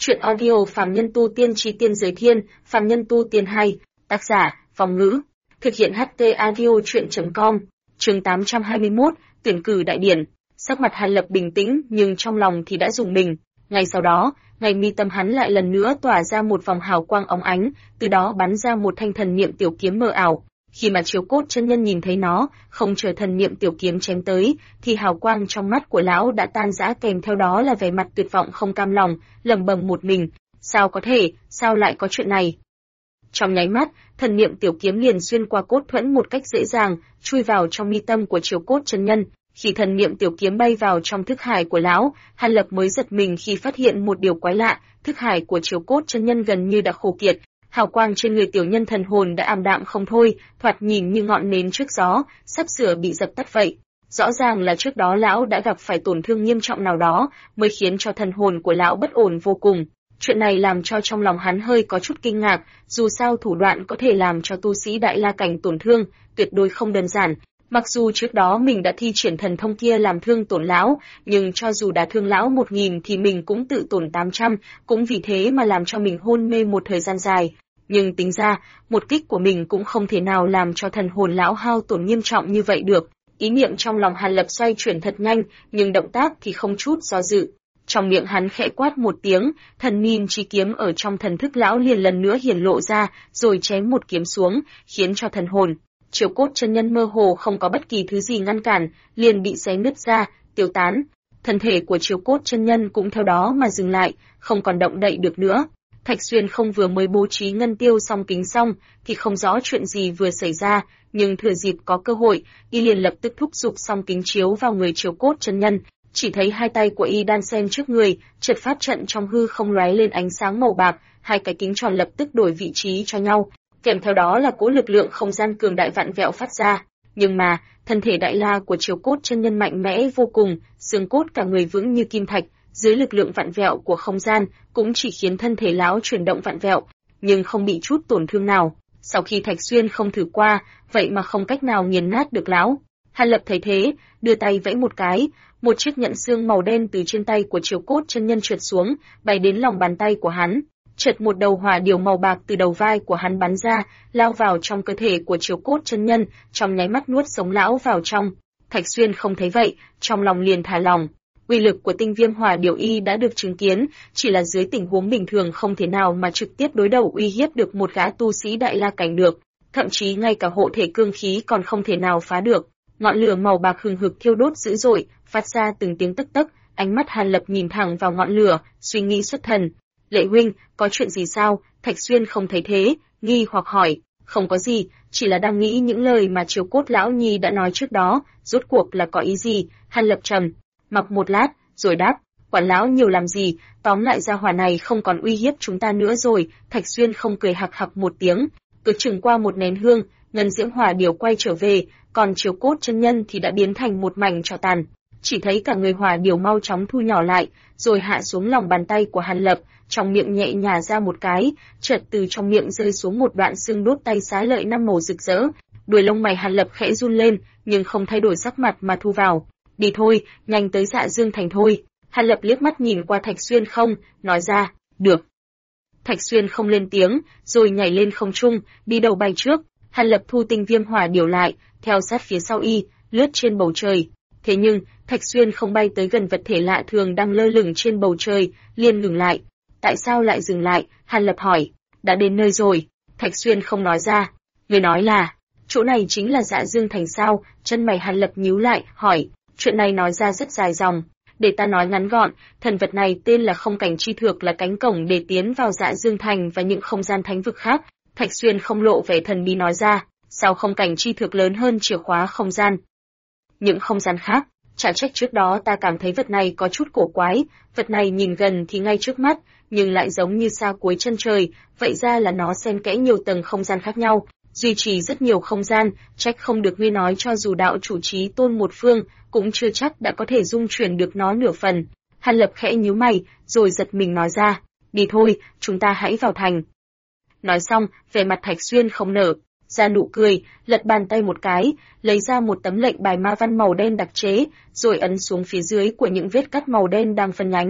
Chuyện audio Phàm Nhân Tu Tiên Chí Tiên Giới Thiên, Phàm Nhân Tu Tiên 2, tác giả, Phong Ngữ, thực hiện HT audio chuyện.com, chương 821, tuyển cử đại điển. Sắc mặt Hàn Lập bình tĩnh nhưng trong lòng thì đã rùng mình. Ngay sau đó, ngay mi tâm hắn lại lần nữa tỏa ra một vòng hào quang óng ánh, từ đó bắn ra một thanh thần niệm tiểu kiếm mờ ảo. Khi mà Chiếu Cốt chân nhân nhìn thấy nó, không chờ thần niệm tiểu kiếm chém tới, thì hào quang trong mắt của lão đã tan rã, kèm theo đó là vẻ mặt tuyệt vọng không cam lòng, lẩm bẩm một mình, sao có thể, sao lại có chuyện này? Trong nháy mắt, thần niệm tiểu kiếm liền xuyên qua cốt thuẫn một cách dễ dàng, chui vào trong mi tâm của Chiếu Cốt chân nhân. Khi thần niệm tiểu kiếm bay vào trong thức hải của lão, Hàn Lập mới giật mình khi phát hiện một điều quái lạ, thức hải của Chiếu Cốt chân nhân gần như đã khô kiệt. Hào quang trên người tiểu nhân thần hồn đã ảm đạm không thôi, thoạt nhìn như ngọn nến trước gió, sắp sửa bị dập tắt vậy. Rõ ràng là trước đó lão đã gặp phải tổn thương nghiêm trọng nào đó, mới khiến cho thần hồn của lão bất ổn vô cùng. Chuyện này làm cho trong lòng hắn hơi có chút kinh ngạc, dù sao thủ đoạn có thể làm cho tu sĩ đại la cảnh tổn thương, tuyệt đối không đơn giản. Mặc dù trước đó mình đã thi triển thần thông kia làm thương tổn lão, nhưng cho dù đã thương lão 1000 thì mình cũng tự tổn 800, cũng vì thế mà làm cho mình hôn mê một thời gian dài. Nhưng tính ra, một kích của mình cũng không thể nào làm cho thần hồn lão hao tổn nghiêm trọng như vậy được. Ý niệm trong lòng Hàn Lập xoay chuyển thật nhanh, nhưng động tác thì không chút do dự. Trong miệng hắn khẽ quát một tiếng, thần niệm chi kiếm ở trong thần thức lão liền lần nữa hiển lộ ra, rồi chém một kiếm xuống, khiến cho thần hồn Chiếu Cốt chân nhân mơ hồ không có bất kỳ thứ gì ngăn cản, liền bị xé nứt ra, tiêu tán. Thân thể của Chiếu Cốt chân nhân cũng theo đó mà dừng lại, không còn động đậy được nữa. Thạch Xuyên không vừa mới bố trí ngân tiêu song kính xong, thì không rõ chuyện gì vừa xảy ra, nhưng thừa dịp có cơ hội, y liền lập tức thúc giục song kính chiếu vào người Chiếu Cốt chân nhân. Chỉ thấy hai tay của y đan xen trước người, chợt pháp trận trong hư không lóe lên ánh sáng màu bạc, hai cái kính tròn lập tức đổi vị trí cho nhau, kèm theo đó là cỗ lực lượng không gian cường đại vặn vẹo phát ra. Nhưng mà, thân thể đại la của Chiếu Cốt chân nhân mạnh mẽ vô cùng, xương cốt cả người vững như kim thạch, dưới lực lượng vặn vẹo của không gian, cũng chỉ khiến thân thể lão chuyển động vặn vẹo, nhưng không bị chút tổn thương nào. Sau khi Thạch Xuyên không thử qua, vậy mà không cách nào nghiền nát được lão. Hàn Lập thấy thế, đưa tay vẫy một cái, một chiếc nhẫn xương màu đen từ trên tay của Chiếu Cốt chân nhân trượt xuống, bay đến lòng bàn tay của hắn. Chợt một đầu hỏa điểu màu bạc từ đầu vai của hắn bắn ra, lao vào trong cơ thể của Chiếu Cốt chân nhân, trong nháy mắt nuốt sống lão vào trong. Thạch Xuyên không thấy vậy, trong lòng liền thả lỏng. Uy lực của tinh viêm hỏa điểu y đã được chứng kiến, chỉ là dưới tình huống bình thường không thể nào mà trực tiếp đối đầu uy hiếp được một gã tu sĩ đại la cảnh được, thậm chí ngay cả hộ thể cương khí còn không thể nào phá được. Ngọn lửa màu bạc hừng hực thiêu đốt dữ dội, phát ra từng tiếng tấc tấc, ánh mắt Hàn Lập nhìn thẳng vào ngọn lửa, suy nghĩ xuất thần. Lệ huynh, có chuyện gì sao? Thạch Xuyên không thấy thế, nghi hoặc hỏi. Không có gì, chỉ là đang nghĩ những lời mà Chiếu Cốt lão nhi đã nói trước đó, rốt cuộc là có ý gì? Hàn Lập trầm mặc một lát, rồi đáp, quản lão nhiều làm gì, tóm lại gia hỏa này không còn uy hiếp chúng ta nữa rồi. Thạch Xuyên không cười hạc hạc một tiếng, cứ chừng qua một nén hương, ngân diễm hỏa điểu quay trở về, còn Chiếu Cốt chân nhân thì đã biến thành một mảnh tro tàn. Chỉ thấy cả người hỏa điểu mau chóng thu nhỏ lại, rồi hạ xuống lòng bàn tay của Hàn Lập, trong miệng nhẹ nhả ra một cái, chợt từ trong miệng rơi xuống một đoạn xương đốt tay xá lợi 5 màu rực rỡ. Đuôi lông mày Hàn Lập khẽ run lên, nhưng không thay đổi sắc mặt mà thu vào. Đi thôi, nhanh tới Dạ Dương Thành thôi. Hàn Lập liếc mắt nhìn qua Thạch Xuyên không, nói ra, được. Thạch Xuyên không lên tiếng, rồi nhảy lên không trung, đi đầu bay trước. Hàn Lập thu tinh viêm hỏa điểu lại, theo sát phía sau y, lướt trên bầu trời. Thế nhưng, Thạch Xuyên không bay tới gần vật thể lạ thường đang lơ lửng trên bầu trời, liền ngừng lại. Tại sao lại dừng lại? Hàn Lập hỏi. Đã đến nơi rồi. Thạch Xuyên không nói ra. Người nói là, chỗ này chính là Dạ Dương Thành sao? Chân mày Hàn Lập nhíu lại, hỏi. Chuyện này nói ra rất dài dòng, để ta nói ngắn gọn, thần vật này tên là Không Cảnh Chi Thược, là cánh cổng để tiến vào Dạ Dương Thành và những không gian thánh vực khác. Thạch Xuyên không lộ vẻ thần bí nói ra, sao Không Cảnh Chi Thược lớn hơn chìa khóa không gian? Những không gian khác, chả trách trước đó ta cảm thấy vật này có chút cổ quái, vật này nhìn gần thì ngay trước mắt, nhưng lại giống như sao cuối chân trời, vậy ra là nó xen kẽ nhiều tầng không gian khác nhau, duy trì rất nhiều không gian, trách không được ngươi nói cho dù đạo chủ chí tôn một phương, cũng chưa chắc đã có thể dung chuyển được nó nửa phần. Hàn Lập khẽ nhíu mày, rồi giật mình nói ra, đi thôi, chúng ta hãy vào thành. Nói xong, vẻ mặt Thạch Xuyên không nở ra nụ cười, lật bàn tay một cái, lấy ra một tấm lệnh bài ma văn màu đen đặc chế, rồi ấn xuống phía dưới của những vết cắt màu đen đang phân nhánh.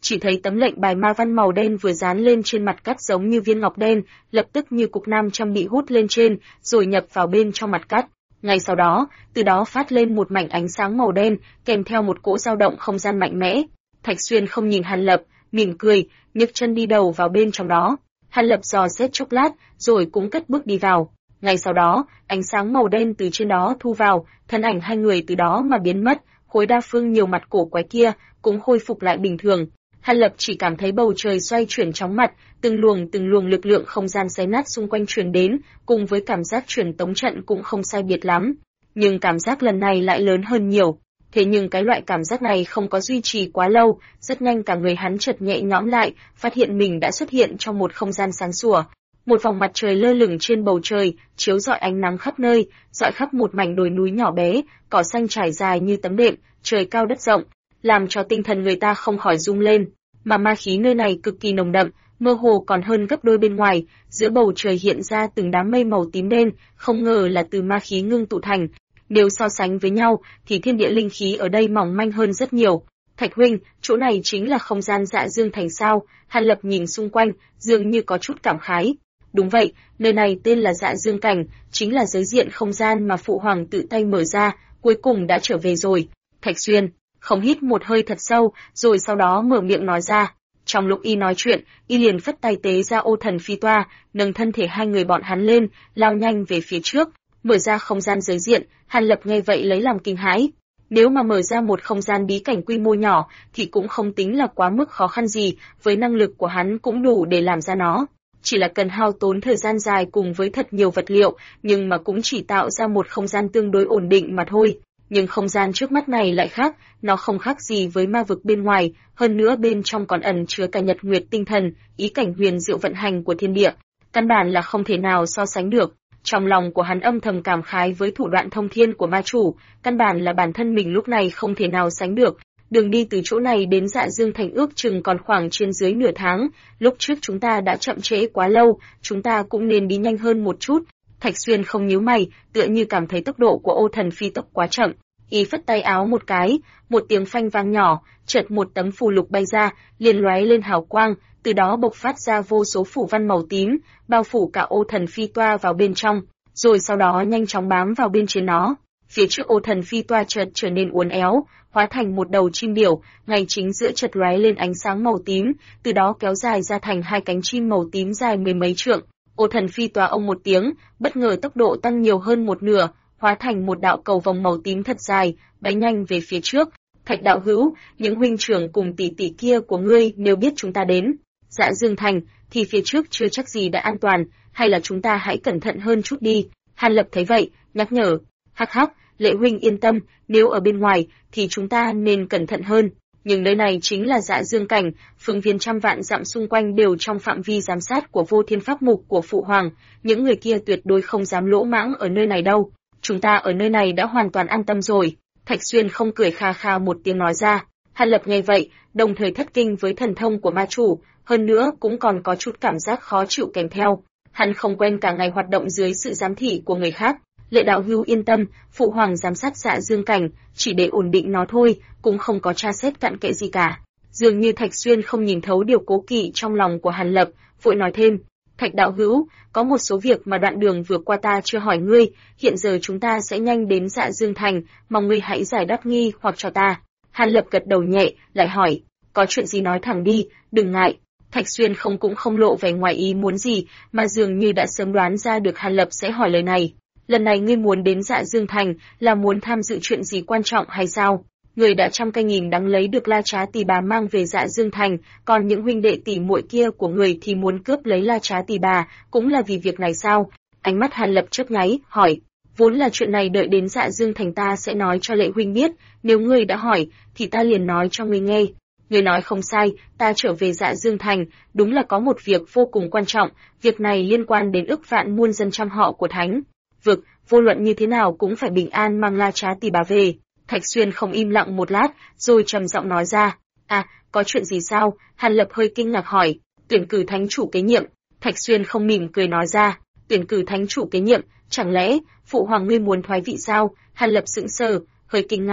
chỉ thấy tấm lệnh bài ma văn màu đen vừa dán lên trên mặt cắt giống như viên ngọc đen, lập tức như cục nam châm bị hút lên trên, rồi nhập vào bên trong mặt cắt. Ngay sau đó, từ đó phát lên một mảnh ánh sáng màu đen, kèm theo một cỗ dao động không gian mạnh mẽ. Thạch Xuyên không nhìn Hàn Lập, mỉm cười, nhấc chân đi đầu vào bên trong đó. Hàn Lập dò xét chốc lát, rồi cũng cất bước đi vào. Ngay sau đó, ánh sáng màu đen từ trên đó thu vào, thân ảnh hai người từ đó mà biến mất, khối đa phương nhiều mặt cổ quái kia cũng khôi phục lại bình thường. Hàn Lập chỉ cảm thấy bầu trời xoay chuyển chóng mặt, từng luồng lực lượng không gian xé nát xung quanh truyền đến, cùng với cảm giác truyền tống trận cũng không sai biệt lắm. Nhưng cảm giác lần này lại lớn hơn nhiều. Thế nhưng cái loại cảm giác này không có duy trì quá lâu, rất nhanh cả người hắn chợt nhẹ nhõm lại, phát hiện mình đã xuất hiện trong một không gian sáng sủa. Một vòng mặt trời lơ lửng trên bầu trời, chiếu rọi ánh nắng khắp nơi, rọi khắp một mảnh đồi núi nhỏ bé, cỏ xanh trải dài như tấm đệm, trời cao đất rộng, làm cho tinh thần người ta không khỏi rung lên. Mà ma khí nơi này cực kỳ nồng đậm, mơ hồ còn hơn gấp đôi bên ngoài, giữa bầu trời hiện ra từng đám mây màu tím đen, không ngờ là từ ma khí ngưng tụ thành. Nếu so sánh với nhau, thì thiên địa linh khí ở đây mỏng manh hơn rất nhiều. Thạch huynh, chỗ này chính là không gian Dạ Dương Thành sao? Hàn Lập nhìn xung quanh, dường như có chút cảm khái. Đúng vậy, nơi này tên là Dạ Dương Cảnh, chính là giới diện không gian mà Phụ Hoàng tự tay mở ra, cuối cùng đã trở về rồi. Thạch Xuyên không hít một hơi thật sâu, rồi sau đó mở miệng nói ra. Trong lúc y nói chuyện, y liền phất tay tế ra ô thần phi toa, nâng thân thể hai người bọn hắn lên, lao nhanh về phía trước, mở ra không gian giới diện. Hàn Lập nghe vậy lấy làm kinh hãi. Nếu mà mở ra một không gian bí cảnh quy mô nhỏ, thì cũng không tính là quá mức khó khăn gì, với năng lực của hắn cũng đủ để làm ra nó. Chỉ là cần hao tốn thời gian dài cùng với thật nhiều vật liệu, nhưng mà cũng chỉ tạo ra một không gian tương đối ổn định mà thôi. Nhưng không gian trước mắt này lại khác, nó không khác gì với ma vực bên ngoài, hơn nữa bên trong còn ẩn chứa cả nhật nguyệt tinh thần, ý cảnh huyền diệu vận hành của thiên địa, căn bản là không thể nào so sánh được. Trong lòng của hắn âm thầm cảm khái với thủ đoạn thông thiên của ma chủ, căn bản là bản thân mình lúc này không thể nào sánh được. Đường đi từ chỗ này đến Dạ Dương Thành ước chừng còn khoảng trên dưới nửa tháng, lúc trước chúng ta đã chậm trễ quá lâu, chúng ta cũng nên đi nhanh hơn một chút. Thạch Xuyên không nhíu mày, tựa như cảm thấy tốc độ của ô thần phi tốc quá chậm. Y phất tay áo một cái, một tiếng phanh vang nhỏ, chợt một tấm phù lục bay ra, liền lóe lên hào quang, từ đó bộc phát ra vô số phủ văn màu tím, bao phủ cả ô thần phi toa vào bên trong, rồi sau đó nhanh chóng bám vào bên trên nó. Phía trước ô thần phi toa chợt trở nên uốn éo, hóa thành một đầu chim điểu, ngay chính giữa chợt lóe lên ánh sáng màu tím, từ đó kéo dài ra thành hai cánh chim màu tím dài mười mấy trượng. Ô thần phi toa ông một tiếng, bất ngờ tốc độ tăng nhiều hơn một nửa, hóa thành một đạo cầu vòng màu tím thật dài, bay nhanh về phía trước. Thạch đạo hữu, những huynh trưởng cùng tỷ tỷ kia của ngươi nếu biết chúng ta đến Dạ Dương Thành, thì phía trước chưa chắc gì đã an toàn, hay là chúng ta hãy cẩn thận hơn chút đi. Hàn Lập thấy vậy, nhắc nhở. Hắc hắc, Lệ huynh yên tâm, nếu ở bên ngoài thì chúng ta nên cẩn thận hơn. Nhưng nơi này chính là Dạ Dương Cảnh, phương viên trăm vạn dặm xung quanh đều trong phạm vi giám sát của Vô Thiên Pháp Mục của Phụ Hoàng, những người kia tuyệt đối không dám lỗ mãng ở nơi này đâu. Chúng ta ở nơi này đã hoàn toàn an tâm rồi. Thạch Xuyên không cười kha kha một tiếng nói ra. Hàn Lập nghe vậy, đồng thời thất kinh với thần thông của ma chủ, hơn nữa cũng còn có chút cảm giác khó chịu kèm theo. Hắn không quen cả ngày hoạt động dưới sự giám thị của người khác. Lệ đạo hữu yên tâm, Phụ Hoàng giám sát Dạ Dương Cảnh, chỉ để ổn định nó thôi, cũng không có tra xét cặn kẽ gì cả. Dường như Thạch Xuyên không nhìn thấu điều cố kỵ trong lòng của Hàn Lập, vội nói thêm. Thạch đạo hữu, có một số việc mà đoạn đường vừa qua ta chưa hỏi ngươi, hiện giờ chúng ta sẽ nhanh đến Dạ Dương Thành, mong ngươi hãy giải đáp nghi hoặc cho ta. Hàn Lập gật đầu nhẹ, lại hỏi, có chuyện gì nói thẳng đi, đừng ngại. Thạch Xuyên cũng không lộ vẻ ngoài ý muốn gì, mà dường như đã sớm đoán ra được Hàn Lập sẽ hỏi lời này. Lần này ngươi muốn đến Dạ Dương Thành, là muốn tham dự chuyện gì quan trọng hay sao? Người đã trăm cây nghìn đắng lấy được La Trá Tỷ Bà mang về Dạ Dương Thành, còn những huynh đệ tỷ muội kia của người thì muốn cướp lấy La Trá Tỷ Bà, cũng là vì việc này sao? Ánh mắt Hàn Lập chớp nháy, hỏi, vốn là chuyện này đợi đến Dạ Dương Thành ta sẽ nói cho Lệ huynh biết, nếu ngươi đã hỏi, thì ta liền nói cho ngươi nghe. Ngươi nói không sai, ta trở về Dạ Dương Thành, đúng là có một việc vô cùng quan trọng, việc này liên quan đến ức vạn muôn dân trăm họ của Thánh vực, vô luận như thế nào cũng phải bình an mang La Trá Tỷ Bà về. Thạch Xuyên không im lặng một lát, rồi trầm giọng nói ra, có chuyện gì sao? Hàn Lập hơi kinh ngạc hỏi, tuyển cử thánh chủ kế nhiệm. Thạch Xuyên không mỉm cười nói ra, tuyển cử thánh chủ kế nhiệm, chẳng lẽ Phụ Hoàng ngươi muốn thoái vị sao? Hàn Lập sững sờ, hơi kinh ngạc,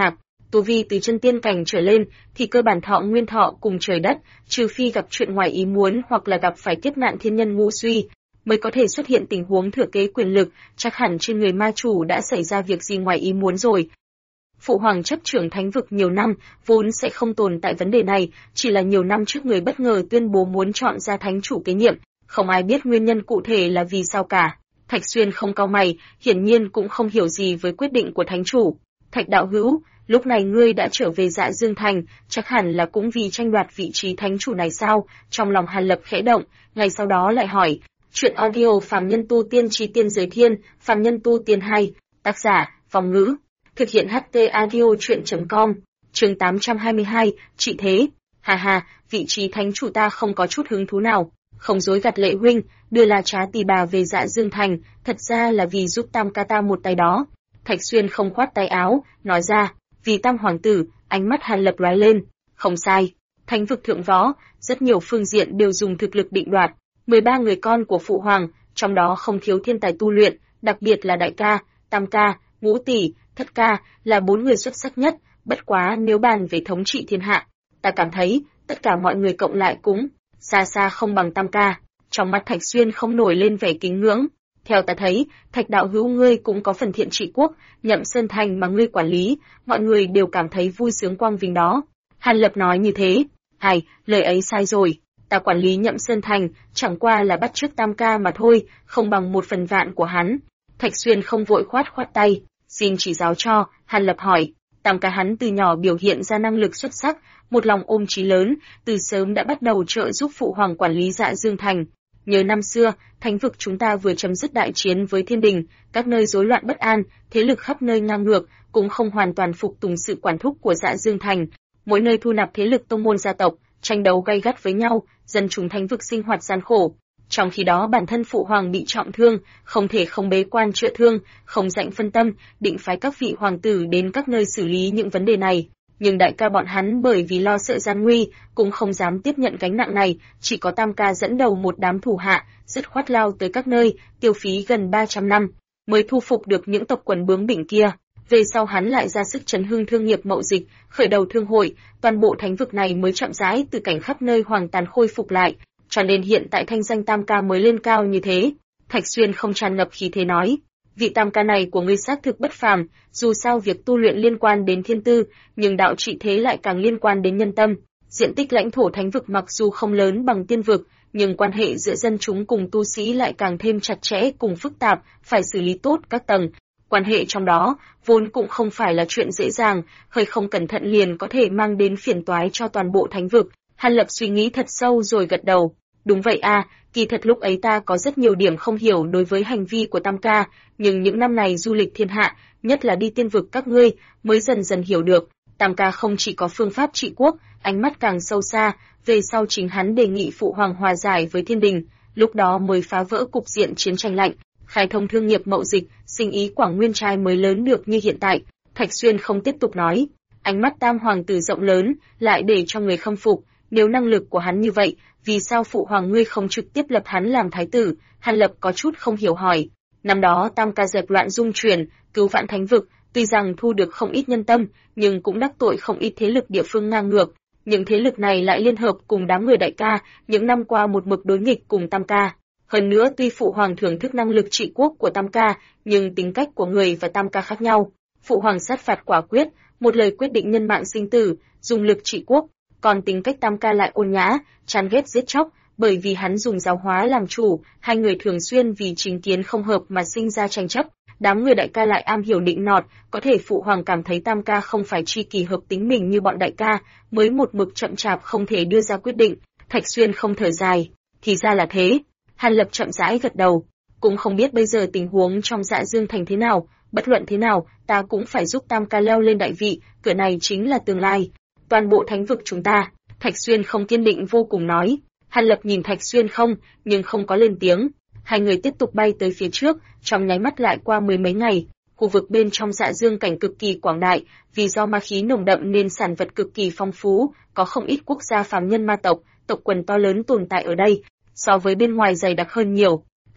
tu vi từ chân tiên cảnh trở lên thì cơ bản thọ nguyên thọ cùng trời đất, trừ phi gặp chuyện ngoài ý muốn hoặc là gặp phải kiếp nạn thiên nhân ngũ suy, mới có thể xuất hiện tình huống thừa kế quyền lực, chắc hẳn trên người ma chủ đã xảy ra việc gì ngoài ý muốn rồi. Phụ hoàng chấp trưởng thánh vực nhiều năm, vốn sẽ không tồn tại vấn đề này, chỉ là nhiều năm trước người bất ngờ tuyên bố muốn chọn ra thánh chủ kế nhiệm, không ai biết nguyên nhân cụ thể là vì sao cả. Thạch Xuyên không cau mày, hiển nhiên cũng không hiểu gì với quyết định của thánh chủ. Thạch đạo hữu, lúc này ngươi đã trở về Dạ Dương Thành, chắc hẳn là cũng vì tranh đoạt vị trí thánh chủ này sao? Trong lòng Hàn Lập khẽ động, ngay sau đó lại hỏi. Chuyện audio phàm nhân tu tiên chi tiên giới thiên, phàm nhân tu tiên 2, tác giả, Vòng Ngữ. Thực hiện HT audio chuyện.com, chương 822, trị thế. Hà hà, vị trí thánh chủ ta không có chút hứng thú nào. Không dối gạt Lệ huynh, đưa La Trá Tỳ Bà về Dạ Dương Thành, thật ra là vì giúp Tam ca ta một tay đó. Thạch Xuyên không khoát tay áo, nói ra, vì Tam hoàng tử, ánh mắt Hàn Lập lóe lên. Không sai, thánh vực thượng võ, rất nhiều phương diện đều dùng thực lực định đoạt. 13 người con của phụ hoàng, trong đó không thiếu thiên tài tu luyện, đặc biệt là đại ca, Tam ca, Ngũ tỷ, Thất ca, là 4 người xuất sắc nhất, bất quá nếu bàn về thống trị thiên hạ, ta cảm thấy, tất cả mọi người cộng lại cũng xa xa không bằng Tam ca. Trong mắt Thạch Xuyên không nổi lên vẻ kính ngưỡng. Theo ta thấy, Thạch đạo hữu ngươi cũng có phần thiện trị quốc, Nhậm Sơn Thành mà ngươi quản lý, mọi người đều cảm thấy vui sướng quang vinh đó. Hàn Lập nói như thế. Hay, lời ấy sai rồi. Ta quản lý Nhậm Sơn Thành, chẳng qua là bắt chước Tam ca mà thôi, không bằng 1/1000 của hắn. Thạch Xuyên không vội khoát tay, xin chỉ giáo cho. Hàn Lập hỏi. Tam ca hắn từ nhỏ biểu hiện ra năng lực xuất sắc, một lòng ôm chí lớn, từ sớm đã bắt đầu trợ giúp phụ hoàng quản lý Dạ Dương Thành. Nhớ năm xưa, thánh vực chúng ta vừa chấm dứt đại chiến với thiên đình, các nơi rối loạn bất an, thế lực khắp nơi ngang ngược, cũng không hoàn toàn phục tùng sự quản thúc của Dạ Dương Thành. Mỗi nơi thu nạp thế lực tông môn gia tộc, tranh đấu gay gắt với nhau, dân chúng thánh vực sinh hoạt gian khổ. Trong khi đó bản thân phụ hoàng bị trọng thương, không thể không bế quan chữa thương, không rảnh phân tâm, định phái các vị hoàng tử đến các nơi xử lý những vấn đề này. Nhưng đại ca bọn hắn bởi vì lo sợ gian nguy, cũng không dám tiếp nhận gánh nặng này, chỉ có Tam ca dẫn đầu một đám thủ hạ, dứt khoát lao tới các nơi, tiêu phí gần 300 năm, mới thu phục được những tộc quần bướng bỉnh kia. Về sau hắn lại ra sức chấn hưng thương nghiệp mậu dịch, khởi đầu thương hội, toàn bộ thánh vực này mới chậm rãi từ cảnh khắp nơi hoàng tàn khôi phục lại, cho nên hiện tại thanh danh Tam ca mới lên cao như thế. Thạch Xuyên không tràn ngập khí thế nói. Vị Tam ca này của ngươi xác thực bất phàm, dù sao việc tu luyện liên quan đến thiên tư, nhưng đạo trị thế lại càng liên quan đến nhân tâm. Diện tích lãnh thổ thánh vực mặc dù không lớn bằng tiên vực, nhưng quan hệ giữa dân chúng cùng tu sĩ lại càng thêm chặt chẽ cùng phức tạp, phải xử lý tốt các tầng. Quan hệ trong đó, vốn cũng không phải là chuyện dễ dàng, hơi không cẩn thận liền có thể mang đến phiền toái cho toàn bộ thánh vực. Hàn Lập suy nghĩ thật sâu rồi gật đầu. Đúng vậy à, kỳ thật lúc ấy ta có rất nhiều điểm không hiểu đối với hành vi của Tam ca, nhưng những năm này du lịch thiên hạ, nhất là đi tiên vực các ngươi, mới dần dần hiểu được. Tam ca không chỉ có phương pháp trị quốc, ánh mắt càng sâu xa, về sau chính hắn đề nghị phụ hoàng hòa giải với thiên đình, lúc đó mới phá vỡ cục diện chiến tranh lạnh, khai thông thương nghiệp mậu dịch, sinh ý Quảng Nguyên trai mới lớn được như hiện tại. Thạch Xuyên không tiếp tục nói, ánh mắt Tam hoàng tử rộng lớn, lại để cho người khâm phục. Nếu năng lực của hắn như vậy, vì sao phụ hoàng ngươi không trực tiếp lập hắn làm thái tử? Hàn Lập có chút không hiểu hỏi. Năm đó Tam ca dẹp loạn dung chuyển, cứu vãn thánh vực, tuy rằng thu được không ít nhân tâm, nhưng cũng đắc tội không ít thế lực địa phương ngang ngược. Những thế lực này lại liên hợp cùng đám người đại ca, những năm qua một mực đối nghịch cùng Tam ca. Hơn nữa tuy phụ hoàng thưởng thức năng lực trị quốc của Tam ca, nhưng tính cách của người và Tam ca khác nhau. Phụ hoàng sát phạt quả quyết, một lời quyết định nhân mạng sinh tử, dùng lực trị quốc. Còn tính cách Tam ca lại ôn nhã, chán ghét giết chóc, bởi vì hắn dùng giáo hóa làm chủ, hai người thường xuyên vì chính kiến không hợp mà sinh ra tranh chấp. Đám người đại ca lại am hiểu định nọt, có thể phụ hoàng cảm thấy Tam ca không phải tri kỷ hợp tính mình như bọn đại ca, mới một mực chậm chạp không thể đưa ra quyết định. Thạch Xuyên không thở dài, thì ra là thế. Hàn Lập chậm rãi gật đầu, cũng không biết bây giờ tình huống trong Dạ Dương Thành thế nào, bất luận thế nào, ta cũng phải giúp Tam ca leo lên đại vị, cửa này chính là tương lai. Toàn bộ thánh vực chúng ta, Thạch Xuyên không kiên định vô cùng nói. Hàn Lập nhìn Thạch Xuyên không, nhưng không có lên tiếng. Hai người tiếp tục bay tới phía trước, trong nháy mắt lại qua 10 mấy ngày. Khu vực bên trong Dạ Dương cảnh cực kỳ quảng đại, vì do ma khí nồng đậm nên sản vật cực kỳ phong phú, có không ít quốc gia phàm nhân ma tộc, tộc quần to lớn tồn tại ở đây, so với bên ngoài dày đặc hơn nhiều.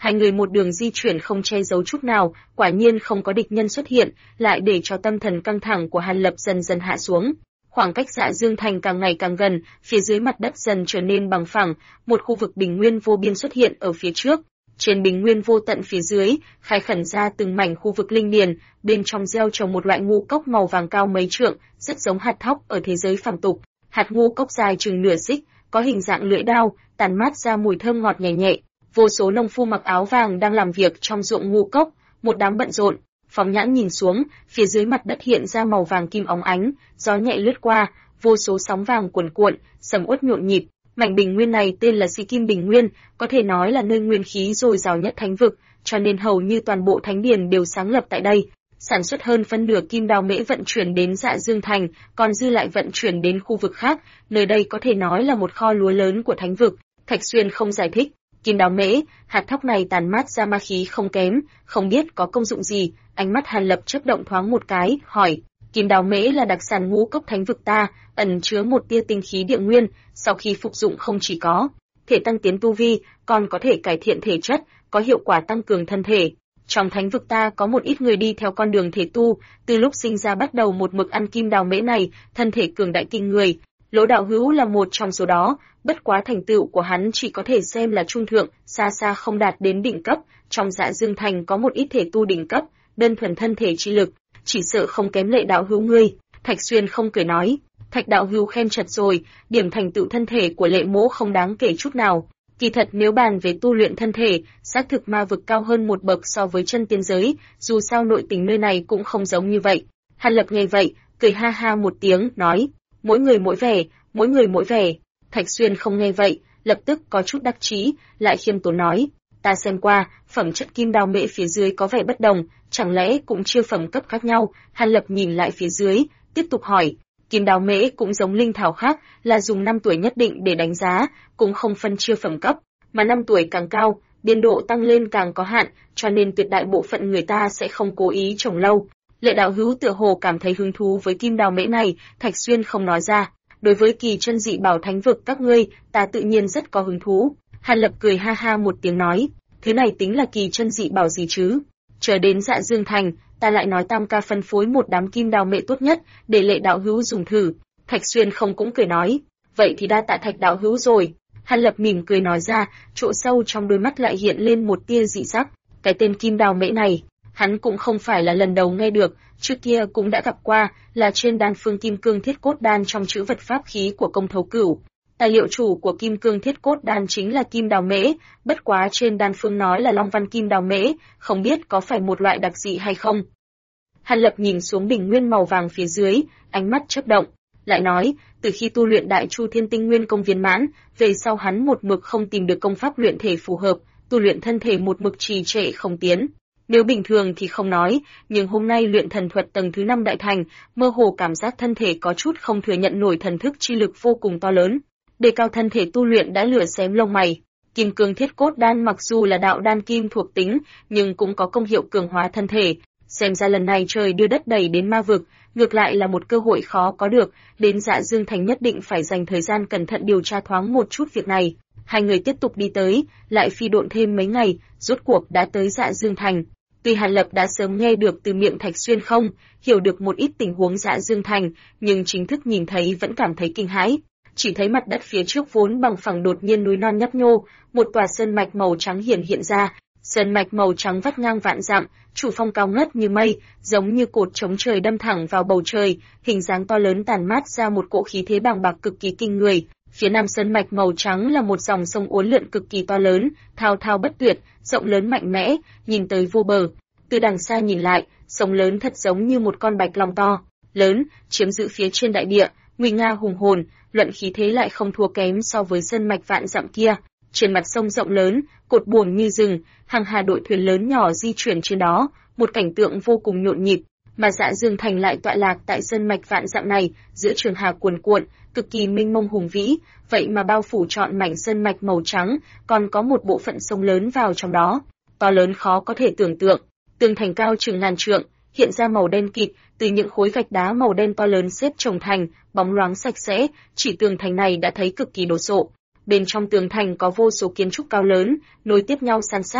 Hai người một đường di chuyển không che giấu chút nào, quả nhiên không có địch nhân xuất hiện, lại để cho tâm thần căng thẳng của Hàn Lập dần dần hạ xuống. Khoảng cách Dạ Dương Thành càng ngày càng gần, phía dưới mặt đất dần trở nên bằng phẳng, một khu vực bình nguyên vô biên xuất hiện ở phía trước. Trên bình nguyên vô tận phía dưới, khai khẩn ra từng mảnh khu vực linh điền, bên trong gieo trồng một loại ngũ cốc màu vàng cao mấy trượng, rất giống hạt thóc ở thế giới phàm tục. Hạt ngũ cốc dài chừng nửa xích, có hình dạng lưỡi dao, tản mát ra mùi thơm ngọt nhẹ nhẹ. Vô số nông phu mặc áo vàng đang làm việc trong ruộng ngũ cốc, một đám bận rộn. Phóng nhãn nhìn xuống, phía dưới mặt đất hiện ra màu vàng kim óng ánh, gió nhẹ lướt qua, vô số sóng vàng cuồn cuộn, sầm uất nhộn nhịp. Mảnh bình nguyên này tên là Sĩ Kim Bình Nguyên, có thể nói là nơi nguyên khí dồi dào nhất thánh vực, cho nên hầu như toàn bộ thánh điền đều sáng lập tại đây. Sản xuất hơn phân nửa kim đào mễ vận chuyển đến Dạ Dương Thành, còn dư lại vận chuyển đến khu vực khác, nơi đây có thể nói là một kho lúa lớn của thánh vực. Thạch Xuyên không giải thích, kim đào mễ, hạt thóc này tàn mát ra ma khí không kém, không biết có công dụng gì. Ánh mắt Hàn Lập chớp động thoáng một cái, hỏi, kim đào mễ là đặc sản ngũ cốc thánh vực ta, ẩn chứa một tia tinh khí địa nguyên, sau khi phục dụng không chỉ có thể tăng tiến tu vi, còn có thể cải thiện thể chất, có hiệu quả tăng cường thân thể. Trong thánh vực ta có một ít người đi theo con đường thể tu, từ lúc sinh ra bắt đầu một mực ăn kim đào mễ này, thân thể cường đại kinh người. Lỗ đạo hữu là một trong số đó, bất quá thành tựu của hắn chỉ có thể xem là trung thượng, xa xa không đạt đến đỉnh cấp. Trong Dạ Dương Thành có một ít thể tu đỉnh cấp, đơn thuần thân thể chi lực, chỉ sợ không kém Lệ đạo hữu ngươi. Thạch Xuyên không cười nói, Thạch đạo hữu khen chật rồi, điểm thành tựu thân thể của Lệ mỗ không đáng kể chút nào. Kỳ thật nếu bàn về tu luyện thân thể, xác thực ma vực cao hơn một bậc so với chân tiên giới, dù sao nội tình nơi này cũng không giống như vậy. Hàn Lập nghe vậy, cười ha ha một tiếng, nói, mỗi người mỗi vẻ, mỗi người mỗi vẻ. Thạch Xuyên không nghe vậy, lập tức có chút đắc chí, lại khiêm tốn nói, ta xem qua, phẩm chất kim đào mễ phía dưới có vẻ bất đồng, chẳng lẽ cũng chia phẩm cấp khác nhau? Hàn Lập nhìn lại phía dưới, tiếp tục hỏi, kim đào mễ cũng giống linh thảo khác, là dùng 5 tuổi nhất định để đánh giá, cũng không phân chia phẩm cấp, mà 5 tuổi càng cao, biên độ tăng lên càng có hạn, cho nên tuyệt đại bộ phận người ta sẽ không cố ý trồng lâu. Lệ đạo hữu tựa hồ cảm thấy hứng thú với kim đào mễ này, Thạch Xuyên không nói ra. Đối với kỳ chân dị bảo thánh vực các ngươi, ta tự nhiên rất có hứng thú. Hàn Lập cười ha ha một tiếng nói, thứ này tính là kỳ chân dị bảo gì chứ? Chờ đến Dạ Dương Thành, ta lại nói Tam ca phân phối một đám kim đào mễ tốt nhất, để Lệ đạo hữu dùng thử. Thạch Xuyên không cũng cười nói, vậy thì đa tạ Thạch đạo hữu rồi. Hàn Lập mỉm cười nói ra, chỗ sâu trong đôi mắt lại hiện lên một tia dị sắc. Cái tên kim đào mễ này, hắn cũng không phải là lần đầu nghe được, trước kia cũng đã gặp qua, là trên đan phương kim cương thiết cốt đan trong chữ vật pháp khí của Công Thấu Cửu. Tài liệu chủ của kim cương thiết cốt đan chính là kim đào mễ, bất quá trên đan phương nói là long văn kim đào mễ, không biết có phải một loại đặc dị hay không. Hàn Lập nhìn xuống bình nguyên màu vàng phía dưới, ánh mắt chớp động, lại nói, từ khi tu luyện Đại Chu Thiên Tinh Nguyên công viên mãn, về sau hắn một mực không tìm được công pháp luyện thể phù hợp, tu luyện thân thể một mực trì trệ không tiến. Nếu bình thường thì không nói, nhưng hôm nay luyện thần thuật tầng thứ 5 đại thành, mơ hồ cảm giác thân thể có chút không thừa nhận nổi thần thức chi lực vô cùng to lớn. Đề cao thân thể tu luyện đã lửa xém lông mày. Kim cương thiết cốt đan mặc dù là đạo đan kim thuộc tính, nhưng cũng có công hiệu cường hóa thân thể. Xem ra lần này trời đưa đất đẩy đến ma vực, ngược lại là một cơ hội khó có được, đến Dạ Dương Thành nhất định phải dành thời gian cẩn thận điều tra thoáng một chút việc này. Hai người tiếp tục đi tới, lại phi độn thêm mấy ngày, rốt cuộc đã tới Dạ Dương Thành. Tuy Hàn Lập đã sớm nghe được từ miệng Thạch Xuyên không, hiểu được một ít tình huống Dạ Dương Thành, nhưng chính thức nhìn thấy vẫn cảm thấy kinh hãi. Chỉ thấy mặt đất phía trước vốn bằng phẳng đột nhiên núi non nhấp nhô, một tòa sơn mạch màu trắng hiện ra. Sơn mạch màu trắng vắt ngang vạn dặm, chủ phong cao ngất như mây, giống như cột chống trời đâm thẳng vào bầu trời, hình dáng to lớn tản mát ra một cỗ khí thế bàng bạc cực kỳ kinh người. Phía nam sơn mạch màu trắng là một dòng sông uốn lượn cực kỳ to lớn, thao thao bất tuyệt, rộng lớn mạnh mẽ, nhìn tới vô bờ. Từ đằng xa nhìn lại, sông lớn thật giống như một con bạch long to, lớn, chiếm giữ phía trên đại địa, nguy nga hùng hồn, luận khí thế lại không thua kém so với sơn mạch vạn dặm kia. Trên mặt sông rộng lớn, cột buồm như rừng, hàng hà đội thuyền lớn nhỏ di chuyển trên đó, một cảnh tượng vô cùng nhộn nhịp. Mà Dạ Dương Thành lại tọa lạc tại sơn mạch vạn dặm này, giữa trường hà cuồn cuộn, cực kỳ mênh mông hùng vĩ, vậy mà bao phủ trọn mảnh sơn mạch màu trắng, còn có một bộ phận sông lớn vào trong đó, to lớn khó có thể tưởng tượng. Tường thành cao chừng ngàn trượng, hiện ra màu đen kịt, từ những khối gạch đá màu đen to lớn xếp chồng thành, bóng loáng sạch sẽ, chỉ tường thành này đã thấy cực kỳ đồ sộ. Bên trong tường thành có vô số kiến trúc cao lớn, nối tiếp nhau san sát,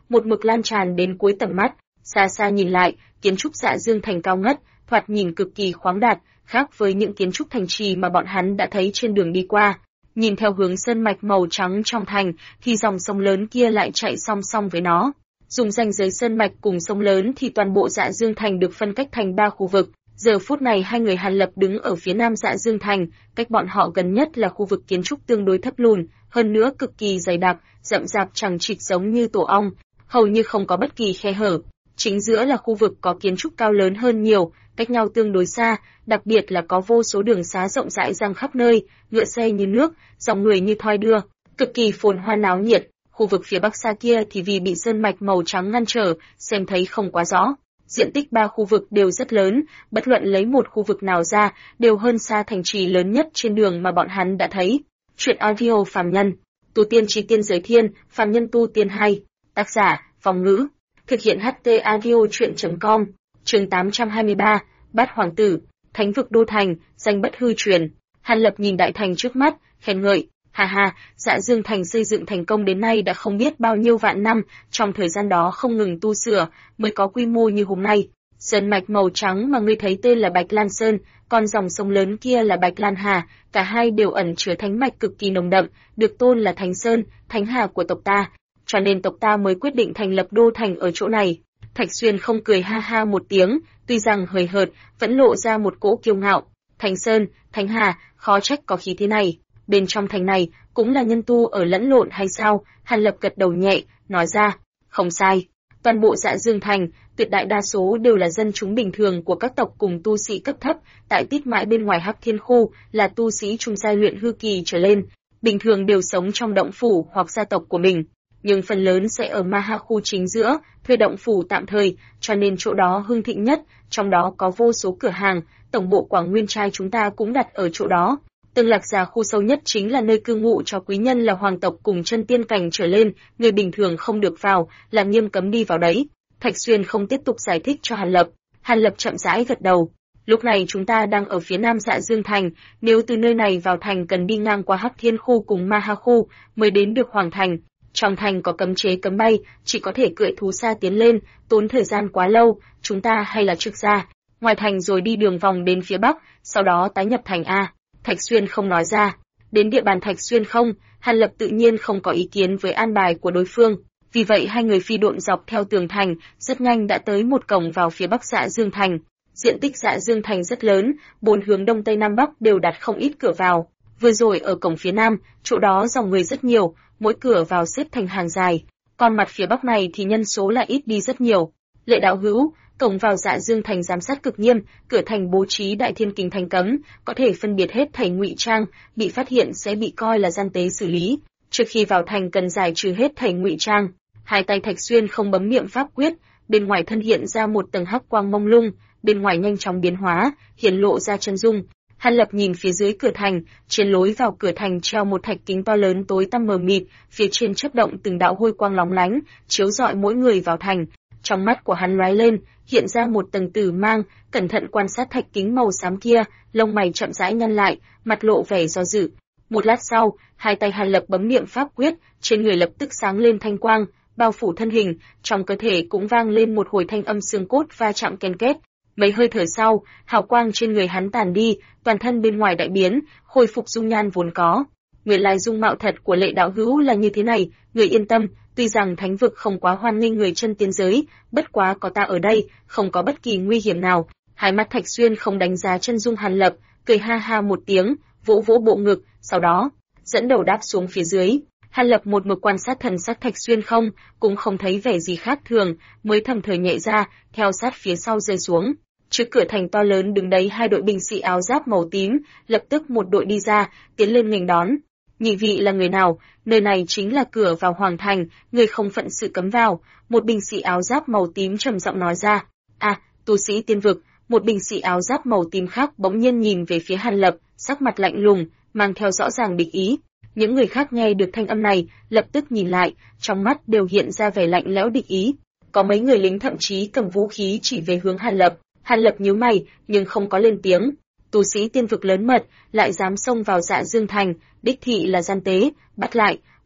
một mực lan tràn đến cuối tầm mắt. Xa xa nhìn lại, kiến trúc Dạ Dương Thành cao ngất, thoạt nhìn cực kỳ khoáng đạt, khác với những kiến trúc thành trì mà bọn hắn đã thấy trên đường đi qua. Nhìn theo hướng sơn mạch màu trắng trong thành, thì dòng sông lớn kia lại chạy song song với nó. Dùng ranh giới sơn mạch cùng sông lớn thì toàn bộ Dạ Dương Thành được phân cách thành 3 khu vực. Giờ phút này hai người Hàn Lập đứng ở phía nam Dạ Dương Thành, cách bọn họ gần nhất là khu vực kiến trúc tương đối thấp lùn, hơn nữa cực kỳ dày đặc, rậm rạp chằng chịt giống như tổ ong, hầu như không có bất kỳ khe hở. Chính giữa là khu vực có kiến trúc cao lớn hơn nhiều, cách nhau tương đối xa, đặc biệt là có vô số đường xá rộng rãi giang khắp nơi, ngựa xe như nước, dòng người như thoi đưa, cực kỳ phồn hoa náo nhiệt. Khu vực phía bắc xa kia thì vì bị sơn mạch màu trắng ngăn trở, xem thấy không quá rõ. Diện tích 3 khu vực đều rất lớn, bất luận lấy một khu vực nào ra, đều hơn xa thành trì lớn nhất trên đường mà bọn hắn đã thấy. Chuyện audio phàm nhân, tu tiên chí tiên giới thiên, phàm nhân tu tiên hay. Tác giả, Phong Ngữ. Thực hiện HT audio chuyện.com. Chương 823, Bát Hoàng tử, Thánh vực đô thành, danh bất hư truyền. Hàn Lập nhìn đại thành trước mắt, khen ngợi. Hà hà, Dạ Dương Thành xây dựng thành công đến nay đã không biết bao nhiêu vạn năm, trong thời gian đó không ngừng tu sửa, mới có quy mô như hôm nay. Sơn mạch màu trắng mà ngươi thấy tên là Bạch Lan Sơn, còn dòng sông lớn kia là Bạch Lan Hà, cả hai đều ẩn chứa thánh mạch cực kỳ nồng đậm, được tôn là Thánh Sơn, Thánh Hà của tộc ta, cho nên tộc ta mới quyết định thành lập đô thành ở chỗ này. Thạch Xuyên không cười ha ha một tiếng, tuy rằng hời hợt, vẫn lộ ra một cỗ kiêu ngạo. Thánh Sơn, Thánh Hà, khó trách có khí thế này. Bên trong thành này, cũng là nhân tu ở lẫn lộn hay sao? Hàn Lập gật đầu nhẹ, nói ra, không sai. Toàn bộ Dạ Dương Thành, tuyệt đại đa số đều là dân chúng bình thường của các tộc cùng tu sĩ cấp thấp, tại Tít Mãi bên ngoài Hắc Thiên khu, là tu sĩ trung giai luyện hư kỳ trở lên, bình thường đều sống trong động phủ hoặc gia tộc của mình. Nhưng phần lớn sẽ ở Ma Ha khu chính giữa, thuê động phủ tạm thời, cho nên chỗ đó hưng thịnh nhất, trong đó có vô số cửa hàng, tổng bộ Quảng Nguyên trai chúng ta cũng đặt ở chỗ đó. Tương Lạc Già khu sâu nhất chính là nơi cư ngụ cho quý nhân là hoàng tộc cùng chân tiên cảnh trở lên, người bình thường không được vào, là nghiêm cấm đi vào đấy. Thạch Xuyên không tiếp tục giải thích cho Hàn Lập. Hàn Lập chậm rãi gật đầu. Lúc này chúng ta đang ở phía nam Dạ Dương Thành, nếu từ nơi này vào thành cần đi ngang qua Hắc Thiên khu cùng Ma Ha khu mới đến được Hoàng Thành. Trong thành có cấm chế cấm bay, chỉ có thể cưỡi thú xa tiến lên, tốn thời gian quá lâu, chúng ta hay là trực ra ngoài thành rồi đi đường vòng đến phía bắc, sau đó tái nhập thành a. Thạch Xuyên không nói ra. Đến địa bàn Thạch Xuyên không, Hàn Lập tự nhiên không có ý kiến với an bài của đối phương. Vì vậy hai người phi độn dọc theo tường thành, rất nhanh đã tới một cổng vào phía bắc Dạ Dương Thành. Diện tích Dạ Dương Thành rất lớn, 4 hướng đông tây nam bắc đều đặt không ít cửa vào. Vừa rồi ở cổng phía nam, chỗ đó dòng người rất nhiều, mỗi cửa vào xếp thành hàng dài. Còn mặt phía bắc này thì nhân số lại ít đi rất nhiều. Lệ đạo hữu, cổng vào Dạ Dương Thành giám sát cực nghiêm, cửa thành bố trí đại thiên kình thành cấm, có thể phân biệt hết thảy ngụy trang, bị phát hiện sẽ bị coi là gian tế xử lý. Trước khi vào thành cần giải trừ hết thảy ngụy trang. Hai tay Thạch Xuyên không bấm niệm pháp quyết, bên ngoài thân hiện ra một tầng hắc quang mông lung, bên ngoài nhanh chóng biến hóa, hiển lộ ra chân dung. Hàn Lập nhìn phía dưới cửa thành, trên lối vào cửa thành treo một thạch kính to lớn tối tăm mờ mịt, phía trên chớp động từng đạo hôi quang lóng lánh, chiếu rọi mỗi người vào thành. Trong mắt của hắn lóe lên, hiện ra một tầng tử mang, cẩn thận quan sát thạch kính màu xám kia, lông mày chậm rãi nhăn lại, mặt lộ vẻ do dự. Một lát sau, hai tay Hàn Lập bấm niệm pháp quyết, trên người lập tức sáng lên thanh quang, bao phủ thân hình, trong cơ thể cũng vang lên một hồi thanh âm xương cốt va chạm ken két. Mấy hơi thở sau, hào quang trên người hắn tàn đi, toàn thân bên ngoài đại biến, khôi phục dung nhan vốn có. Nguyên lai dung mạo thật của Lệ đạo hữu là như thế này, người yên tâm, tuy rằng thánh vực không quá hoan nghênh người chân tiên giới, bất quá có ta ở đây, không có bất kỳ nguy hiểm nào. Hai mắt Thạch Xuyên không đánh giá chân dung Hàn Lập, cười ha ha một tiếng, vỗ vỗ bộ ngực, sau đó dẫn đầu đáp xuống phía dưới. Hàn Lập một mực quan sát thần sắc Thạch Xuyên không, cũng không thấy vẻ gì khác thường, mới thầm thở nhẹ ra, theo sát phía sau rơi xuống. Trước cửa thành to lớn đứng đấy hai đội binh sĩ áo giáp màu tím, lập tức một đội đi ra, tiến lên nghênh đón. Nhị vị là người nào? Nơi này chính là cửa vào hoàng thành, người không phận sự cấm vào. Một binh sĩ áo giáp màu tím trầm giọng nói ra. À, tu sĩ tiên vực. Một binh sĩ áo giáp màu tím khác bỗng nhiên nhìn về phía Hàn Lập, sắc mặt lạnh lùng, mang theo rõ ràng địch ý. Những người khác nghe được thanh âm này, lập tức nhìn lại, trong mắt đều hiện ra vẻ lạnh lẽo địch ý. Có mấy người lính thậm chí cầm vũ khí chỉ về hướng Hàn Lập. Hàn Lập nhíu mày, nhưng không có lên tiếng. Tu sĩ tiên vực lớn mật, lại dám xông vào Dạ Dương Thành, đích thị là gian tế, bắt lại.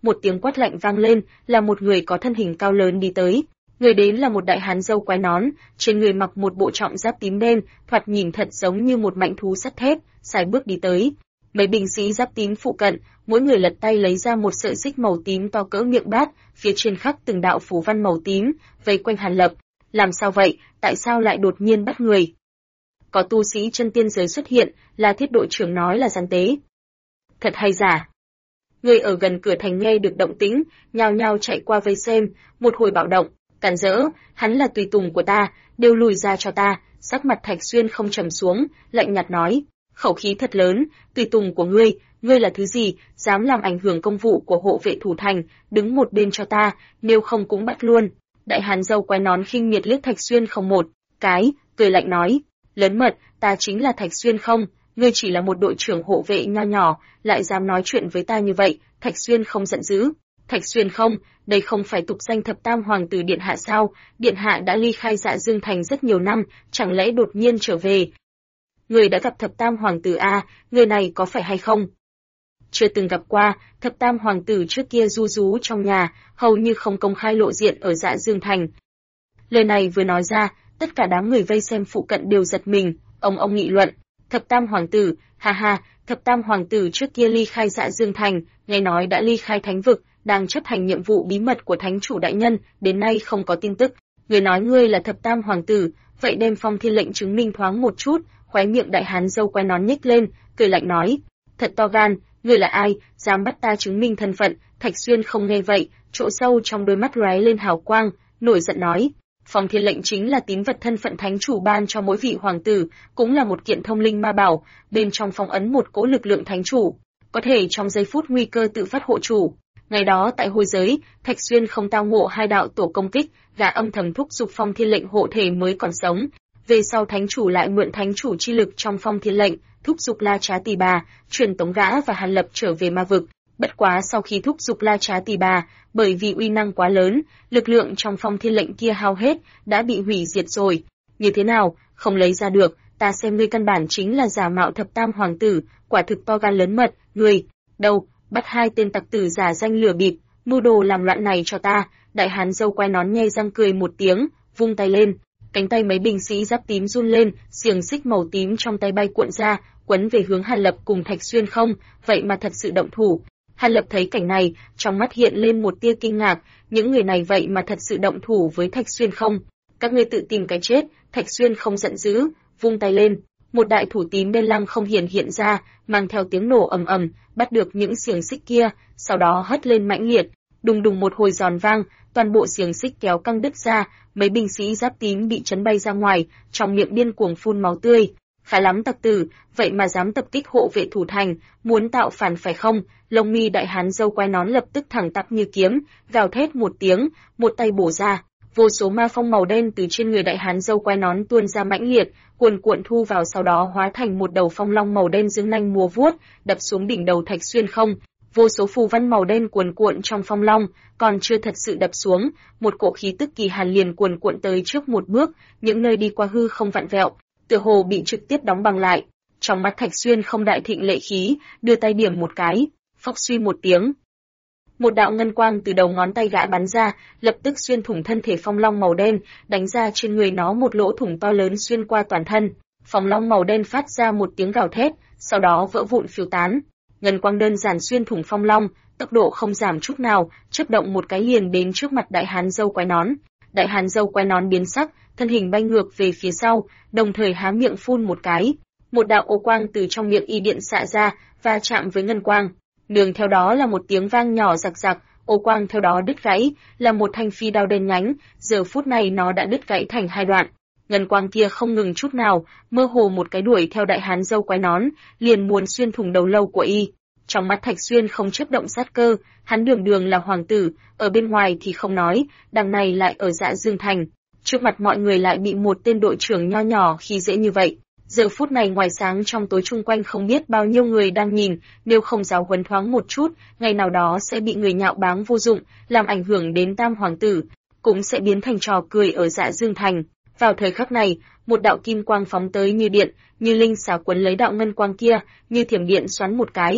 một tiếng quát lạnh vang lên, là một người có thân hình cao lớn đi tới. Người đến là một đại hán râu quai nón, trên người mặc một bộ trọng giáp tím đen, thoạt nhìn thật giống như một mãnh thú sắt thép, sải bước đi tới. Mấy binh sĩ giáp tím phụ cận, mỗi người lật tay lấy ra một sợi xích màu tím to cỡ miệng bát, phía trên khắc từng đạo phù văn màu tím, vây quanh Hàn Lập. Làm sao vậy, tại sao lại đột nhiên bắt người? Có tu sĩ chân tiên giới xuất hiện, là Thiết đội trưởng nói là gian tế. Thật hay giả? Người ở gần cửa thành nghe được động tĩnh, nhao nhao chạy qua vây xem, một hồi bạo động, cản rỡ, hắn là tùy tùng của ta, đều lùi ra cho ta. Sắc mặt Thạch Xuyên không trầm xuống, lạnh nhạt nói, khẩu khí thật lớn, tùy tùng của ngươi là thứ gì, dám làm ảnh hưởng công vụ của hộ vệ thủ thành, đứng một bên cho ta, nếu không cũng bắt luôn. Đại hán râu quai nón khinh miệt liếc Thạch Xuyên không một cái, cười lạnh nói, lớn mật, ta chính là Thạch Xuyên không, ngươi chỉ là một đội trưởng hộ vệ nho nhỏ, lại dám nói chuyện với ta như vậy. Thạch Xuyên không giận dữ. Thạch Xuyên không, đây không phải tục danh thập tam hoàng tử điện hạ sao? Điện hạ đã ly khai Dạ Dương Thành rất nhiều năm, chẳng lẽ đột nhiên trở về? Người đã gặp thập tam hoàng tử à, người này có phải hay không? Chưa từng gặp qua, thập tam hoàng tử trước kia ru rú trong nhà, hầu như không công khai lộ diện ở Dạ Dương Thành. Lời này vừa nói ra, tất cả đám người vây xem phụ cận đều giật mình, ông nghị luận, thập tam hoàng tử, ha ha, thập tam hoàng tử trước kia ly khai Dạ Dương Thành, nghe nói đã ly khai thánh vực, đang chấp hành nhiệm vụ bí mật của thánh chủ đại nhân, đến nay không có tin tức. Người nói ngươi là thập tam hoàng tử, vậy đem phong thiên lệnh chứng minh thoáng một chút. Khóe miệng đại hán râu quai nón nhếch lên, cười lạnh nói, thật to gan, ngươi là ai, dám bắt ta chứng minh thân phận? Thạch Xuyên không nghe vậy, chỗ sâu trong đôi mắt lóe lên hào quang, nổi giận nói, phong thiên lệnh chính là tín vật thân phận thánh chủ ban cho mỗi vị hoàng tử, cũng là một kiện thông linh ma bảo, bên trong phong ấn một cỗ lực lượng thánh chủ, có thể trong giây phút nguy cơ tự phát hộ chủ. Ngày đó tại hôi giới, Thạch Xuyên không tao ngộ hai đạo tổ công kích, gã âm thầm thúc giục phong thiên lệnh hộ thể mới còn sống. Về sau thánh chủ lại mượn thánh chủ chi lực trong phong thiên lệnh, thúc giục La Trá Tỳ Bà, truyền tống gã và Hàn Lập trở về ma vực. Bất quá sau khi thúc giục La Trá Tỳ Bà, bởi vì uy năng quá lớn, lực lượng trong phong thiên lệnh kia hao hết, đã bị hủy diệt rồi. Như thế nào, không lấy ra được, ta xem ngươi căn bản chính là giả mạo thập tam hoàng tử, quả thực to gan lớn mật, ngươi, đâu, bắt hai tên tặc tử giả danh lừa bịp, mưu đồ làm loạn này cho ta. Đại hán râu quai nón nhe răng cười một tiếng, vung tay lên. Cánh tay mấy binh sĩ giáp tím run lên, xiềng xích màu tím trong tay bay cuộn ra, quấn về hướng Hàn Lập cùng Thạch Xuyên không, vậy mà thật sự động thủ. Hàn Lập thấy cảnh này, trong mắt hiện lên một tia kinh ngạc, những người này vậy mà thật sự động thủ với Thạch Xuyên không? Các ngươi tự tìm cái chết. Thạch Xuyên không giận dữ, vung tay lên, một đại thủ tím đen lăng không hiện ra, mang theo tiếng nổ ầm ầm, bắt được những xiềng xích kia, sau đó hất lên mãnh liệt, đùng đùng một hồi giòn vang, toàn bộ xiềng xích kéo căng đứt ra, mấy binh sĩ giáp tím bị chấn bay ra ngoài, trong miệng điên cuồng phun máu tươi. Khá lắm tặc tử, vậy mà dám tập kích hộ vệ thủ thành, muốn tạo phản phải không? Lông mi đại hán râu quai nón lập tức thẳng tắp như kiếm, gào thét một tiếng, một tay bổ ra, vô số ma phong màu đen từ trên người đại hán râu quai nón tuôn ra mãnh liệt, cuồn cuộn thu vào, sau đó hóa thành một đầu phong long màu đen dương nanh múa vuốt, đập xuống đỉnh đầu Thạch Xuyên không. Vô số phù văn màu đen cuồn cuộn trong phong long, còn chưa thật sự đập xuống, một cỗ khí tức kỳ hàn liền cuồn cuộn tới trước một bước, những nơi đi qua hư không vặn vẹo, tựa hồ bị trực tiếp đóng băng lại. Trong mắt Thạch Xuyên không đại thịnh lệ khí, đưa tay điểm một cái, phốc suy một tiếng. Một đạo ngân quang từ đầu ngón tay gã bắn ra, lập tức xuyên thủng thân thể phong long màu đen, đánh ra trên người nó một lỗ thủng to lớn xuyên qua toàn thân. Phong long màu đen phát ra một tiếng gào thét, sau đó vỡ vụn phiêu tán. Ngân quang đơn giản xuyên thủng phong long, tốc độ không giảm chút nào, chớp động một cái liền đến trước mặt đại hán râu quai nón. Đại hán râu quai nón biến sắc, thân hình bay ngược về phía sau, đồng thời há miệng phun một cái. Một đạo ô quang từ trong miệng y điện xạ ra, va chạm với ngân quang. Nương theo đó là một tiếng vang nhỏ rạc rạc, ô quang theo đó đứt gãy, là một thanh phi đao đen nhánh, giờ phút này nó đã đứt gãy thành hai đoạn. Ngân quang kia không ngừng chút nào, mơ hồ một cái đuổi theo đại hán râu quai nón, liền muốn xuyên thủng đầu lâu của y. Trong mắt Thạch Xuyên không chớp động sát cơ, hắn đường đường là hoàng tử, ở bên ngoài thì không nói, đằng này lại ở Dạ Dương Thành, trước mặt mọi người lại bị một tên đội trưởng nho nhỏ khi dễ như vậy. Giờ phút này ngoài sáng trong tối chung quanh không biết bao nhiêu người đang nhìn, nếu không giáo huấn thoáng một chút, ngày nào đó sẽ bị người nhạo báng vô dụng, làm ảnh hưởng đến tam hoàng tử, cũng sẽ biến thành trò cười ở Dạ Dương Thành. Vào thời khắc này, một đạo kim quang phóng tới như điện, như linh xà quấn lấy đạo ngân quang kia, như thiểm điện xoắn một cái.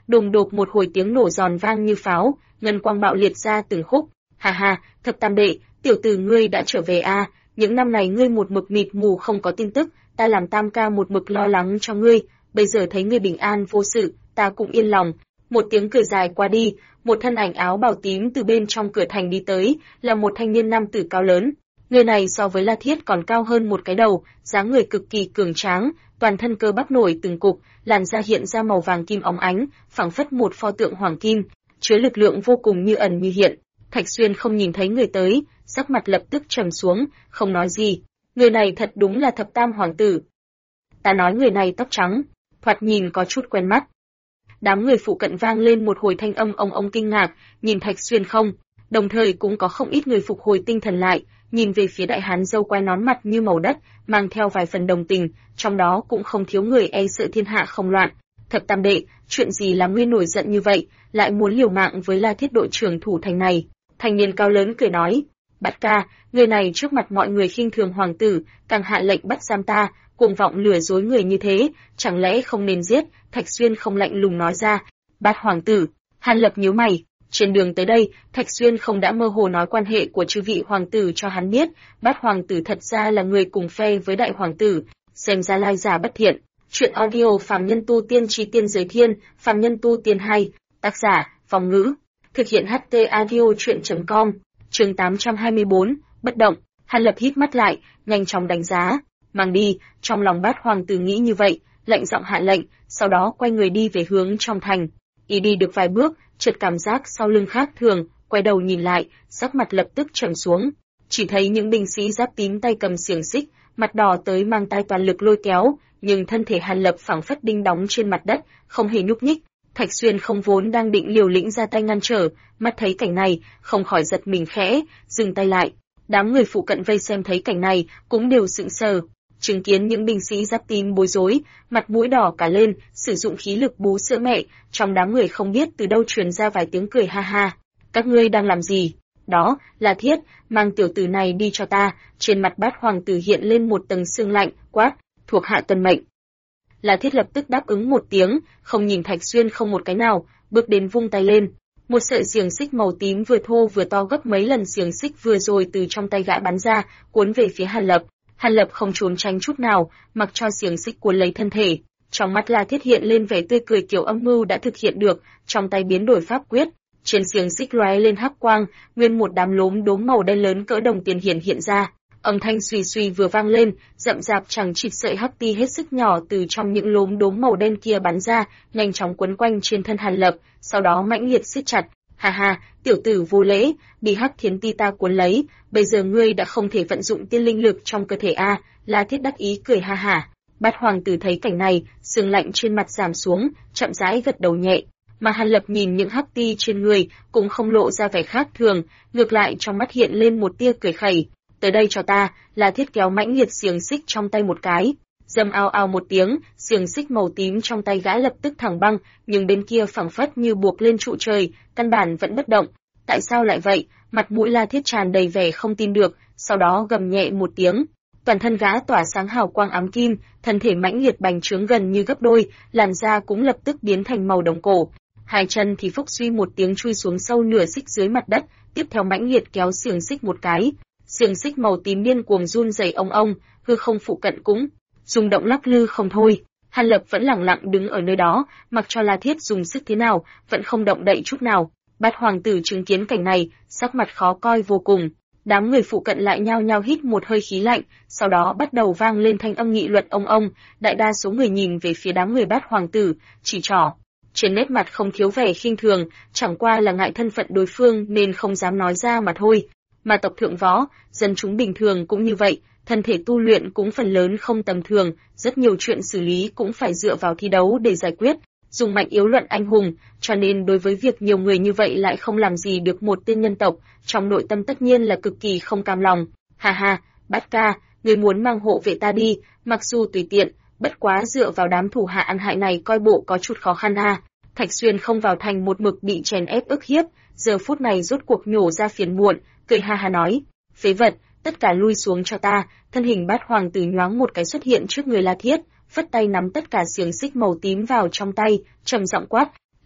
đùng đột một hồi tiếng nổ giòn vang như pháo, ngân quang bạo liệt ra từng khúc. Ha ha, Thập Tam đệ, tiểu tử ngươi đã trở về à, những năm này ngươi một mực mịt mù không có tin tức, ta làm Tam ca một mực lo lắng cho ngươi, bây giờ thấy ngươi bình an vô sự, ta cũng yên lòng. Một tiếng cười dài qua đi, một thân ảnh áo bào tím từ bên trong cửa thành đi tới, là một thanh niên nam tử cao lớn. Người này so với La Thiết còn cao hơn một cái đầu, dáng người cực kỳ cường tráng, toàn thân cơ bắp nổi từng cục, làn da hiện ra màu vàng kim óng ánh, phảng phất một pho tượng hoàng kim, chứa lực lượng vô cùng như ẩn như hiện. Thạch Xuyên không nhìn thấy người tới, sắc mặt lập tức trầm xuống, không nói gì. Người này thật đúng là Thập Tam hoàng tử. Ta nói người này tóc trắng, thoạt nhìn có chút quen mắt. Đám người phụ cận vang lên một hồi thanh âm ông kinh ngạc, nhìn Thạch Xuyên không, đồng thời cũng có không ít người phục hồi tinh thần lại, nhìn về phía đại hán râu quai nón mặt như màu đất, mang theo vài phần đồng tình, trong đó cũng không thiếu người e sợ thiên hạ không loạn. Thập Tam đệ, chuyện gì làm ngươi nổi giận như vậy, lại muốn liều mạng với La Thiết đội trưởng thủ thành này? Thanh niên cao lớn cười nói, Bát ca, người này trước mặt mọi người khinh thường hoàng tử, càng hạ lệnh bắt giam ta, cuồng vọng lừa dối người như thế, chẳng lẽ không nên giết? Thạch Xuyên không lạnh lùng nói ra. Bát hoàng tử. Hàn Lập nhíu mày. Trên đường tới đây, Thạch Xuyên không đã mơ hồ nói quan hệ của chư vị hoàng tử cho hắn biết, Bát hoàng tử thật ra là người cùng phe với đại hoàng tử, xem ra lai giả bất thiện. Chuyện audio Phàm Nhân Tu Tiên Chí Tiên Giới Thiên, Phàm Nhân Tu Tiên 2, tác giả, Phong Ngữ, thực hiện HT audio chuyện.com, chương 824, bất động. Hàn Lập hít mắt lại, nhanh chóng đánh giá, mang đi. Trong lòng Bát hoàng tử nghĩ như vậy, lệnh giọng hạ lệnh, sau đó quay người đi về hướng trong thành. Y đi được vài bước, chợt cảm giác sau lưng khác thường, quay đầu nhìn lại, sắc mặt lập tức trầm xuống. Chỉ thấy những binh sĩ giáp tím tay cầm xiềng xích, mặt đỏ tới mang tay toàn lực lôi kéo, nhưng thân thể Hàn Lập phảng phất đinh đóng trên mặt đất, không hề nhúc nhích. Thạch Xuyên không vốn đang định liều lĩnh ra tay ngăn trở, mắt thấy cảnh này, không khỏi giật mình khẽ, dừng tay lại. Đám người phụ cận vây xem thấy cảnh này, cũng đều sững sờ. Chứng kiến những binh sĩ giáp tím bối rối, mặt mũi đỏ cả lên, sử dụng khí lực bú sữa mẹ, trong đám người không biết từ đâu truyền ra vài tiếng cười ha ha. Các ngươi đang làm gì? Đó, là Thiết, mang tiểu tử này đi cho ta. Trên mặt Bát hoàng tử hiện lên một tầng sương lạnh, quát, thuộc hạ tuân mệnh. Là Thiết lập tức đáp ứng một tiếng, không nhìn Thạch Xuyên không một cái nào, bước đến vung tay lên. Một sợi xiềng xích màu tím vừa thô vừa to gấp mấy lần xiềng xích vừa rồi từ trong tay gã bắn ra, cuốn về phía Hàn Lập. Hàn Lập không trốn tránh chút nào, mặc cho xiềng xích cuốn lấy thân thể. Trong mắt La Thiết hiện lên vẻ tươi cười kiểu âm mưu đã thực hiện được, trong tay biến đổi pháp quyết, trên xiềng xích lóe lên hắc quang, nguyên một đám lốm đốm màu đen lớn cỡ đồng tiền hiện ra. Âm thanh suy suy vừa vang lên, rậm rạp chẳng chịt sợi hắc ti hết sức nhỏ từ trong những lốm đốm màu đen kia bắn ra, nhanh chóng quấn quanh trên thân Hàn Lập, sau đó mãnh liệt siết chặt. Ha ha, tiểu tử vô lễ, bị hắc thiến ti ta cuốn lấy, bây giờ ngươi đã không thể vận dụng tiên linh lực trong cơ thể a. La Thiết đắc ý cười ha hả. Bát hoàng tử thấy cảnh này, sương lạnh trên mặt giảm xuống, chậm rãi gật đầu nhẹ. Mà Hàn Lập nhìn những hắc ti trên người, cũng không lộ ra vẻ khác thường, ngược lại trong mắt hiện lên một tia cười khẩy. Tới đây cho ta. La Thiết kéo mãnh liệt xiềng xích trong tay một cái. Rầm ao ao một tiếng, xiềng xích màu tím trong tay gã lập tức thẳng băng, nhưng bên kia phảng phất như buộc lên trụ trời, căn bản vẫn bất động. Tại sao lại vậy? Mặt mũi La Thiết tràn đầy vẻ không tin được, sau đó gầm nhẹ một tiếng. Toàn thân gã tỏa sáng hào quang ám kim, thân thể mãnh liệt bành trướng gần như gấp đôi, làn da cũng lập tức biến thành màu đồng cổ. Hai chân thì phốc suy một tiếng chui xuống sâu nửa xích dưới mặt đất, tiếp theo mãnh liệt kéo xiềng xích một cái. Xiềng xích màu tím điên cuồng run rẩy ông, hư không phụ cận cũng rung động lắc lư không thôi. Hàn Lập vẫn lặng lặng đứng ở nơi đó, mặc cho La Thiết dùng sức thế nào, vẫn không động đậy chút nào. Bát hoàng tử chứng kiến cảnh này, sắc mặt khó coi vô cùng. Đám người phụ cận lại nhao nhao hít một hơi khí lạnh, sau đó bắt đầu vang lên thanh âm nghị luận ông. Đại đa số người nhìn về phía đám người Bát hoàng tử, chỉ trỏ. Trên nét mặt không thiếu vẻ khinh thường, chẳng qua là ngại thân phận đối phương nên không dám nói ra mà thôi. Mà tộc thượng võ, dân chúng bình thường cũng như vậy, thân thể tu luyện cũng phần lớn không tầm thường, rất nhiều chuyện xử lý cũng phải dựa vào thi đấu để giải quyết, dùng mạnh yếu luận anh hùng, cho nên đối với việc nhiều người như vậy lại không làm gì được một tên nhân tộc, trong nội tâm tất nhiên là cực kỳ không cam lòng. Ha ha, Bát ca, người muốn mang hộ vệ ta đi, mặc dù tùy tiện, bất quá dựa vào đám thủ hạ ăn hại này coi bộ có chút khó khăn ha. Thạch Xuyên không vào thành một mực bị chèn ép ức hiếp, giờ phút này rốt cuộc nhổ ra phiền muộn, cười ha ha nói, phế vật, tất cả lui xuống cho ta. Thân hình Bát hoàng tử nhoáng một cái xuất hiện trước người La Thiết, phất tay nắm tất cả xiềng xích màu tím vào trong tay, trầm giọng quát,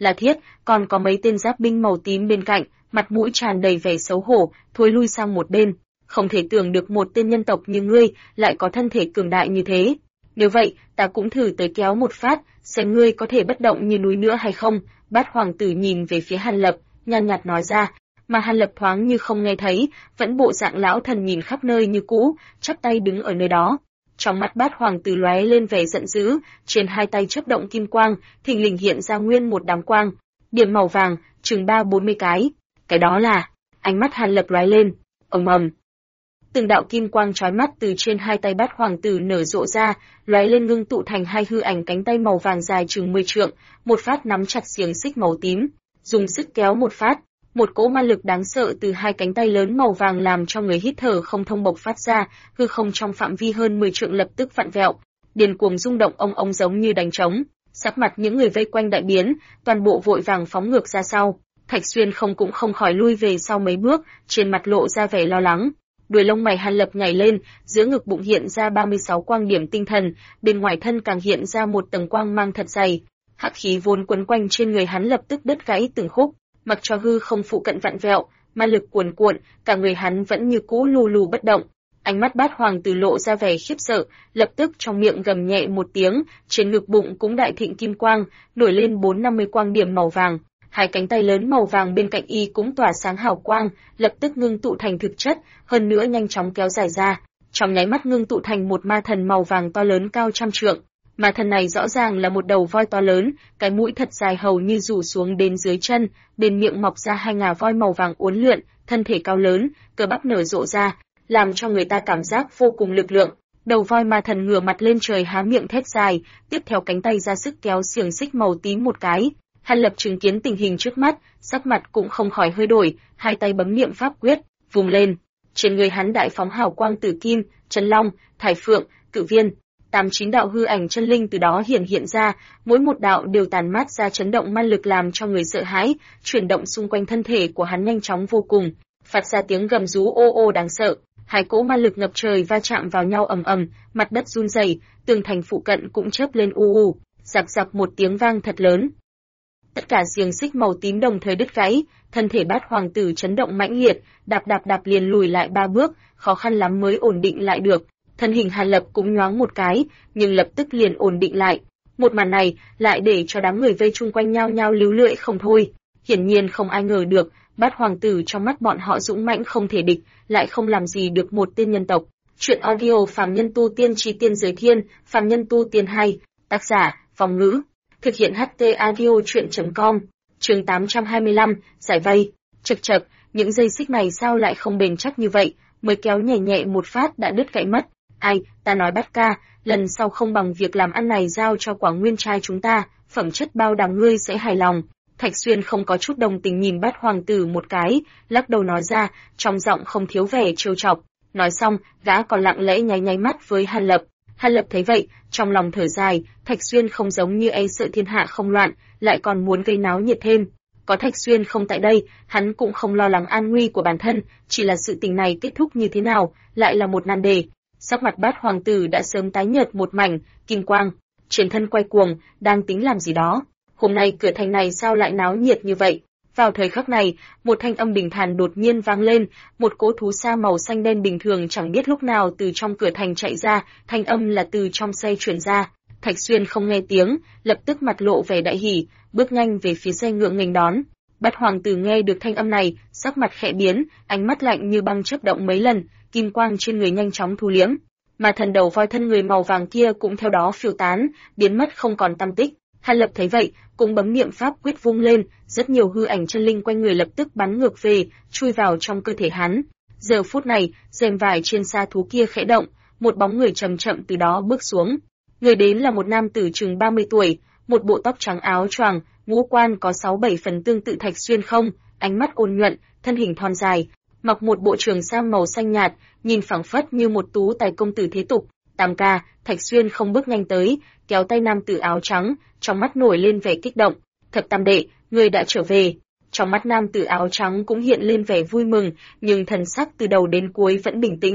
là Thiết, còn có mấy tên giáp binh màu tím bên cạnh, mặt mũi tràn đầy vẻ xấu hổ, thối lui sang một bên. Không thể tưởng được một tên nhân tộc như ngươi lại có thân thể cường đại như thế. Nếu vậy, ta cũng thử tới kéo một phát, xem ngươi có thể bất động như núi nữa hay không. Bát hoàng tử nhìn về phía Hàn Lập, nhàn nhạt nói ra, mà Hàn Lập thoáng như không nghe thấy, vẫn bộ dạng lão thần nhìn khắp nơi như cũ, chắp tay đứng ở nơi đó. Trong mắt Bát hoàng tử lóe lên vẻ giận dữ, trên hai tay chớp động kim quang, thình lình hiện ra nguyên một đám quang, điểm màu vàng, chừng 30-40 cái. Cái đó là, ánh mắt Hàn Lập lóe lên, ầm ầm. Từng đạo kim quang chói mắt từ trên hai tay Bát hoàng tử nở rộ ra, lóe lên ngưng tụ thành hai hư ảnh cánh tay màu vàng dài chừng 10 trượng, một phát nắm chặt xiềng xích màu tím, dùng sức kéo một phát, một cỗ ma lực đáng sợ từ hai cánh tay lớn màu vàng làm cho người hít thở không thông bộc phát ra, hư không trong phạm vi hơn 10 trượng lập tức vặn vẹo, điên cuồng rung động ông ông giống như đánh trống. Sắc mặt những người vây quanh đại biến, toàn bộ vội vàng phóng ngược ra sau. Thạch Xuyên cũng không khỏi lui về sau mấy bước, trên mặt lộ ra vẻ lo lắng. Đuôi lông mày Hàn Lập nhảy lên, giữa ngực bụng hiện ra 36 quang điểm tinh thần, bên ngoài thân càng hiện ra một tầng quang mang thật dày. Hắc khí vốn quấn quanh trên người hắn lập tức đứt gãy từng khúc, mặc cho hư không phụ cận vặn vẹo, ma lực cuồn cuộn, cả người hắn vẫn như cũ lù lù bất động. Ánh mắt Bát hoàng tử lộ ra vẻ khiếp sợ, lập tức trong miệng gầm nhẹ một tiếng, trên ngực bụng cũng đại thịnh kim quang, nổi lên 450 quang điểm màu vàng. Hai cánh tay lớn màu vàng bên cạnh y cũng tỏa sáng hào quang, lập tức ngưng tụ thành thực chất, hơn nữa nhanh chóng kéo dài ra, trong nháy mắt ngưng tụ thành một ma thần màu vàng to lớn cao trăm trượng. Ma thần này rõ ràng là một đầu voi to lớn, cái mũi thật dài hầu như rủ xuống đến dưới chân, bên miệng mọc ra hai ngà voi màu vàng uốn lượn, thân thể cao lớn, cơ bắp nở rộ ra, làm cho người ta cảm giác vô cùng lực lượng. Đầu voi ma thần ngửa mặt lên trời há miệng thét dài, tiếp theo cánh tay ra sức kéo xiềng xích màu tím một cái. Hàn Lập chứng kiến tình hình trước mắt, sắc mặt cũng không khỏi hơi đổi, hai tay bấm niệm pháp quyết, vùng lên. Trên người hắn đại phóng hào quang tử kim, chân long, thải phượng, cự viên, 89 đạo hư ảnh chân linh từ đó hiện ra, mỗi một đạo đều tàn mát ra chấn động ma lực làm cho người sợ hãi, chuyển động xung quanh thân thể của hắn nhanh chóng vô cùng, phát ra tiếng gầm rú ô ô đáng sợ. Hai cỗ ma lực ngập trời va chạm vào nhau ầm ầm, mặt đất run rẩy, tường thành phụ cận cũng chớp lên u u, rạc rạc một tiếng vang thật lớn. Tất cả xiềng xích màu tím đồng thời đứt gãy, thân thể Bát hoàng tử chấn động mãnh liệt, đạp liền lùi lại 3 bước, khó khăn lắm mới ổn định lại được. Thân hình Hàn Lập cũng nhoáng một cái, nhưng lập tức liền ổn định lại. Một màn này lại để cho đám người vây chung quanh nhao nhao líu lưỡi không thôi. Hiển nhiên không ai ngờ được, Bát hoàng tử trong mắt bọn họ dũng mãnh không thể địch, lại không làm gì được một tên nhân tộc. Chuyện audio Phàm Nhân Tu Tiên Chí Tiên Giới Thiên, Phàm Nhân Tu Tiên 2, tác giả, Phong Ngữ. Thực hiện HT Audio Chuyện.com, chương 825, giải vây. Chậc, những dây xích này sao lại không bền chắc như vậy, mới kéo nhẹ nhẹ một phát đã đứt gãy mất. Ai, ta nói Bát ca, lần sau không bằng việc làm ăn này giao cho Quả Nguyên trai chúng ta, phẩm chất bao đảm ngươi sẽ hài lòng. Thạch Xuyên không có chút đồng tình nhìn Bát hoàng tử một cái, lắc đầu nói ra, trong giọng không thiếu vẻ trêu chọc. Nói xong, gã còn lặng lẽ nháy mắt với Hàn Lập. Hàn Lập thấy vậy, trong lòng thở dài, Thạch Xuyên không giống như e sợ thiên hạ không loạn, lại còn muốn gây náo nhiệt thêm. Có Thạch Xuyên không tại đây, hắn cũng không lo lắng an nguy của bản thân, chỉ là sự tình này kết thúc như thế nào, lại là một nan đề. Sắc mặt Bát hoàng tử đã sớm tái nhợt một mảnh, kim quang, trên thân quay cuồng, đang tính làm gì đó. Hôm nay cửa thành này sao lại náo nhiệt như vậy? Vào thời khắc này, một thanh âm bình thản đột nhiên vang lên, một cỗ thú sa màu xanh đen bình thường chẳng biết lúc nào từ trong cửa thành chạy ra, thanh âm là từ trong xe truyền ra. Thạch Xuyên không nghe tiếng, lập tức mặt lộ vẻ đại hỉ, bước nhanh về phía xe ngựa nghênh đón. Bát hoàng tử nghe được thanh âm này, sắc mặt khẽ biến, ánh mắt lạnh như băng chớp động mấy lần, kim quang trên người nhanh chóng thu liễm, mà thần đầu voi thân người màu vàng kia cũng theo đó phiêu tán, biến mất không còn tăm tích. Hàn Lập thấy vậy, cũng bấm niệm pháp quyết vung lên, rất nhiều hư ảnh chân linh quanh người lập tức bắn ngược về, chui vào trong cơ thể hắn. Giờ phút này, rèm vải trên sa thú kia khẽ động, một bóng người chậm chậm từ đó bước xuống. Người đến là một nam tử chừng 30 tuổi, một bộ tóc trắng áo choàng, ngũ quan có 6-7 phần tương tự Thạch Xuyên không, ánh mắt ôn nhuận, thân hình thon dài, mặc một bộ trường sam màu xanh nhạt, nhìn phảng phất như một tú tài công tử thế tục. Tam ca, Thạch Xuyên không bước nhanh tới, kéo tay nam tử áo trắng, trong mắt nổi lên vẻ kích động. Thập tam đệ, người đã trở về. Trong mắt nam tử áo trắng cũng hiện lên vẻ vui mừng, nhưng thần sắc từ đầu đến cuối vẫn bình tĩnh.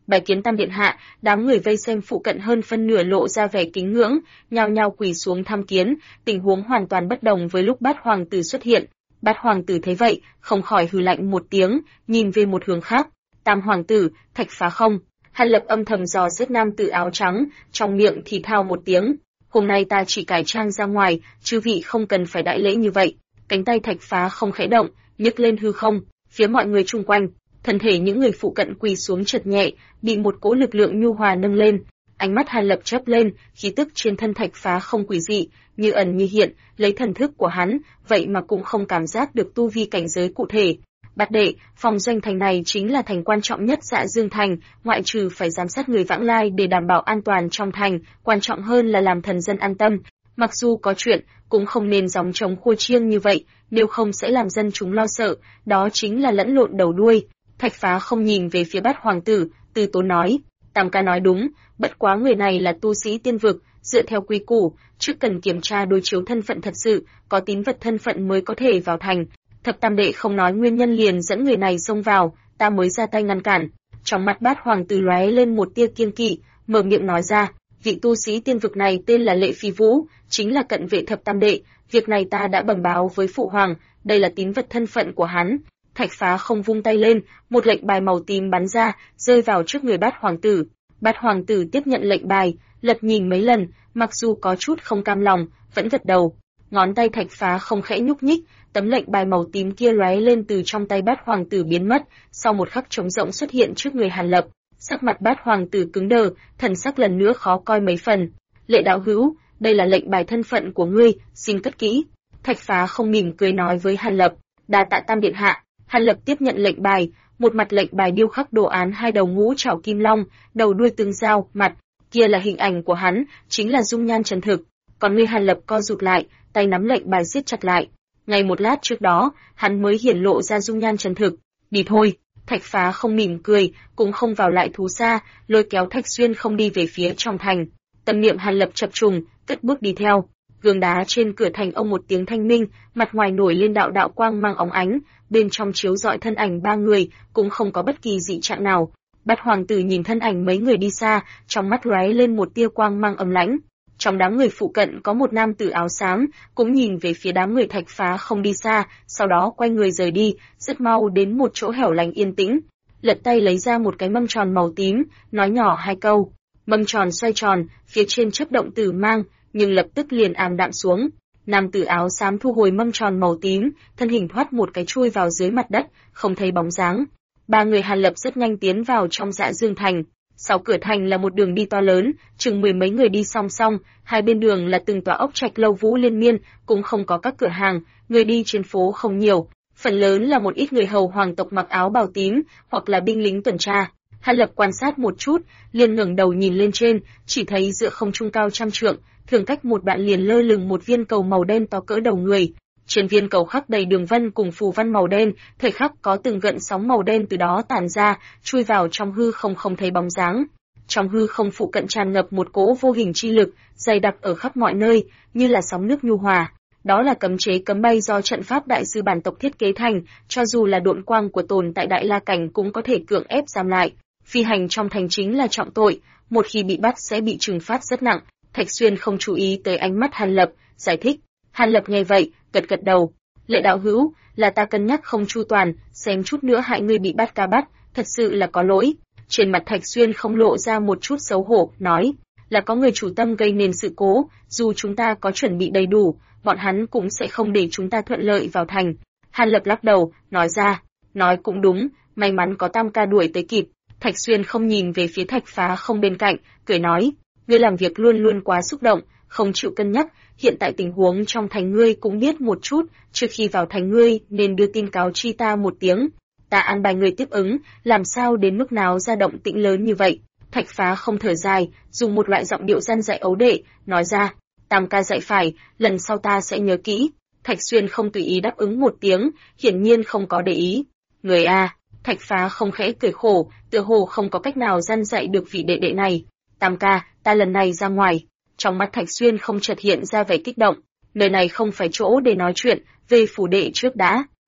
Bái kiến Tam điện hạ, đám người vây xem phụ cận hơn phân nửa lộ ra vẻ kính ngưỡng, nhao nhao quỳ xuống tham kiến, tình huống hoàn toàn bất đồng với lúc Bát hoàng tử xuất hiện. Bát hoàng tử thấy vậy, không khỏi hừ lạnh một tiếng, nhìn về một hướng khác. Tam hoàng tử, Thạch Phá không? Hàn Lập âm thầm dò xét nam tử áo trắng, trong miệng thì thào một tiếng. Hôm nay ta chỉ cải trang ra ngoài, chư vị không cần phải đại lễ như vậy. Cánh tay Thạch Phá không khẽ động, nhấc lên hư không, phía mọi người chung quanh. Thân thể những người phụ cận quỳ xuống chợt nhẹ, bị một cỗ lực lượng nhu hòa nâng lên. Ánh mắt Hàn Lập chớp lên, khí tức trên thân Thạch Phá không quỷ dị, như ẩn như hiện, lấy thần thức của hắn, vậy mà cũng không cảm giác được tu vi cảnh giới cụ thể. Bát đệ, phòng doanh thành này chính là thành quan trọng nhất Dạ Dương thành, ngoại trừ phải giám sát người vãng lai để đảm bảo an toàn trong thành, quan trọng hơn là làm thần dân an tâm. Mặc dù có chuyện, cũng không nên gióng trống khua chiêng như vậy, nếu không sẽ làm dân chúng lo sợ, đó chính là lẫn lộn đầu đuôi. Thạch Phá không nhìn về phía Bát hoàng tử, từ tốn nói, Tam ca nói đúng, bất quá người này là tu sĩ tiên vực, dựa theo quy củ, trước cần kiểm tra đối chiếu thân phận thật sự, có tín vật thân phận mới có thể vào thành. Thập Tam đệ không nói nguyên nhân liền dẫn người này xông vào, ta mới ra tay ngăn cản. Trong mắt Bát hoàng tử lóe lên một tia kiêng kỵ, mở miệng nói ra, vị tu sĩ tiên vực này tên là Lệ Phi Vũ, chính là cận vệ Thập Tam đệ, việc này ta đã bẩm báo với phụ hoàng, đây là tín vật thân phận của hắn. Thạch Phá không vung tay lên, một lệnh bài màu tím bắn ra, rơi vào trước người Bát hoàng tử. Bát hoàng tử tiếp nhận lệnh bài, lật nhìn mấy lần, mặc dù có chút không cam lòng, vẫn gật đầu. Ngón tay Thạch Phá không khẽ nhúc nhích, tấm lệnh bài màu tím kia lóe lên từ trong tay Bát hoàng tử biến mất, sau một khắc trống rỗng xuất hiện trước người Hàn Lập. Sắc mặt Bát hoàng tử cứng đờ, thần sắc lần nữa khó coi mấy phần. Lệ đạo hữu, đây là lệnh bài thân phận của ngươi, xin cất kỹ. Thạch Phá không mỉm cười nói với Hàn Lập, đa tạ Tam điện hạ. Hàn Lập tiếp nhận lệnh bài, một mặt lệnh bài điêu khắc đồ án hai đầu ngũ trảo kim long, đầu đuôi tương giao, mặt kia là hình ảnh của hắn, chính là dung nhan chân thực. Còn người Hàn Lập co rụt lại, tay nắm lệnh bài siết chặt lại. Ngay một lát trước đó, hắn mới hiển lộ ra dung nhan chân thực. Đi thôi. Thạch Phá không mỉm cười, cũng không vào lại thú xa, lôi kéo Thạch Xuyên không đi về phía trong thành. Tâm niệm Hàn Lập chập trùng, cất bước đi theo. Gương đá trên cửa thành ông một tiếng thanh minh, mặt ngoài nổi lên đạo đạo quang mang óng ánh, bên trong chiếu rọi thân ảnh ba người, cũng không có bất kỳ dị trạng nào. Bát hoàng tử nhìn thân ảnh mấy người đi xa, trong mắt lóe lên một tia quang mang âm lãnh. Trong đám người phụ cận có một nam tử áo xám, cũng nhìn về phía đám người Thạch Phá không đi xa, sau đó quay người rời đi, rất mau đến một chỗ hẻo lánh yên tĩnh. Lật tay lấy ra một cái mâm tròn màu tím, nói nhỏ hai câu. Mâm tròn xoay tròn, phía trên chớp động tử mang, nhưng lập tức liền ảm đạm xuống. Nam tử áo xám thu hồi mâm tròn màu tím, thân hình thoát một cái chui vào dưới mặt đất, không thấy bóng dáng. Ba người Hàn Lập rất nhanh tiến vào trong Dạ Dương thành. Sau cửa thành là một đường đi to lớn, chừng mười mấy người đi song song, hai bên đường là từng tòa ốc trạch lâu vũ liên miên, cũng không có các cửa hàng, người đi trên phố không nhiều, phần lớn là một ít người hầu hoàng tộc mặc áo bào tím, hoặc là binh lính tuần tra. Hàn Lập quan sát một chút, liền ngẩng đầu nhìn lên trên, chỉ thấy giữa không trung cao trăm trượng, thường cách một đoạn liền lơ lửng một viên cầu màu đen to cỡ đầu người. Trên viên cầu khắc đầy đường vân cùng phù văn màu đen, thời khắc có từng gợn sóng màu đen từ đó tản ra, chui vào trong hư không thấy bóng dáng. Trong hư không phụ cận tràn ngập một cỗ vô hình chi lực, dày đặc ở khắp mọi nơi, như là sóng nước nhu hòa. Đó là cấm chế cấm bay do trận pháp đại sư bản tộc thiết kế thành, cho dù là độn quang của tồn tại Đại La cảnh cũng có thể cưỡng ép giam lại. Phi hành trong thành chính là trọng tội, một khi bị bắt sẽ bị trừng phạt rất nặng. Thạch Xuyên không chú ý tới ánh mắt Hàn Lập, giải thích. Hàn Lập nghe vậy, gật đầu. Lệ đạo hữu, là ta cân nhắc không chu toàn, xem chút nữa hại ngươi bị bắt ca bắt, thật sự là có lỗi. Trên mặt Thạch Xuyên không lộ ra một chút xấu hổ, nói, là có người chủ tâm gây nên sự cố, dù chúng ta có chuẩn bị đầy đủ, bọn hắn cũng sẽ không để chúng ta thuận lợi vào thành. Hàn Lập lắc đầu, nói ra, nói cũng đúng, may mắn có Tam ca đuổi tới kịp. Thạch Xuyên không nhìn về phía Thạch Phá không bên cạnh, cười nói, ngươi làm việc luôn luôn quá xúc động, không chịu cân nhắc, hiện tại tình huống trong thành ngươi cũng biết một chút, trước khi vào thành ngươi nên đưa tin cáo chi ta một tiếng. Ta an bài người tiếp ứng, làm sao đến mức nào ra động tĩnh lớn như vậy. Thạch Phá không thở dài, dùng một loại giọng điệu gian dạy ấu đệ, nói ra, Tam ca dạy phải, lần sau ta sẽ nhớ kỹ. Thạch Xuyên không tùy ý đáp ứng một tiếng, hiển nhiên không có để ý. Người a, Thạch Phá không khẽ cười khổ, tựa hồ không có cách nào gian dạy được vị đệ đệ này. Tam ca, ta lần này ra ngoài. Trong mắt Thạch Xuyên không chợt hiện ra vẻ kích động. Nơi này không phải chỗ để nói chuyện, về phủ đệ trước đã.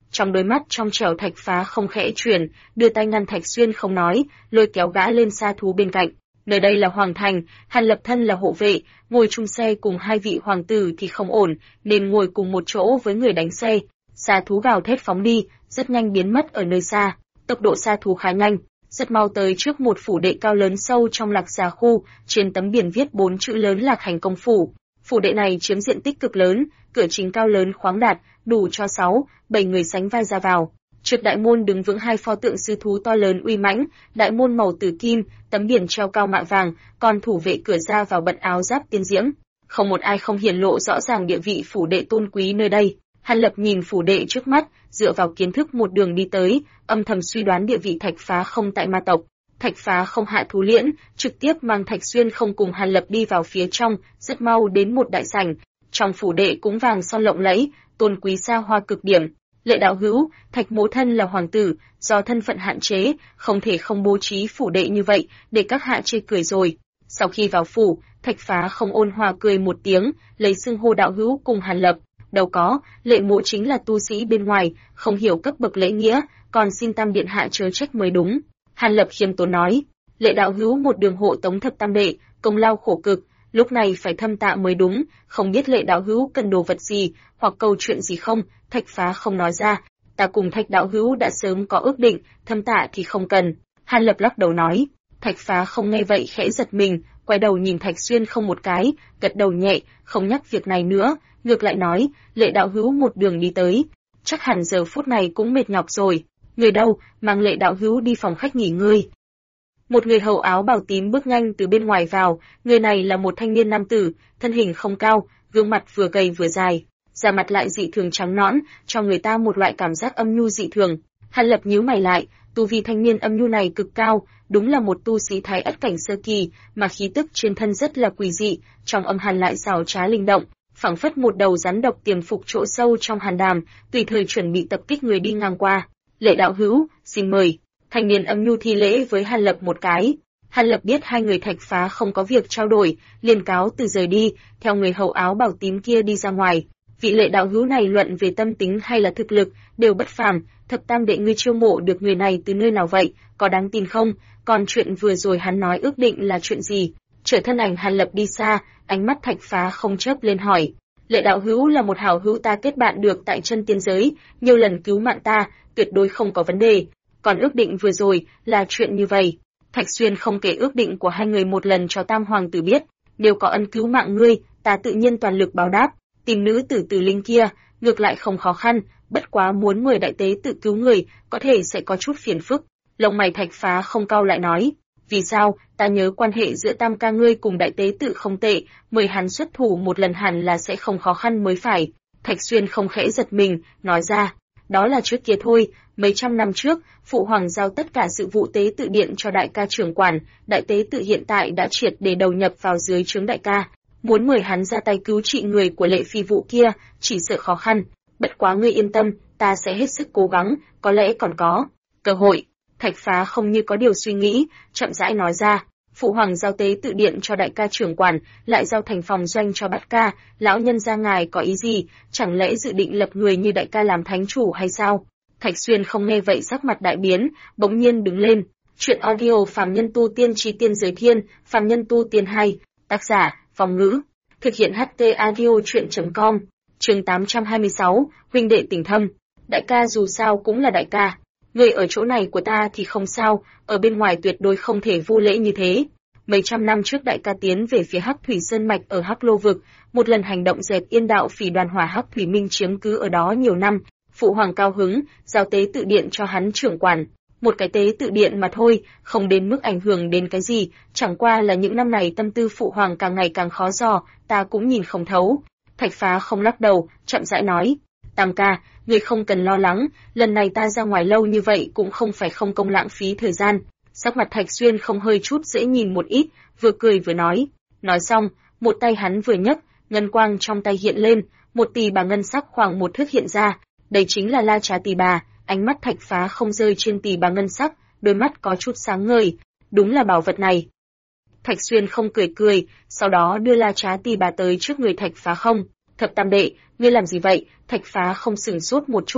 Trong đôi mắt trong trẻo Thạch Phá không khẽ chuyển, đưa tay ngăn Thạch Xuyên không nói, lôi kéo gã lên xa thú bên cạnh. Nơi đây là hoàng thành, Hàn Lập thân là hộ vệ, ngồi chung xe cùng hai vị hoàng tử thì không ổn, nên ngồi cùng một chỗ với người đánh xe. Xa thú gào thét phóng đi, rất nhanh biến mất ở nơi xa. Tốc độ xa thú khá nhanh, rất mau tới trước một phủ đệ cao lớn sâu trong Lạc Già khu, trên tấm biển viết 4 chữ lớn Lạc Hành Công phủ. Phủ đệ này chiếm diện tích cực lớn, cửa chính cao lớn khoáng đạt, đủ cho 7 người sánh vai ra vào. Trước đại môn đứng vững hai pho tượng sư thú to lớn uy mãnh, đại môn màu tử kim, tấm biển treo cao mạ vàng, còn thủ vệ cửa ra vào bận áo giáp tiên diễm. Không một ai không hiển lộ rõ ràng địa vị phủ đệ tôn quý nơi đây. Hàn Lập nhìn phủ đệ trước mắt, dựa vào kiến thức một đường đi tới, âm thầm suy đoán địa vị Thạch Phá không tại ma tộc. Thạch Phá không hạ thú liễn, trực tiếp mang Thạch Xuyên không cùng Hàn Lập đi vào phía trong, rất mau đến một đại sảnh. Trong phủ đệ cũng vàng son lộng lẫy, tôn quý xa hoa cực điểm. Lệ đạo hữu, Thạch mỗ thân là hoàng tử, do thân phận hạn chế, không thể không bố trí phủ đệ như vậy, để các hạ chê cười rồi. Sau khi vào phủ, Thạch Phá không ôn hòa cười một tiếng, lấy xưng hô đạo hữu cùng Hàn Lập. Đâu có, lệ mỗ chính là tu sĩ bên ngoài, không hiểu cấp bậc lễ nghĩa, còn xin tam điện hạ chớ trách mới đúng. Hàn Lập khiêm tốn nói, lệ đạo hữu một đường hộ tống thập tam đệ, công lao khổ cực, lúc này phải thâm tạ mới đúng, không biết lệ đạo hữu cần đồ vật gì, hoặc câu chuyện gì không. Thạch Phá không nói ra, ta cùng Thạch đạo hữu đã sớm có ước định, thâm tạ thì không cần. Hàn Lập lắc đầu nói. Thạch Phá không nghe vậy khẽ giật mình, quay đầu nhìn Thạch Xuyên không một cái, gật đầu nhẹ, không nhắc việc này nữa, ngược lại nói, lệ đạo hữu một đường đi tới, chắc hẳn giờ phút này cũng mệt nhọc rồi. Người đâu, mang lệ đạo hữu đi phòng khách nghỉ ngơi. Một người hầu áo bào tím bước nhanh từ bên ngoài vào, người này là một thanh niên nam tử, thân hình không cao, gương mặt vừa gầy vừa dài, da mặt lại dị thường trắng nõn, cho người ta một loại cảm giác âm nhu dị thường. Hàn Lập nhíu mày lại, tu vi thanh niên âm nhu này cực cao, đúng là một tu sĩ thái ất cảnh sơ kỳ, mà khí tức trên thân rất là quỷ dị, trong âm hàn lại xảo trá linh động, phảng phất một đầu rắn độc tiềm phục chỗ sâu trong hàn đàm, tùy thời chuẩn bị tập kích người đi ngang qua. Lệ đạo hữu, xin mời. Thanh niên âm nhu thi lễ với Hàn Lập một cái. Hàn Lập biết hai người Thạch Phá không có việc trao đổi, liền cáo từ rời đi, theo người hầu áo bảo tím kia đi ra ngoài. Vị lệ đạo hữu này luận về tâm tính hay là thực lực, đều bất phàm, thập tam đệ ngươi chiêu mộ được người này từ nơi nào vậy, có đáng tin không? Còn chuyện vừa rồi hắn nói ước định là chuyện gì? Trở thân ảnh Hàn Lập đi xa, ánh mắt Thạch Phá không chớp lên hỏi. Lệ đạo hữu là một hảo hữu ta kết bạn được tại chân tiên giới, nhiều lần cứu mạng ta, tuyệt đối không có vấn đề. Còn ước định vừa rồi là chuyện như vậy. Thạch Xuyên không kể ước định của hai người một lần cho Tam hoàng tử biết, nếu có ân cứu mạng ngươi, ta tự nhiên toàn lực báo đáp. Tìm nữ tử Tử Linh kia, ngược lại không khó khăn, bất quá muốn mời đại tế tự cứu người, có thể sẽ có chút phiền phức. Lông mày Thạch Phá không cau lại nói, vì sao? Ta nhớ quan hệ giữa Tam ca ngươi cùng đại tế tự không tệ, mời hắn xuất thủ một lần hẳn là sẽ không khó khăn mới phải. Thạch Xuyên không khẽ giật mình, nói ra, đó là trước kia thôi, mấy trăm năm trước, phụ hoàng giao tất cả sự vụ tế tự điện cho đại ca trưởng quản, đại tế tự hiện tại đã triệt để đầu nhập vào dưới trướng đại ca. Muốn mời hắn ra tay cứu trị người của lệ phi vụ kia, chỉ sợ khó khăn. Bất quá ngươi yên tâm, ta sẽ hết sức cố gắng, có lẽ còn có cơ hội. Thạch Phá không như có điều suy nghĩ, chậm rãi nói ra, phụ hoàng giao tế tự điện cho đại ca trưởng quản, lại giao thành phòng doanh cho bát ca, lão nhân gia ngài có ý gì, chẳng lẽ dự định lập người như đại ca làm thánh chủ hay sao? Thạch Xuyên không nghe vậy sắc mặt đại biến, bỗng nhiên đứng lên. Chuyện audio Phàm Nhân Tu Tiên Chí Tiên Giới Thiên, Phàm Nhân Tu Tiên 2, tác giả, Phong Ngữ, thực hiện HT audio chuyện.com, chương 826, huynh đệ tình thâm. Đại ca dù sao cũng là đại ca. Người ở chỗ này của ta thì không sao, ở bên ngoài tuyệt đối không thể vô lễ như thế. Mấy trăm năm trước đại ca tiến về phía Hắc Thủy Sơn Mạch ở Hắc Lô Vực, một lần hành động dẹp yên đạo phỉ đoàn hỏa Hắc Thủy Minh chiếm cứ ở đó nhiều năm, phụ hoàng cao hứng, giao tế tự điện cho hắn trưởng quản. Một cái tế tự điện mà thôi, không đến mức ảnh hưởng đến cái gì, chẳng qua là những năm này tâm tư phụ hoàng càng ngày càng khó dò, ta cũng nhìn không thấu. Thạch Phá không lắc đầu, chậm rãi nói, Tam ca, ngươi không cần lo lắng, lần này ta ra ngoài lâu như vậy cũng không phải không công lãng phí thời gian. Sắc mặt Thạch Xuyên không hơi chút dễ nhìn một ít, vừa cười vừa nói. Nói xong, một tay hắn vừa nhấc, ngân quang trong tay hiện lên, một tỳ bà ngân sắc khoảng một thước hiện ra. Đây chính là la trá tỳ bà. Ánh mắt Thạch Phá không rơi trên tỳ bà ngân sắc, đôi mắt có chút sáng ngời. Đúng là bảo vật này. Thạch Xuyên không cười cười, sau đó đưa la trá tỳ bà tới trước người Thạch Phá không. Thập tam đệ, ngươi làm gì vậy? Thạch Phá không sửng sốt một chút,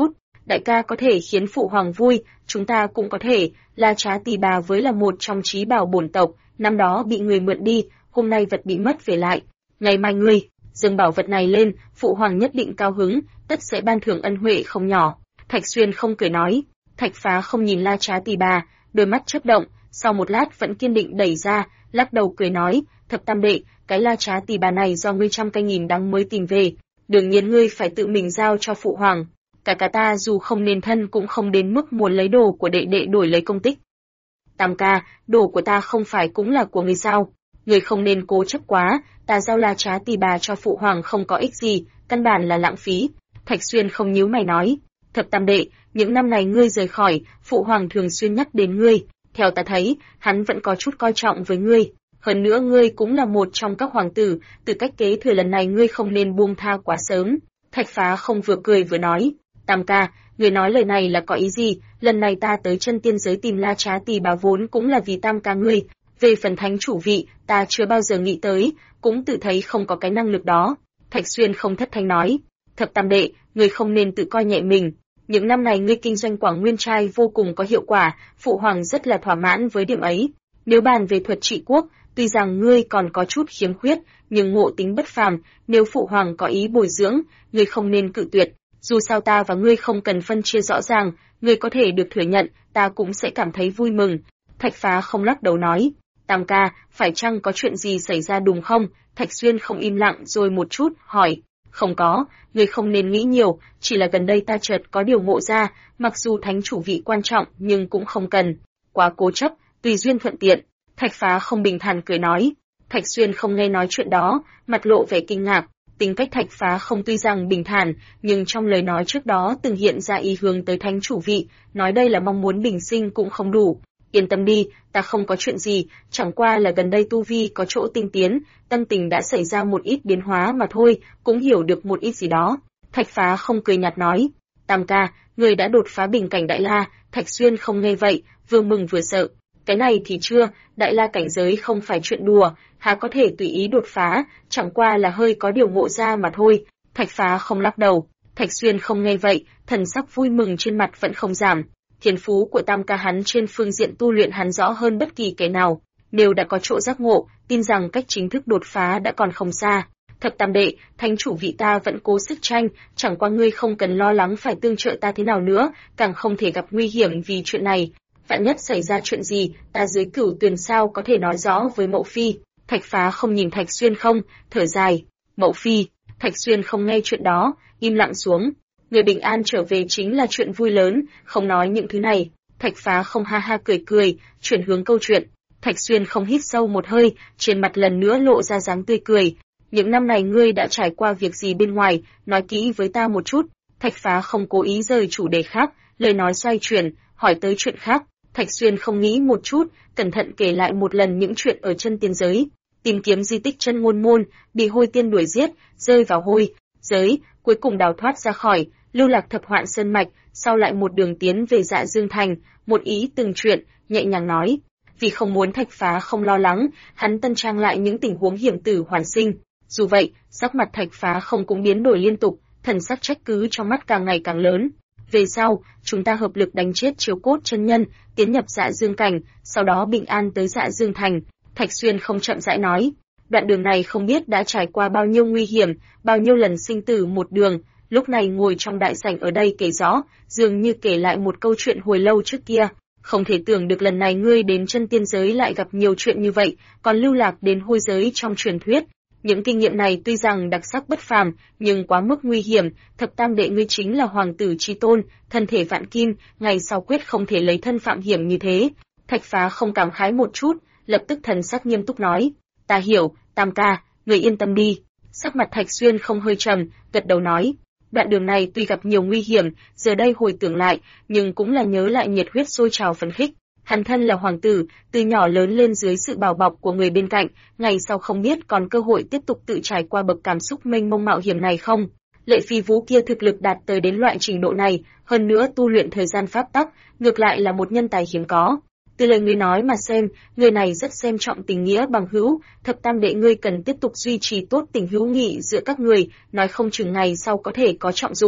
đại ca có thể khiến phụ hoàng vui, chúng ta cũng có thể. La Trá Tỳ Bà với là một trong trí bảo bổn tộc, năm đó bị người mượn đi, hôm nay vật bị mất về lại. Ngày mai ngươi dâng bảo vật này lên, phụ hoàng nhất định cao hứng, tất sẽ ban thưởng ân huệ không nhỏ. Thạch Xuyên không cười nói. Thạch Phá không nhìn La Trá Tỳ Bà, đôi mắt chớp động, sau một lát vẫn kiên định đẩy ra, lắc đầu cười nói, Thập Tam đệ, cái La Trá Tỳ Bà này do ngươi trăm canh nghìn đắng mới tìm về, đương nhiên ngươi phải tự mình giao cho phụ hoàng. Cả ta dù không nên thân cũng không đến mức muốn lấy đồ của đệ đệ đổi lấy công tích. Tam ca, đồ của ta không phải cũng là của ngươi sao? Ngươi không nên cố chấp quá, ta giao La Trá Tỳ Bà cho phụ hoàng không có ích gì, căn bản là lãng phí. Thạch Xuyên không nhíu mày nói, Thập Tam đệ, những năm này ngươi rời khỏi, phụ hoàng thường xuyên nhắc đến ngươi, theo ta thấy, hắn vẫn có chút coi trọng với ngươi. Hơn nữa ngươi cũng là một trong các hoàng tử, từ cách kế thừa lần này ngươi không nên buông tha quá sớm. Thạch Phá không vừa cười vừa nói, Tam ca, người nói lời này là có ý gì? Lần này ta tới chân tiên giới tìm La Trá Tỳ Bà vốn cũng là vì Tam ca ngươi. Về phần thánh chủ vị, ta chưa bao giờ nghĩ tới, cũng tự thấy không có cái năng lực đó. Thạch Xuyên không thất thanh nói, Thập Tam đệ, ngươi không nên tự coi nhẹ mình. Những năm này ngươi kinh doanh Quảng Nguyên trai vô cùng có hiệu quả, phụ hoàng rất là thỏa mãn với điểm ấy. Nếu bàn về thuật trị quốc, tuy rằng ngươi còn có chút khiếm khuyết, nhưng ngộ tính bất phàm, nếu phụ hoàng có ý bồi dưỡng, ngươi không nên cự tuyệt. Dù sao ta và ngươi không cần phân chia rõ ràng, ngươi có thể được thừa nhận, ta cũng sẽ cảm thấy vui mừng. Thạch Phá không lắc đầu nói, Tam ca, phải chăng có chuyện gì xảy ra đúng không? Thạch Xuyên không im lặng rồi một chút, hỏi, không có, ngươi không nên nghĩ nhiều, chỉ là gần đây ta chợt có điều ngộ ra, mặc dù thánh chủ vị quan trọng nhưng cũng không cần quá cố chấp, tùy duyên thuận tiện. Thạch Phá không bình thản cười nói. Thạch Xuyên không nghe nói chuyện đó, mặt lộ vẻ kinh ngạc. Tính cách Thạch Phá không tuy rằng bình thản, nhưng trong lời nói trước đó từng hiện ra ý hướng tới thánh chủ vị, nói đây là mong muốn bình sinh cũng không đủ. Yên tâm đi, ta không có chuyện gì, chẳng qua là gần đây tu vi có chỗ tinh tiến, tâm tình đã xảy ra một ít biến hóa mà thôi, cũng hiểu được một ít gì đó. Thạch Phá không cười nhạt nói, Tam ca, người đã đột phá bình cảnh Đại La. Thạch Xuyên không nghe vậy, vừa mừng vừa sợ. Cái này thì chưa, Đại La cảnh giới không phải chuyện đùa, há có thể tùy ý đột phá, chẳng qua là hơi có điều ngộ ra mà thôi. Thạch Phá không lắc đầu. Thạch Xuyên không nghe vậy, thần sắc vui mừng trên mặt vẫn không giảm. Thiên phú của Tam ca hắn trên phương diện tu luyện hắn rõ hơn bất kỳ kẻ nào, nếu đã có chỗ giác ngộ, tin rằng cách chính thức đột phá đã còn không xa. Thập Tam đệ, thánh chủ vị ta vẫn cố sức tranh, chẳng qua ngươi không cần lo lắng phải tương trợ ta thế nào nữa, càng không thể gặp nguy hiểm vì chuyện này. Vạn nhất xảy ra chuyện gì, ta dưới Cửu Tuyền sao có thể nói rõ với Mậu Phi. Thạch Phá không nhìn Thạch Xuyên không, thở dài. Mậu Phi. Thạch Xuyên không nghe chuyện đó, im lặng xuống. Người bình an trở về chính là chuyện vui lớn, không nói những thứ này. Thạch Phá không ha ha cười cười, chuyển hướng câu chuyện. Thạch Xuyên không hít sâu một hơi, trên mặt lần nữa lộ ra dáng tươi cười. Những năm này ngươi đã trải qua việc gì bên ngoài, nói kỹ với ta một chút. Thạch Phá không cố ý rời chủ đề khác, lời nói xoay chuyển, hỏi tới chuyện khác. Thạch Xuyên không nghĩ một chút, cẩn thận kể lại một lần những chuyện ở chân tiên giới. Tìm kiếm di tích chân ngôn môn, bị Hôi Tiên đuổi giết, rơi vào hôi giới, cuối cùng đào thoát ra khỏi, lưu lạc thập hoạn sơn mạch, sau lại một đường tiến về Dạ Dương Thành, một ý từng chuyện, nhẹ nhàng nói. Vì không muốn Thạch Phá không lo lắng, hắn tân trang lại những tình huống hiểm tử hoàn sinh. Dù vậy, sắc mặt Thạch Phá không cũng biến đổi liên tục, thần sắc trách cứ trong mắt càng ngày càng lớn. Về sau, chúng ta hợp lực đánh chết Chiếu Cốt chân nhân, tiến nhập Dạ Dương cảnh, sau đó bình an tới Dạ Dương Thành. Thạch Xuyên không chậm rãi nói. Đoạn đường này không biết đã trải qua bao nhiêu nguy hiểm, bao nhiêu lần sinh tử một đường. Lúc này ngồi trong đại sảnh ở đây kể rõ, dường như kể lại một câu chuyện hồi lâu trước kia. Không thể tưởng được lần này ngươi đến chân tiên giới lại gặp nhiều chuyện như vậy, còn lưu lạc đến hôi giới trong truyền thuyết. Những kinh nghiệm này tuy rằng đặc sắc bất phàm, nhưng quá mức nguy hiểm. Thập Tam đệ ngươi chính là hoàng tử chí tôn, thân thể vạn kim, ngày sau quyết không thể lấy thân phạm hiểm như thế. Thạch Phá không cảm khái một chút, lập tức thần sắc nghiêm túc nói, ta hiểu, Tam ca, người yên tâm đi. Sắc mặt Thạch Xuyên không hơi trầm, gật đầu nói, đoạn đường này tuy gặp nhiều nguy hiểm, giờ đây hồi tưởng lại, nhưng cũng là nhớ lại nhiệt huyết sôi trào phấn khích. Hắn thân là hoàng tử, từ nhỏ lớn lên dưới sự bảo bọc của người bên cạnh, ngày sau không biết còn cơ hội tiếp tục tự trải qua bậc cảm xúc mênh mông mạo hiểm này không. Lệ Phi Vũ kia thực lực đạt tới đến loại trình độ này, hơn nữa tu luyện thời gian pháp tắc, ngược lại là một nhân tài hiếm có. Từ lời ngươi nói mà xem, người này rất xem trọng tình nghĩa bằng hữu, Thập Tam đệ ngươi cần tiếp tục duy trì tốt tình hữu nghị giữa các người, nói không chừng ngày sau có thể có trọng dụng.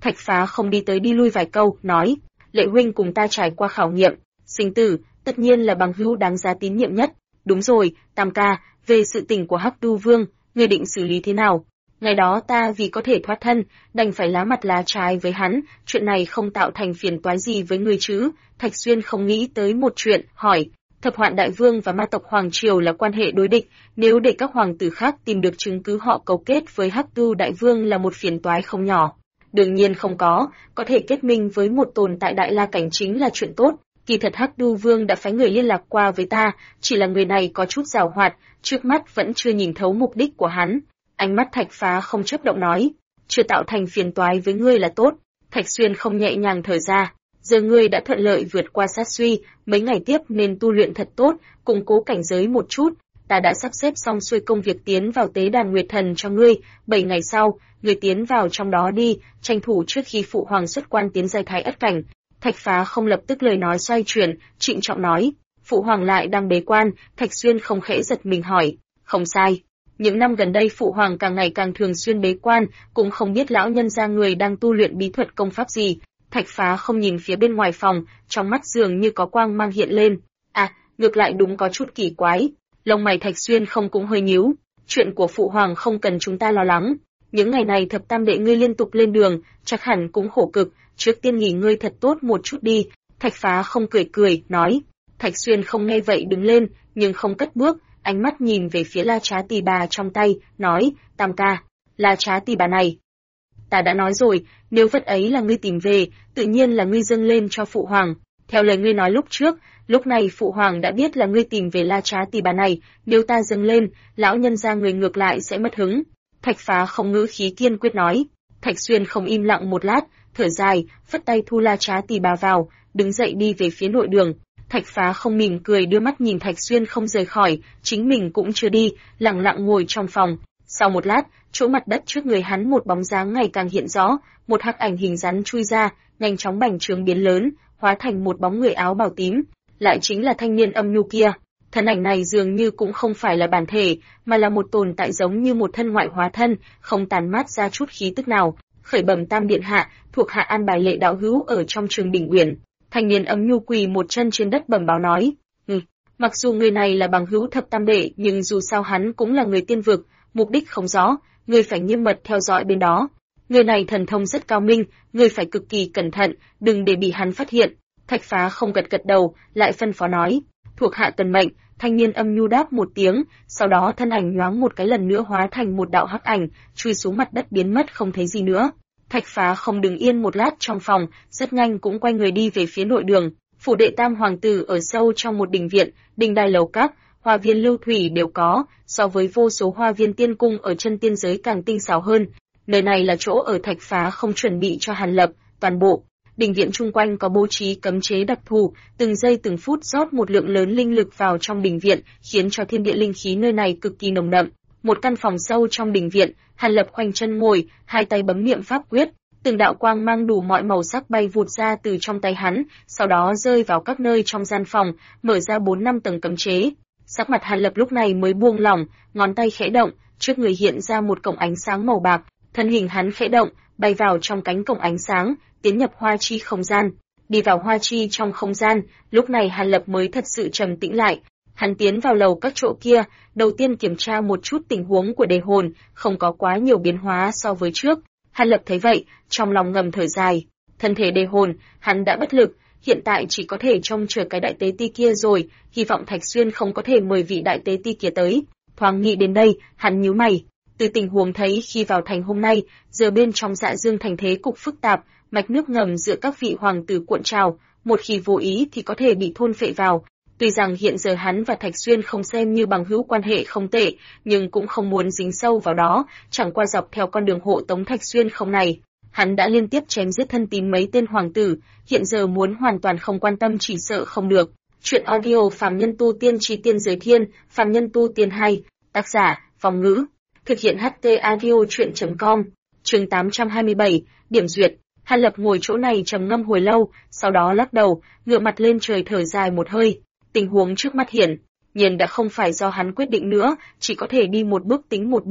Thạch Phá không đi tới đi lui vài câu, nói, Lệ huynh cùng ta trải qua khảo nghiệm, sinh tử, tất nhiên là bằng hữu đáng giá tín nhiệm nhất. Đúng rồi, Tam ca, về sự tình của Hắc Du Vương, ngươi định xử lý thế nào? Ngày đó ta vì có thể thoát thân, đành phải lá mặt lá trái với hắn, chuyện này không tạo thành phiền toái gì với ngươi chứ? Thạch Xuyên không nghĩ tới một chuyện, hỏi, Thập Hoạn Đại Vương và Ma tộc Hoàng Triều là quan hệ đối địch, nếu để các hoàng tử khác tìm được chứng cứ họ cấu kết với Hắc Du Đại Vương là một phiền toái không nhỏ. Đương nhiên không có thể kết minh với một tồn tại Đại La Cảnh chính là chuyện tốt. Kỳ thật Hắc Du Vương đã phái người liên lạc qua với ta, chỉ là người này có chút giàu hoạt, trước mắt vẫn chưa nhìn thấu mục đích của hắn. Ánh mắt Thạch Phá không chớp động nói, chưa tạo thành phiền toái với ngươi là tốt. Thạch Xuyên không nhẹ nhàng thở ra, giờ ngươi đã thuận lợi vượt qua sát suy, mấy ngày tiếp nên tu luyện thật tốt, củng cố cảnh giới một chút. Ta đã sắp xếp xong xuôi công việc tiến vào tế đàn Nguyệt Thần cho ngươi, 7 ngày sau, ngươi tiến vào trong đó đi, tranh thủ trước khi phụ hoàng xuất quan tiến giai thái ất cảnh. Thạch Phá không lập tức lời nói xoay chuyển, trịnh trọng nói, phụ hoàng lại đang bế quan. Thạch Xuyên không khẽ giật mình hỏi, không sai. Những năm gần đây phụ hoàng càng ngày càng thường xuyên bế quan, cũng không biết lão nhân gia người đang tu luyện bí thuật công pháp gì. Thạch Phá không nhìn phía bên ngoài phòng, trong mắt dường như có quang mang hiện lên. À, ngược lại đúng có chút kỳ quái. Lông mày Thạch Xuyên không cũng hơi nhíu. Chuyện của phụ hoàng không cần chúng ta lo lắng. Những ngày này thập tam đệ ngươi liên tục lên đường, chắc hẳn cũng khổ cực, trước tiên nghỉ ngơi thật tốt một chút đi. Thạch Phá không cười, nói. Thạch Xuyên không nghe vậy đứng lên, nhưng không cất bước, ánh mắt nhìn về phía la trá tỳ bà trong tay, nói, Tam ca, la trá tỳ bà này. Ta đã nói rồi, nếu vật ấy là ngươi tìm về, tự nhiên là ngươi dâng lên cho phụ hoàng. Theo lời ngươi nói lúc trước, lúc này phụ hoàng đã biết là ngươi tìm về la trá tỳ bà này, nếu ta dâng lên, lão nhân gia người ngược lại sẽ mất hứng. Thạch Phá không ngữ khí kiên quyết nói. Thạch Xuyên không im lặng một lát, thở dài, phất tay thu la trá tỳ bà vào, đứng dậy đi về phía nội đường. Thạch Phá không mỉm cười đưa mắt nhìn Thạch Xuyên không rời khỏi, chính mình cũng chưa đi, lặng lặng ngồi trong phòng. Sau một lát, chỗ mặt đất trước người hắn một bóng dáng ngày càng hiện rõ, một hắc ảnh hình rắn chui ra, nhanh chóng bành trướng biến lớn, hóa thành một bóng người áo bào tím, lại chính là thanh niên âm nhu kia. Thân ảnh này dường như cũng không phải là bản thể, mà là một tồn tại giống như một thân ngoại hóa thân, không tàn mát ra chút khí tức nào. Khởi bẩm Tam điện hạ, thuộc hạ an bài Lệ đạo hữu ở trong Trường Đỉnh Uyển. Thanh niên âm nhu quỳ một chân trên đất bẩm báo nói, mặc dù người này là bằng hữu thập tam đệ, nhưng dù sao hắn cũng là người tiên vực, mục đích không rõ, ngươi phải nghiêm mật theo dõi bên đó. Người này thần thông rất cao minh, ngươi phải cực kỳ cẩn thận, đừng để bị hắn phát hiện. Thạch Phá không gật đầu, lại phân phó nói, thuộc hạ tuân mệnh. Thanh niên âm nhu đáp một tiếng, sau đó thân ảnh nhoáng một cái lần nữa hóa thành một đạo hắc ảnh, chui xuống mặt đất biến mất không thấy gì nữa. Thạch Phá không đứng yên một lát trong phòng, rất nhanh cũng quay người đi về phía nội đường. Phủ đệ Tam hoàng tử ở sâu trong một đình viện, đình đài lầu các, hoa viên lưu thủy đều có, so với vô số hoa viên tiên cung ở chân tiên giới càng tinh xảo hơn. Nơi này là chỗ ở Thạch Phá không chuẩn bị cho Hàn Lập, toàn bộ đình viện chung quanh có bố trí cấm chế đặc thù, từng giây từng phút rót một lượng lớn linh lực vào trong đình viện, khiến cho thiên địa linh khí nơi này cực kỳ nồng đậm. Một căn phòng sâu trong đình viện, Hàn Lập khoanh chân ngồi, hai tay bấm niệm pháp quyết, từng đạo quang mang đủ mọi màu sắc bay vụt ra từ trong tay hắn, sau đó rơi vào các nơi trong gian phòng, mở ra 4-5 tầng cấm chế. Sắc mặt Hàn Lập lúc này mới buông lỏng, ngón tay khẽ động, trước người hiện ra một cổng ánh sáng màu bạc, thân hình hắn khẽ động, bay vào trong cánh cổng ánh sáng, tiến nhập hoa chi không gian. Đi vào hoa chi trong không gian, lúc này Hàn Lập mới thật sự trầm tĩnh lại. Hắn tiến vào lầu các chỗ kia, đầu tiên kiểm tra một chút tình huống của đề hồn, không có quá nhiều biến hóa so với trước. Hàn Lập thấy vậy, trong lòng ngầm thở dài. Thân thể đề hồn, hắn đã bất lực, hiện tại chỉ có thể trông chờ cái đại tế ti kia rồi, hy vọng Thạch Xuyên không có thể mời vị đại tế ti kia tới. Thoáng nghĩ đến đây, hắn nhíu mày. Từ tình huống thấy khi vào thành hôm nay, giờ bên trong Dạ Dương thành thế cục phức tạp, mạch nước ngầm giữa các vị hoàng tử cuộn trào, một khi vô ý thì có thể bị thôn phệ vào. Tuy rằng hiện giờ hắn và Thạch Xuyên không xem như bằng hữu quan hệ không tệ, nhưng cũng không muốn dính sâu vào đó, chẳng qua dọc theo con đường hộ tống Thạch Xuyên không này. Hắn đã liên tiếp chém giết thân tín mấy tên hoàng tử, hiện giờ muốn hoàn toàn không quan tâm chỉ sợ không được. Chuyện audio Phàm Nhân Tu Tiên Chí Tiên Giới Thiên, Phàm Nhân Tu Tiên 2, tác giả, Phong Ngữ. Thực hiện HT Audio Chuyện.com. Chương 827, điểm duyệt. Hàn Lập ngồi chỗ này trầm ngâm hồi lâu, sau đó lắc đầu, ngửa mặt lên trời thở dài một hơi. Tình huống trước mắt hiển nhiên đã không phải do hắn quyết định nữa, chỉ có thể đi một bước tính một bước.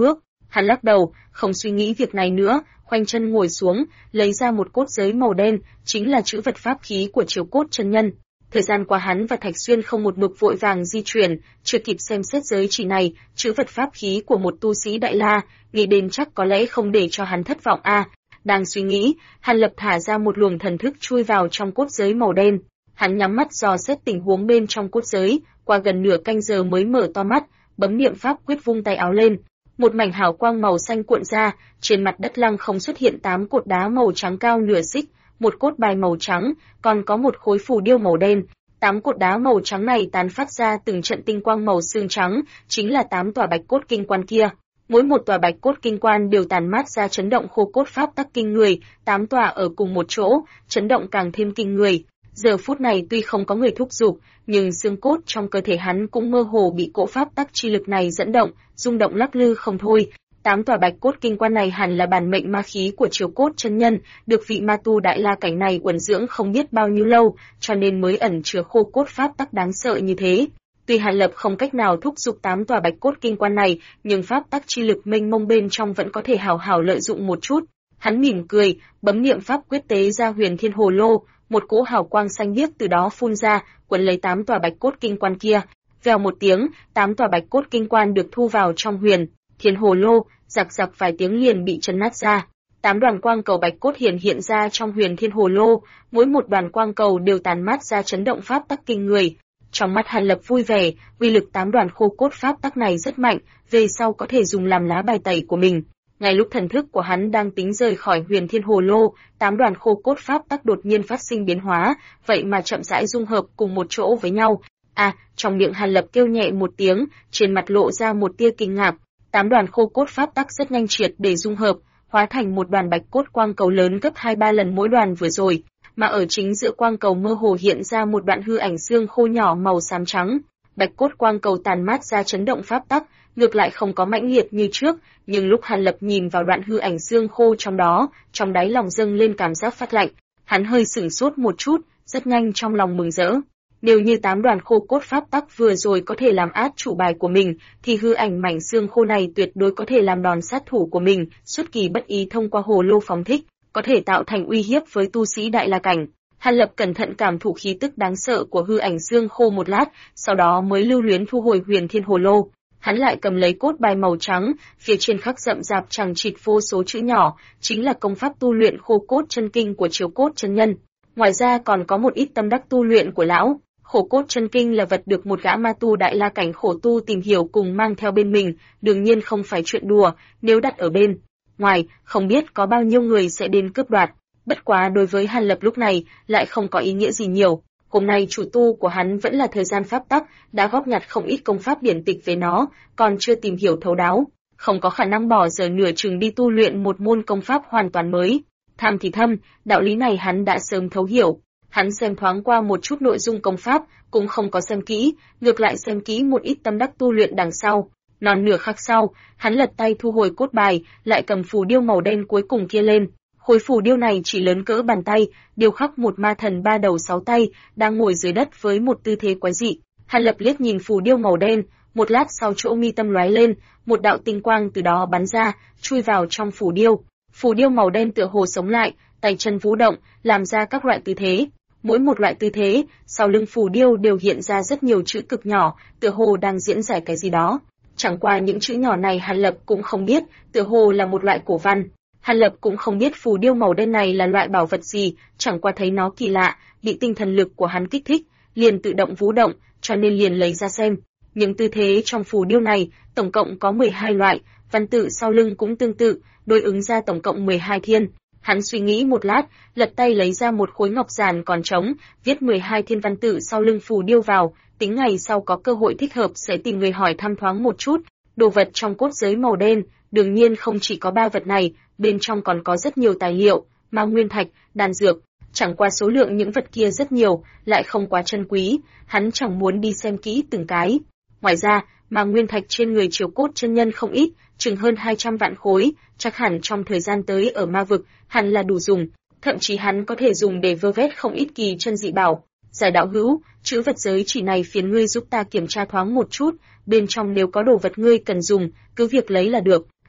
Hắn lắc đầu, không suy nghĩ việc này nữa, khoanh chân ngồi xuống, lấy ra một cốt giới màu đen, chính là trữ vật pháp khí của Chiếu Cốt chân nhân. Thời gian qua hắn và Thạch Xuyên không một mực vội vàng di chuyển, chưa kịp xem xét giới chỉ này, trữ vật pháp khí của một tu sĩ Đại La, nghĩ đến chắc có lẽ không để cho hắn thất vọng a. Đang suy nghĩ, Hàn Lập thả ra một luồng thần thức chui vào trong cốt giới màu đen. Hắn nhắm mắt dò xét tình huống bên trong cốt giới, qua gần nửa canh giờ mới mở to mắt, bấm niệm pháp quyết vung tay áo lên. Một mảnh hào quang màu xanh cuộn ra, trên mặt đất lăng không xuất hiện 8 cột đá màu trắng cao nửa xích, một cốt bài màu trắng, còn có một khối phù điêu màu đen. 8 cột đá màu trắng này tán phát ra từng trận tinh quang màu xương trắng, chính là 8 tòa bạch cốt kinh quan kia. Mỗi một tòa bạch cốt kinh quan đều tàn mát ra chấn động khô cốt pháp tắc kinh người, 8 tòa ở cùng một chỗ, chấn động càng thêm kinh người. Giờ phút này tuy không có người thúc giục, nhưng xương cốt trong cơ thể hắn cũng mơ hồ bị cỗ pháp tắc chi lực này dẫn động, rung động lắc lư không thôi. 8 tòa bạch cốt kinh quan này hẳn là bản mệnh ma khí của Chiếu Cốt chân nhân, được vị ma tu Đại La cảnh này uẩn dưỡng không biết bao nhiêu lâu, cho nên mới ẩn chứa khô cốt pháp tắc đáng sợ như thế. Tuy Hàn Lập không cách nào thúc giục 8 tòa bạch cốt kinh quan này, nhưng pháp tắc chi lực mênh mông bên trong vẫn có thể hào hào lợi dụng một chút. Hắn mỉm cười, bấm niệm pháp quyết tế ra Huyền Thiên Hồ Lô, một cỗ hào quang xanh biếc từ đó phun ra, quấn lấy 8 tòa bạch cốt kinh quan kia. Vèo một tiếng, 8 tòa bạch cốt kinh quan được thu vào trong Huyền Thiên Hồ Lô, rạc rạc vài tiếng liền bị chấn nát ra. 8 đoàn quang cầu bạch cốt hiện ra trong Huyền Thiên Hồ Lô, mỗi một đoàn quang cầu đều tàn mát ra chấn động pháp tắc kinh người. Trong mắt Hàn Lập vui vẻ, uy lực 8 đoàn khô cốt pháp tắc này rất mạnh, về sau có thể dùng làm lá bài tẩy của mình. Ngay lúc thần thức của hắn đang tính rời khỏi Huyền Thiên Hồ Lô, 8 đoàn khô cốt pháp tắc đột nhiên phát sinh biến hóa, vậy mà chậm rãi dung hợp cùng một chỗ với nhau. Trong miệng Hàn Lập kêu nhẹ một tiếng, trên mặt lộ ra một tia kinh ngạc. 8 đoàn khô cốt pháp tắc rất nhanh triệt để dung hợp, hóa thành một đoàn bạch cốt quang cầu lớn gấp 2-3 lần mỗi đoàn vừa rồi, mà ở chính giữa quang cầu mơ hồ hiện ra một đoạn hư ảnh xương khô nhỏ màu xám trắng. Bạch cốt quang cầu tàn mát ra chấn động pháp tắc, ngược lại không có mãnh liệt như trước, nhưng lúc Hàn Lập nhìn vào đoạn hư ảnh xương khô trong đó, trong đáy lòng dâng lên cảm giác phát lạnh. Hắn hơi sửng sốt một chút, rất nhanh trong lòng mừng rỡ. Nếu như 8 đoàn khô cốt pháp tắc vừa rồi có thể làm át chủ bài của mình, thì hư ảnh mảnh xương khô này tuyệt đối có thể làm đòn sát thủ của mình, xuất kỳ bất ý thông qua hồ lô phóng thích, có thể tạo thành uy hiếp với tu sĩ Đại La cảnh. Hàn Lập cẩn thận cảm thụ khí tức đáng sợ của hư ảnh xương khô một lát, sau đó mới lưu luyến thu hồi Huyền Thiên Hồ Lô. Hắn lại cầm lấy cốt bài màu trắng, phía trên khắc rậm rạp chằng chịt vô số chữ nhỏ, chính là công pháp tu luyện khô cốt chân kinh của Chiếu Cốt chân nhân. Ngoài ra còn có một ít tâm đắc tu luyện của lão. Khổ cốt chân kinh là vật được một gã ma tu Đại La cảnh khổ tu tìm hiểu cùng mang theo bên mình, đương nhiên không phải chuyện đùa, nếu đặt ở bên ngoài, không biết có bao nhiêu người sẽ đến cướp đoạt. Bất quá đối với Hàn Lập lúc này lại không có ý nghĩa gì nhiều. Hôm nay chủ tu của hắn vẫn là thời gian pháp tắc, đã góp nhặt không ít công pháp điển tịch về nó, còn chưa tìm hiểu thấu đáo, không có khả năng bỏ giờ nửa chừng đi tu luyện một môn công pháp hoàn toàn mới. Tham thì thâm, đạo lý này hắn đã sớm thấu hiểu. Hắn xem thoáng qua một chút nội dung công pháp, cũng không có xem kỹ, ngược lại xem kỹ một ít tâm đắc tu luyện đằng sau. Non nửa khắc sau, hắn lật tay thu hồi cốt bài, lại cầm phù điêu màu đen cuối cùng kia lên. Khối phù điêu này chỉ lớn cỡ bàn tay, điêu khắc một ma thần 3 đầu 6 tay, đang ngồi dưới đất với một tư thế quái dị. Hàn Lập liếc nhìn phù điêu màu đen, một lát sau chỗ mi tâm lóe lên, một đạo tinh quang từ đó bắn ra, chui vào trong phù điêu. Phù điêu màu đen tựa hồ sống lại, tay chân vũ động, làm ra các loại tư thế. Mỗi một loại tư thế, sau lưng phù điêu đều hiện ra rất nhiều chữ cực nhỏ, tựa hồ đang diễn giải cái gì đó. Chẳng qua những chữ nhỏ này Hàn Lập cũng không biết, tựa hồ là một loại cổ văn. Hàn Lập cũng không biết phù điêu màu đen này là loại bảo vật gì, chẳng qua thấy nó kỳ lạ, bị tinh thần lực của hắn kích thích, liền tự động vũ động, cho nên liền lấy ra xem. Những tư thế trong phù điêu này, tổng cộng có 12 loại, văn tự sau lưng cũng tương tự, đối ứng ra tổng cộng 12 thiên. Hắn suy nghĩ một lát, lật tay lấy ra một khối ngọc giản còn trống, viết 12 thiên văn tự sau lưng phù điêu vào, tính ngày sau có cơ hội thích hợp sẽ tìm người hỏi thăm thoáng một chút. Đồ vật trong cốt giới màu đen, đương nhiên không chỉ có 3 vật này, bên trong còn có rất nhiều tài liệu, ma nguyên thạch, đan dược. Chẳng qua số lượng những vật kia rất nhiều, lại không quá chân quý, hắn chẳng muốn đi xem kỹ từng cái. Ngoài ra, ma nguyên thạch trên người Chiếu Cốt chân nhân không ít, chừng hơn 200 vạn khối, chắc hẳn trong thời gian tới ở ma vực, hẳn là đủ dùng, thậm chí hắn có thể dùng để vơ vét không ít kỳ chân dị bảo. Giải đạo hữu, chữ vật giới chỉ này phiền ngươi giúp ta kiểm tra thoáng một chút, bên trong nếu có đồ vật ngươi cần dùng, cứ việc lấy là được.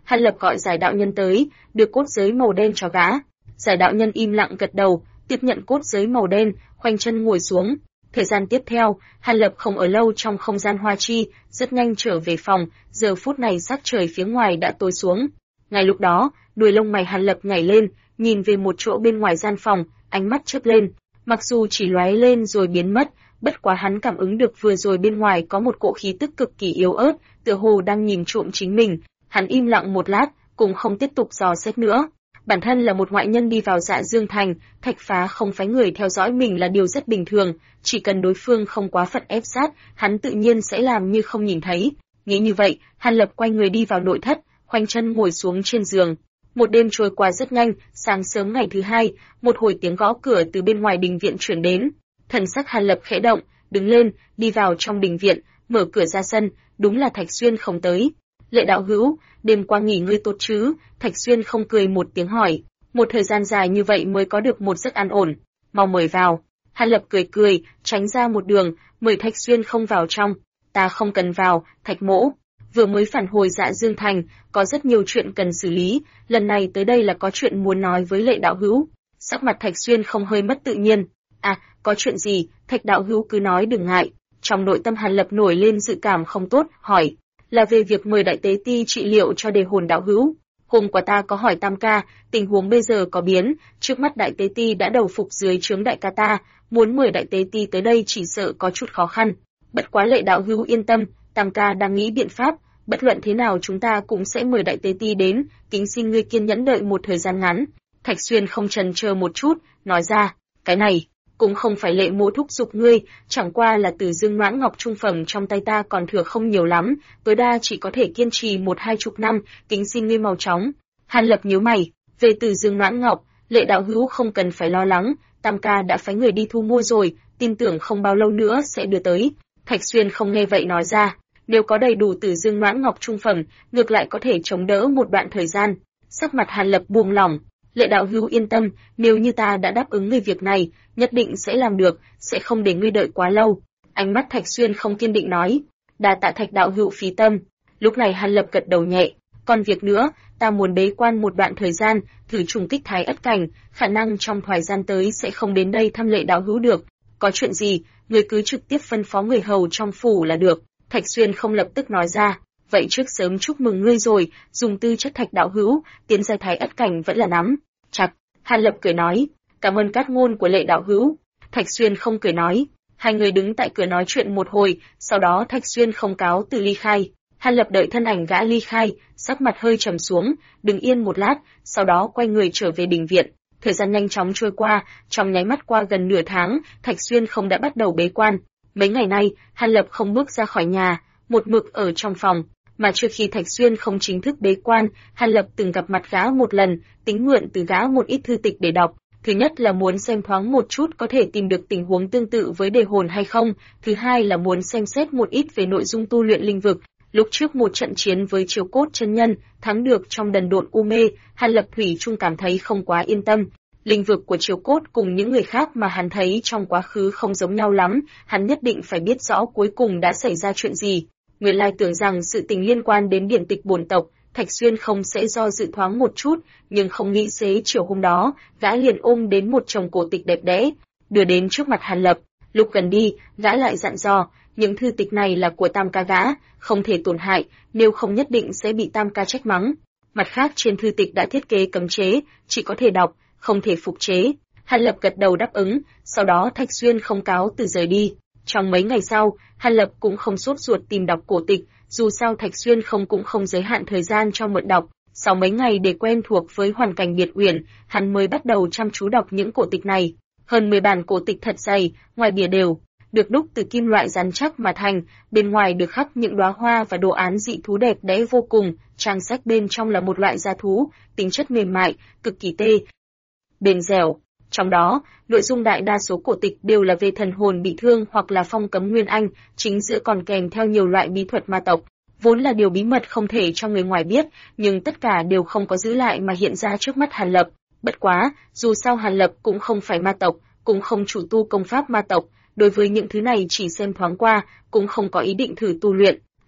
Hàn Lập gọi Giải đạo nhân tới, đưa cốt giới màu đen cho gã. Giải đạo nhân im lặng gật đầu, tiếp nhận cốt giới màu đen, khoanh chân ngồi xuống. Thời gian tiếp theo, Hàn Lập không ở lâu trong không gian hoa chi, rất nhanh trở về phòng, giờ phút này sắc trời phía ngoài đã tối xuống. Ngay lúc đó, đuôi lông mày Hàn Lập nhảy lên, nhìn về một chỗ bên ngoài gian phòng, ánh mắt chớp lên. Mặc dù chỉ lóe lên rồi biến mất, bất quá hắn cảm ứng được vừa rồi bên ngoài có một cỗ khí tức cực kỳ yếu ớt, tựa hồ đang nhìn trộm chính mình. Hắn im lặng một lát, cũng không tiếp tục dò xét nữa. Bản thân là một ngoại nhân đi vào Dạ Dương Thành, Thạch Phá không phái người theo dõi mình là điều rất bình thường, chỉ cần đối phương không quá phận ép sát, hắn tự nhiên sẽ làm như không nhìn thấy. Nghĩ như vậy, Hàn Lập quay người đi vào nội thất, khoanh chân ngồi xuống trên giường. Một đêm trôi qua rất nhanh, sáng sớm ngày thứ hai, một hồi tiếng gõ cửa từ bên ngoài đình viện truyền đến. Thần sắc Hàn Lập khẽ động, đứng lên, đi vào trong đình viện, mở cửa ra sân, đúng là Thạch Xuyên không tới. Lệ đạo hữu, đêm qua nghỉ ngơi tốt chứ? Thạch Xuyên không cười một tiếng hỏi. Một thời gian dài như vậy mới có được một giấc an ổn. Mau mời vào. Hàn Lập cười cười, tránh ra một đường, mời Thạch Xuyên không vào trong. Ta không cần vào, Thạch mỗ. Vừa mới phản hồi Dạ Dương Thành, có rất nhiều chuyện cần xử lý, lần này tới đây là có chuyện muốn nói với Lệ đạo hữu. Sắc mặt Thạch Xuyên không hơi mất tự nhiên. À, có chuyện gì? Thạch đạo hữu cứ nói đừng ngại. Trong nội tâm Hàn Lập nổi lên dự cảm không tốt, hỏi. Là về việc mời Đại Tế Ti trị liệu cho đề hồn đạo hữu. Hôm qua ta có hỏi Tam ca, tình huống bây giờ có biến, trước mắt Đại Tế Ti đã đầu phục dưới trướng đại ca ta, muốn mời Đại Tế Ti tới đây chỉ sợ có chút khó khăn. Bất quá Lệ đạo hữu yên tâm, Tam ca đang nghĩ biện pháp, bất luận thế nào chúng ta cũng sẽ mời Đại Tế Ti đến, kính xin ngươi kiên nhẫn đợi một thời gian ngắn. Thạch Xuyên không chần chờ một chút, nói ra, cái này cũng không phải Lệ mỗ thúc giục ngươi, chẳng qua là Từ Dương Noãn Ngọc trung phẩm trong tay ta còn thừa không nhiều lắm, tối đa chỉ có thể kiên trì 1-20 năm, kính xin ngươi mau chóng. Hàn Lập nhíu mày, về Từ Dương Noãn Ngọc, Lệ đạo hữu không cần phải lo lắng, Tam ca đã phái người đi thu mua rồi, tin tưởng không bao lâu nữa sẽ đưa tới. Thạch Xuyên không nghe vậy nói ra, nếu có đầy đủ Từ Dương Noãn Ngọc trung phẩm, ngược lại có thể chống đỡ một đoạn thời gian. Sắc mặt Hàn Lập buông lỏng, Lệ đạo hữu yên tâm, nếu như ta đã đáp ứng ngươi việc này, nhất định sẽ làm được, sẽ không để ngươi đợi quá lâu. Ánh mắt Thạch Xuyên không kiên định nói, đa tạ Thạch đạo hữu phí tâm. Lúc này Hàn Lập gật đầu nhẹ, còn việc nữa, ta muốn bế quan một đoạn thời gian, thử trùng kích Thái Ất cảnh, khả năng trong thời gian tới sẽ không đến đây thăm Lệ đạo hữu được. Có chuyện gì, ngươi cứ trực tiếp phân phó người hầu trong phủ là được. Thạch Xuyên không lập tức nói ra, vậy trước sớm chúc mừng ngươi rồi, dùng tư chất Thạch đạo hữu, tiến giai Thái Ất cảnh vẫn là nắm chặt. Hàn Lập cười nói, cảm ơn cát ngôn của Lệ đạo hữu. Thạch Xuyên không cười nói, hai người đứng tại cửa nói chuyện một hồi, sau đó Thạch Xuyên không cáo từ ly khai. Hàn Lập đợi thân ảnh gã ly khai, sắc mặt hơi trầm xuống, đứng yên một lát, sau đó quay người trở về đình viện. Thời gian nhanh chóng trôi qua, trong nháy mắt qua gần nửa tháng, Thạch Xuyên không đã bắt đầu bế quan. Mấy ngày nay, Hàn Lập không bước ra khỏi nhà, một mực ở trong phòng. Mà trước khi Thạch Xuyên không chính thức bế quan, Hàn Lập từng gặp mặt gã một lần, tính mượn từ gã một ít thư tịch để đọc. Thứ nhất là muốn xem thoáng một chút có thể tìm được tình huống tương tự với đề hồn hay không, thứ hai là muốn xem xét một ít về nội dung tu luyện linh vực. Lúc trước một trận chiến với Chiếu Cốt chân nhân, thắng được trong đần độn u mê, Hàn Lập thủy chung cảm thấy không quá yên tâm. Linh vực của Chiếu Cốt cùng những người khác mà hắn thấy trong quá khứ không giống nhau lắm, hắn nhất định phải biết rõ cuối cùng đã xảy ra chuyện gì. Nguyên lai tưởng rằng sự tình liên quan đến điển tịch bổn tộc, Thạch Xuyên không sẽ do dự thoáng một chút, nhưng không nghĩ xế chiều hôm đó, gã liền ôm đến một chồng cổ tịch đẹp đẽ, đưa đến trước mặt Hàn Lập. Lúc gần đi, gã lại dặn dò, những thư tịch này là của Tam ca gã, không thể tổn hại, nếu không nhất định sẽ bị Tam ca trách mắng. Mặt khác trên thư tịch đã thiết kế cấm chế, chỉ có thể đọc, không thể phục chế. Hàn Lập gật đầu đáp ứng, sau đó Thạch Xuyên không cáo từ rời đi. Trong mấy ngày sau, Hàn Lập cũng không sốt ruột tìm đọc cổ tịch, dù sao Thạch Xuyên không cũng không giới hạn thời gian cho mượn đọc. Sau mấy ngày để quen thuộc với hoàn cảnh biệt uyển, hắn mới bắt đầu chăm chú đọc những cổ tịch này. Hơn 10 bản cổ tịch thật dày, ngoài bìa đều được đúc từ kim loại rắn chắc mà thành, bên ngoài được khắc những đóa hoa và đồ án dị thú đẹp đẽ vô cùng, trang sách bên trong là một loại gia thú, tính chất mềm mại, cực kỳ bền dẻo. Trong đó, nội dung đại đa số cổ tịch đều là về thần hồn bị thương hoặc là phong cấm nguyên anh, chính giữa còn kèm theo nhiều loại bí thuật ma tộc. Vốn là điều bí mật không thể cho người ngoài biết, nhưng tất cả đều không có giữ lại mà hiện ra trước mắt Hàn Lập. Bất quá, dù sao Hàn Lập cũng không phải ma tộc, cũng không chủ tu công pháp ma tộc, đối với những thứ này chỉ xem thoáng qua, cũng không có ý định thử tu luyện.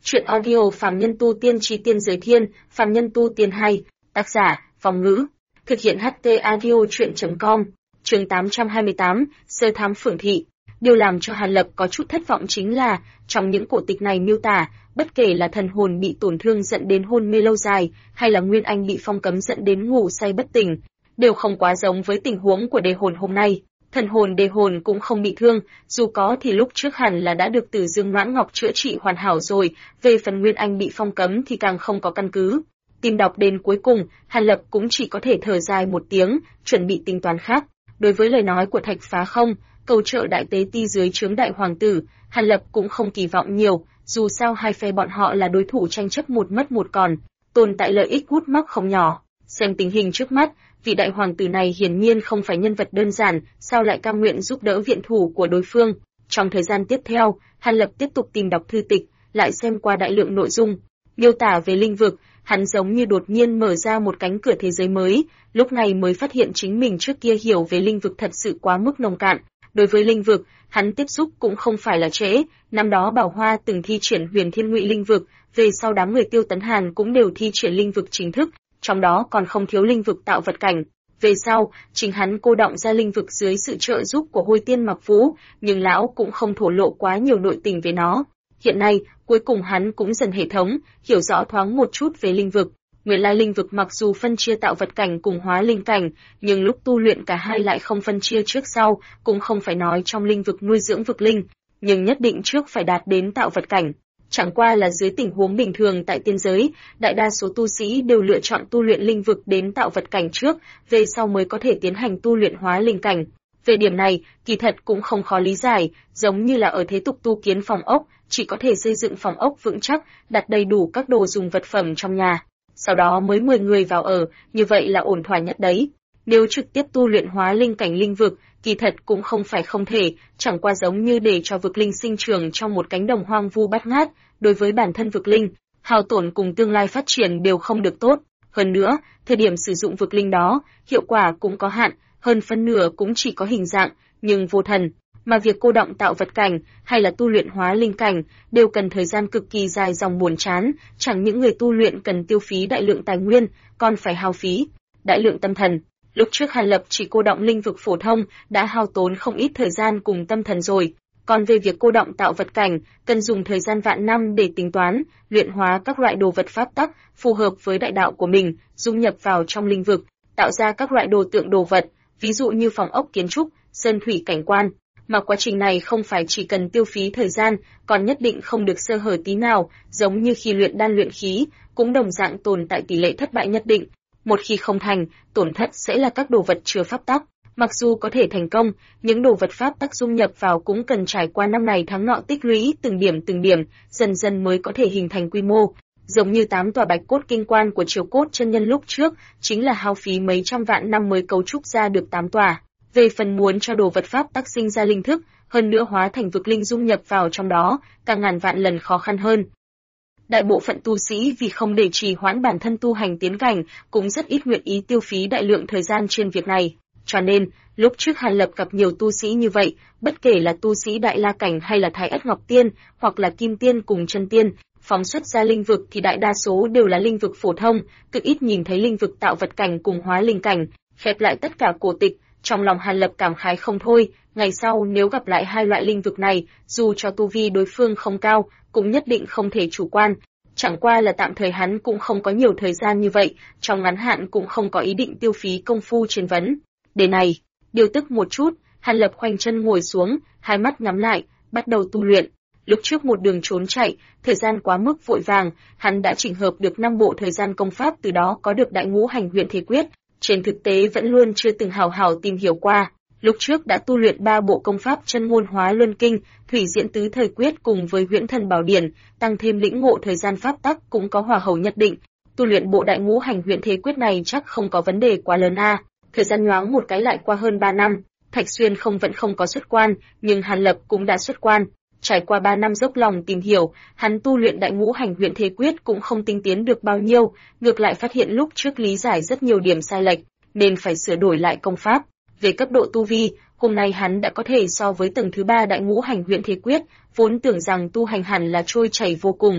Truyện audio Phàm Nhân Tu Tiên Chí Tiên Giới Thiên, Phàm Nhân Tu Tiên 2, tác giả, Phong Ngữ. Thực hiện HT Audio Truyện.com. Chương 828, Sơ thám phường thị. Điều làm cho Hàn Lập có chút thất vọng chính là, trong những cổ tịch này miêu tả, bất kể là thần hồn bị tổn thương dẫn đến hôn mê lâu dài, hay là nguyên anh bị phong cấm dẫn đến ngủ say bất tỉnh, đều không quá giống với tình huống của đề hồn hôm nay. Thần hồn đề hồn cũng không bị thương, dù có thì lúc trước hẳn là đã được Từ Dương Noãn Ngọc chữa trị hoàn hảo rồi, về phần nguyên anh bị phong cấm thì càng không có căn cứ. Tìm đọc đến cuối cùng, Hàn Lập cũng chỉ có thể thở dài một tiếng, chuẩn bị tính toán khác. Đối với lời nói của Thạch Phá Không, cầu trợ đại tế ti dưới trướng đại hoàng tử, Hàn Lập cũng không kỳ vọng nhiều, dù sao hai phe bọn họ là đối thủ tranh chấp một mất một còn, tồn tại lợi ích hút mắc không nhỏ. Xem tình hình trước mắt, vị đại hoàng tử này hiển nhiên không phải nhân vật đơn giản, sao lại cam nguyện giúp đỡ viện thủ của đối phương. Trong thời gian tiếp theo, Hàn Lập tiếp tục tìm đọc thư tịch, lại xem qua đại lượng nội dung, miêu tả về linh vực, hắn giống như đột nhiên mở ra một cánh cửa thế giới mới, lúc này mới phát hiện chính mình trước kia hiểu về linh vực thật sự quá mức nông cạn. Đối với linh vực, hắn tiếp xúc cũng không phải là trễ, năm đó Bảo Hoa từng thi triển Huyền Thiên Ngụy linh vực, về sau đám người Tiêu Tấn Hàn cũng đều thi triển linh vực chính thức, trong đó còn không thiếu linh vực tạo vật cảnh. Về sau, chính hắn cô động ra linh vực dưới sự trợ giúp của Hôi Tiên Mặc Vũ, nhưng lão cũng không thổ lộ quá nhiều nội tình về nó. Hiện nay, cuối cùng hắn cũng dần hệ thống, hiểu rõ thoáng một chút về linh vực. Nguyên lai linh vực mặc dù phân chia tạo vật cảnh cùng hóa linh cảnh, nhưng lúc tu luyện cả hai lại không phân chia trước sau, cũng không phải nói trong linh vực nuôi dưỡng vực linh, nhưng nhất định trước phải đạt đến tạo vật cảnh. Chẳng qua là dưới tình huống bình thường tại tiên giới, đại đa số tu sĩ đều lựa chọn tu luyện linh vực đến tạo vật cảnh trước, về sau mới có thể tiến hành tu luyện hóa linh cảnh. Về điểm này, kỳ thật cũng không khó lý giải, giống như là ở thế tục tu kiến phòng ốc, chỉ có thể xây dựng phòng ốc vững chắc, đặt đầy đủ các đồ dùng vật phẩm trong nhà, sau đó mới mời người vào ở, như vậy là ổn thỏa nhất đấy. Nếu trực tiếp tu luyện hóa linh cảnh linh vực, kỳ thật cũng không phải không thể, chẳng qua giống như để cho vực linh sinh trưởng trong một cánh đồng hoang vu bát ngát, đối với bản thân vực linh, hao tổn cùng tương lai phát triển đều không được tốt. Hơn nữa, thời điểm sử dụng vực linh đó, hiệu quả cũng có hạn, hơn phân nửa cũng chỉ có hình dạng, nhưng vô thần. Mà việc cô động tạo vật cảnh hay là tu luyện hóa linh cảnh đều cần thời gian cực kỳ dài dòng buồn chán, chẳng những người tu luyện cần tiêu phí đại lượng tài nguyên, còn phải hao phí đại lượng tâm thần. Lúc trước Hàn Lập chỉ cô động linh vực phổ thông đã hao tốn không ít thời gian cùng tâm thần rồi, còn về việc cô động tạo vật cảnh, cần dùng thời gian vạn năm để tính toán, luyện hóa các loại đồ vật pháp tắc phù hợp với đại đạo của mình, dung nhập vào trong linh vực, tạo ra các loại đồ tượng đồ vật, ví dụ như phòng ốc kiến trúc, sơn thủy cảnh quan. Mà quá trình này không phải chỉ cần tiêu phí thời gian, còn nhất định không được sơ hở tí nào, giống như khi luyện đan luyện khí, cũng đồng dạng tồn tại tỷ lệ thất bại nhất định. Một khi không thành, tổn thất sẽ là các đồ vật chứa pháp tắc. Mặc dù có thể thành công, những đồ vật pháp tắc dung nhập vào cũng cần trải qua năm này tháng nọ tích lũy từng điểm, dần dần mới có thể hình thành quy mô. Giống như 8 tòa bạch cốt kinh quan của Triều Cốt chân nhân lúc trước, chính là hao phí mấy trăm vạn năm mới cấu trúc ra được 8 tòa. Về phần muốn cho đồ vật pháp tắc sinh ra linh thức, hơn nữa hóa thành vực linh dung nhập vào trong đó, càng ngàn vạn lần khó khăn hơn. Đại bộ phận tu sĩ vì không để trì hoãn bản thân tu hành tiến cảnh, cũng rất ít nguyện ý tiêu phí đại lượng thời gian trên việc này. Cho nên, lúc trước Hàn Lập gặp nhiều tu sĩ như vậy, bất kể là tu sĩ Đại La Cảnh hay là Thái Ất Ngọc Tiên, hoặc là Kim Tiên cùng Chân Tiên, phóng xuất ra linh vực thì đại đa số đều là linh vực phổ thông, cực ít nhìn thấy linh vực tạo vật cảnh cùng hóa linh cảnh. Khép lại tất cả cổ tịch, trong lòng Hàn Lập cảm khái không thôi, ngày sau nếu gặp lại hai loại linh vực này, dù cho tu vi đối phương không cao, cũng nhất định không thể chủ quan. Chẳng qua là tạm thời hắn cũng không có nhiều thời gian như vậy, trong ngắn hạn cũng không có ý định tiêu phí công phu trên vấn đề này. Điều tức một chút, Hàn Lập khoanh chân ngồi xuống, hai mắt nhắm lại, bắt đầu tu luyện. Lúc trước một đường trốn chạy, thời gian quá mức vội vàng, hắn đã chỉnh hợp được 5 bộ thời gian công pháp, từ đó có được Đại Ngũ Hành Huyền Thế Quyết. Trên thực tế vẫn luôn chưa từng hào hào tìm hiểu qua. Lúc trước đã tu luyện 3 bộ công pháp Chân Ngôn Hóa Luân Kinh, Thủy Diễn Tứ Thời Quyết cùng với Huyễn Thần Bảo Điển, tăng thêm lĩnh ngộ thời gian pháp tắc cũng có hòa hầu nhất định. Tu luyện bộ Đại Ngũ Hành Huyền Thế Quyết này chắc không có vấn đề quá lớn a. Thời gian nhoáng một cái lại qua hơn 3 năm, Thạch Xuyên vẫn không có xuất quan, nhưng Hàn Lập cũng đã xuất quan. Trải qua 3 năm dốc lòng tìm hiểu, hắn tu luyện Đại Ngũ Hành Huyền Thế Quyết cũng không tinh tiến được bao nhiêu, ngược lại phát hiện lúc trước lý giải rất nhiều điểm sai lệch, nên phải sửa đổi lại công pháp. Về cấp độ tu vi, hôm nay hắn đã có thể so với tầng thứ 3 Đại Ngũ Hành Huyền Thế Quyết, vốn tưởng rằng tu hành hẳn là trôi chảy vô cùng,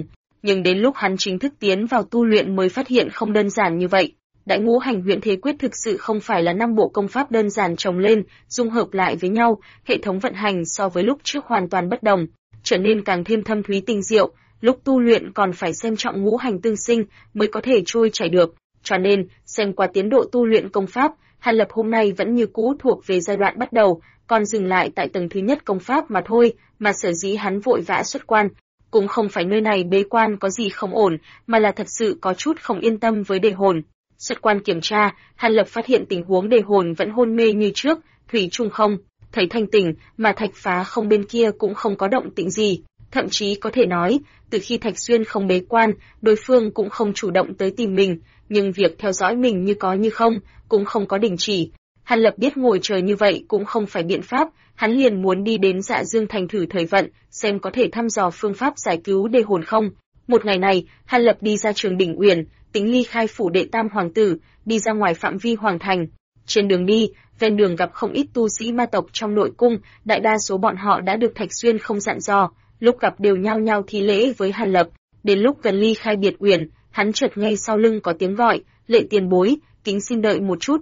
nhưng đến lúc hắn chính thức tiến vào tu luyện mới phát hiện không đơn giản như vậy. Đại Ngũ Hành Huyễn Thế Quyết thực sự không phải là 5 bộ công pháp đơn giản chồng lên, dung hợp lại với nhau, hệ thống vận hành so với lúc trước hoàn toàn bất đồng, trở nên càng thêm thâm thúy tinh diệu, lúc tu luyện còn phải xem trọng ngũ hành tương sinh mới có thể trôi chảy được, cho nên, xem qua tiến độ tu luyện công pháp, Hàn Lập hôm nay vẫn như cũ thuộc về giai đoạn bắt đầu, còn dừng lại tại tầng thứ nhất công pháp mà thôi, mà sở dĩ hắn vội vã xuất quan, cũng không phải nơi này bế quan có gì không ổn, mà là thật sự có chút không yên tâm với đề hồn. Xuất quan kiểm tra, Hàn Lập phát hiện tình huống đề hồn vẫn hôn mê như trước, thủy chung không thấy thanh tỉnh, mà Thạch Phá Không bên kia cũng không có động tĩnh gì, thậm chí có thể nói, từ khi Thạch Xuyên không bế quan, đối phương cũng không chủ động tới tìm mình, nhưng việc theo dõi mình như có như không, cũng không có đình chỉ. Hàn Lập biết ngồi chờ như vậy cũng không phải biện pháp, hắn liền muốn đi đến Dạ Dương Thành thử thời vận, xem có thể thăm dò phương pháp giải cứu đề hồn không. Một ngày này, Hàn Lập đi ra Trường Đỉnh Uyển, tính ly khai phủ đệ tam hoàng tử, đi ra ngoài phạm vi hoàng thành. Trên đường đi, ven đường gặp không ít tu sĩ ma tộc trong nội cung, đại đa số bọn họ đã được Thạch Xuyên không dặn dò, lúc gặp đều nhao nhao thi lễ với Hàn Lập. Đến lúc gần ly khai biệt uyển, hắn chợt nghe sau lưng có tiếng gọi, "Lệ tiền bối, kính xin đợi một chút."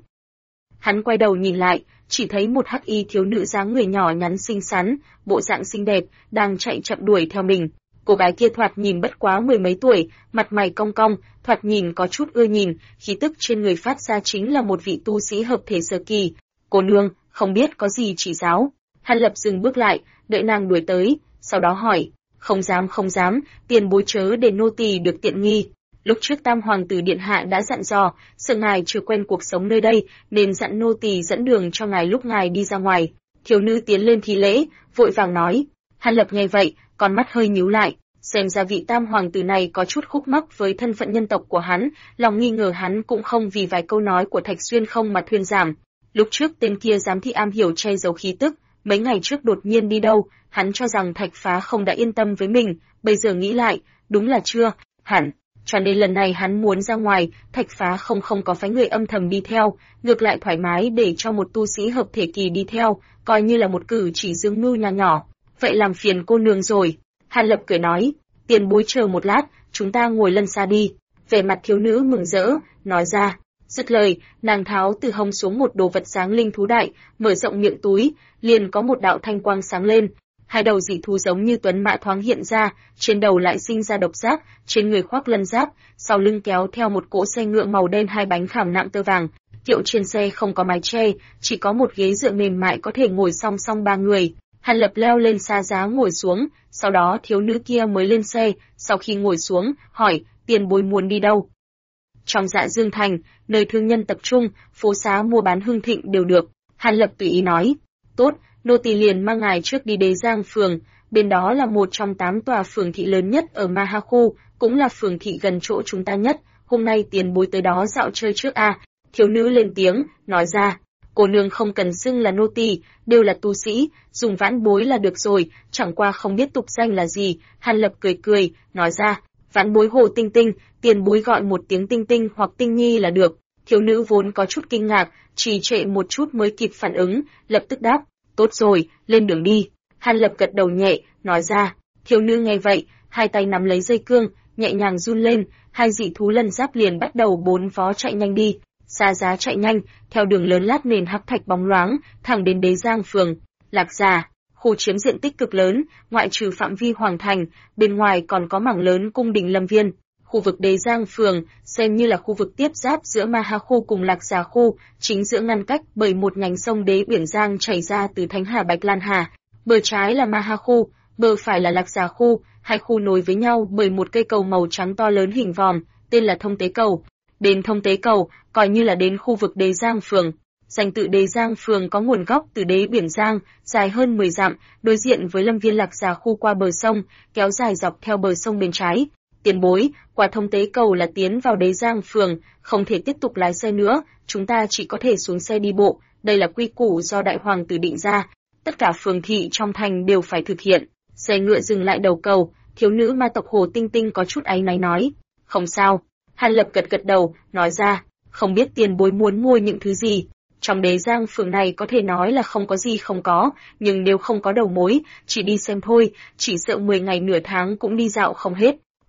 Hắn quay đầu nhìn lại, chỉ thấy một hắc y thiếu nữ dáng người nhỏ nhắn xinh xắn, bộ dạng xinh đẹp, đang chạy chậm đuổi theo mình. Cô gái kia thoạt nhìn bất quá 10 mấy tuổi, mặt mày cong cong, thoạt nhìn có chút ưa nhìn, khí tức trên người phát ra chính là một vị tu sĩ hợp thể sơ kỳ. "Cô nương, không biết có gì chỉ giáo?" Hàn Lập dừng bước lại, đợi nàng đuổi tới, sau đó hỏi, "Không dám, tiền bối chớ để nô tỳ được tiện nghi. Lúc trước Tam hoàng tử điện hạ đã dặn dò, sợ ngài chưa quen cuộc sống nơi đây, nên dặn nô tỳ dẫn đường cho ngài lúc ngài đi ra ngoài." Thiếu nữ tiến lên thi lễ, vội vàng nói. Hàn Lập nghe vậy, con mắt hơi nhíu lại, xem ra vị Tam hoàng tử này có chút khúc mắc với thân phận nhân tộc của hắn, lòng nghi ngờ hắn cũng không vì vài câu nói của Thạch Xuyên không mà thuyên giảm. Lúc trước tên kia giám thị am hiểu che giấu khí tức, mấy ngày trước đột nhiên đi đâu, hắn cho rằng Thạch Phá Không đã yên tâm với mình, bây giờ nghĩ lại, đúng là chưa, hẳn. Cho nên lần này hắn muốn ra ngoài, Thạch Phá không có phái người âm thầm đi theo, ngược lại thoải mái để cho một tu sĩ hợp thể kỳ đi theo, coi như là một cử chỉ dương mưu nho nhỏ. Vậy làm phiền cô nương rồi. Hàn Lập cười nói, "Tiền bối chờ một lát, chúng ta ngồi lân xa đi." Vẻ mặt thiếu nữ mừng rỡ, nói ra. Dứt lời, nàng tháo từ hông xuống một đồ vật sáng linh thú đại, mở rộng miệng túi, liền có một đạo thanh quang sáng lên. Hai đầu dị thú giống như tuấn mã thoáng hiện ra, trên đầu lại sinh ra độc giác, trên người khoác lân giáp, sau lưng kéo theo một cỗ xe ngựa màu đen hai bánh khảm nặng tơ vàng. Kiệu trên xe không có mái che, chỉ có một ghế dựa mềm mại có thể ngồi song song ba người. Hàn Lập leo lên xa giá ngồi xuống, sau đó thiếu nữ kia mới lên xe, sau khi ngồi xuống, hỏi, "Tiền bối muốn đi đâu?" "Trong Dạ Dương Thành, nơi thương nhân tập trung, phố xá mua bán hưng thịnh đều được." Hàn Lập tùy ý nói. "Tốt, nô tỳ liền mang ngài trước đi Đế Giang phường, bên đó là một trong 8 tòa phường thị lớn nhất ở Ma Ha khu, cũng là phường thị gần chỗ chúng ta nhất, hôm nay tiền bối tới đó dạo chơi trước a." Thiếu nữ lên tiếng, nói ra, "Cô nương không cần xưng là nô tỳ, đều là tu sĩ, dùng vãn bối là được rồi, chẳng qua không biết tục danh là gì." Hàn Lập cười, nói ra, "Vãn bối Hồ Tinh Tinh, tiền bối gọi một tiếng Tinh Tinh hoặc Tinh Nhi là được." Thiếu nữ vốn có chút kinh ngạc, trì trệ một chút mới kịp phản ứng, lập tức đáp, "Tốt rồi, lên đường đi." Hàn Lập gật đầu nhẹ, nói ra. Thiếu nữ nghe vậy, hai tay nắm lấy dây cương, nhẹ nhàng run lên, hai dị thú lân giáp liền bắt đầu bốn vó chạy nhanh đi. Xa giá chạy nhanh, theo đường lớn lát nền hắc thạch bóng loáng, thẳng đến Đế Giang phường. Lạc Già, khu chiếm diện tích cực lớn, ngoại trừ phạm vi hoàng thành, bên ngoài còn có mảng lớn cung đình lâm viên. Khu vực Đế Giang phường xem như là khu vực tiếp giáp giữa Ma Ha khu cùng Lạc Già khu, chính giữa ngăn cách bởi một nhánh sông Đế Biển Giang chảy ra từ Thánh Hà Bạch Lan Hà. Bờ trái là Ma Ha khu, bờ phải là Lạc Già khu, hai khu nối với nhau bởi một cây cầu màu trắng to lớn hình vòm, tên là Thông Tế Cầu. Đến Thông Tế Cầu, coi như là đến khu vực Đế Giang phường. Danh tự Đế Giang phường có nguồn gốc từ Đế Biển Giang, dài hơn 10 dặm, đối diện với lâm viên Lạc Già khu qua bờ sông, kéo dài dọc theo bờ sông bên trái. "Tiền bối, qua Thông Tế Cầu là tiến vào Đế Giang phường, không thể tiếp tục lái xe nữa, chúng ta chỉ có thể xuống xe đi bộ, đây là quy củ do đại hoàng tử định ra, tất cả phường thị trong thành đều phải thực hiện." Xe ngựa dừng lại đầu cầu, thiếu nữ ma tộc Hồ Tinh Tinh có chút áy náy nói, "Không sao." Hàn Lập gật đầu, nói ra, "Không biết tiền bối muốn mua những thứ gì. Trong Đế Giang phường này có thể nói là không có gì không có, nhưng nếu không có đầu mối, chỉ đi xem thôi, chỉ sợ 10 ngày nửa tháng cũng đi dạo không hết.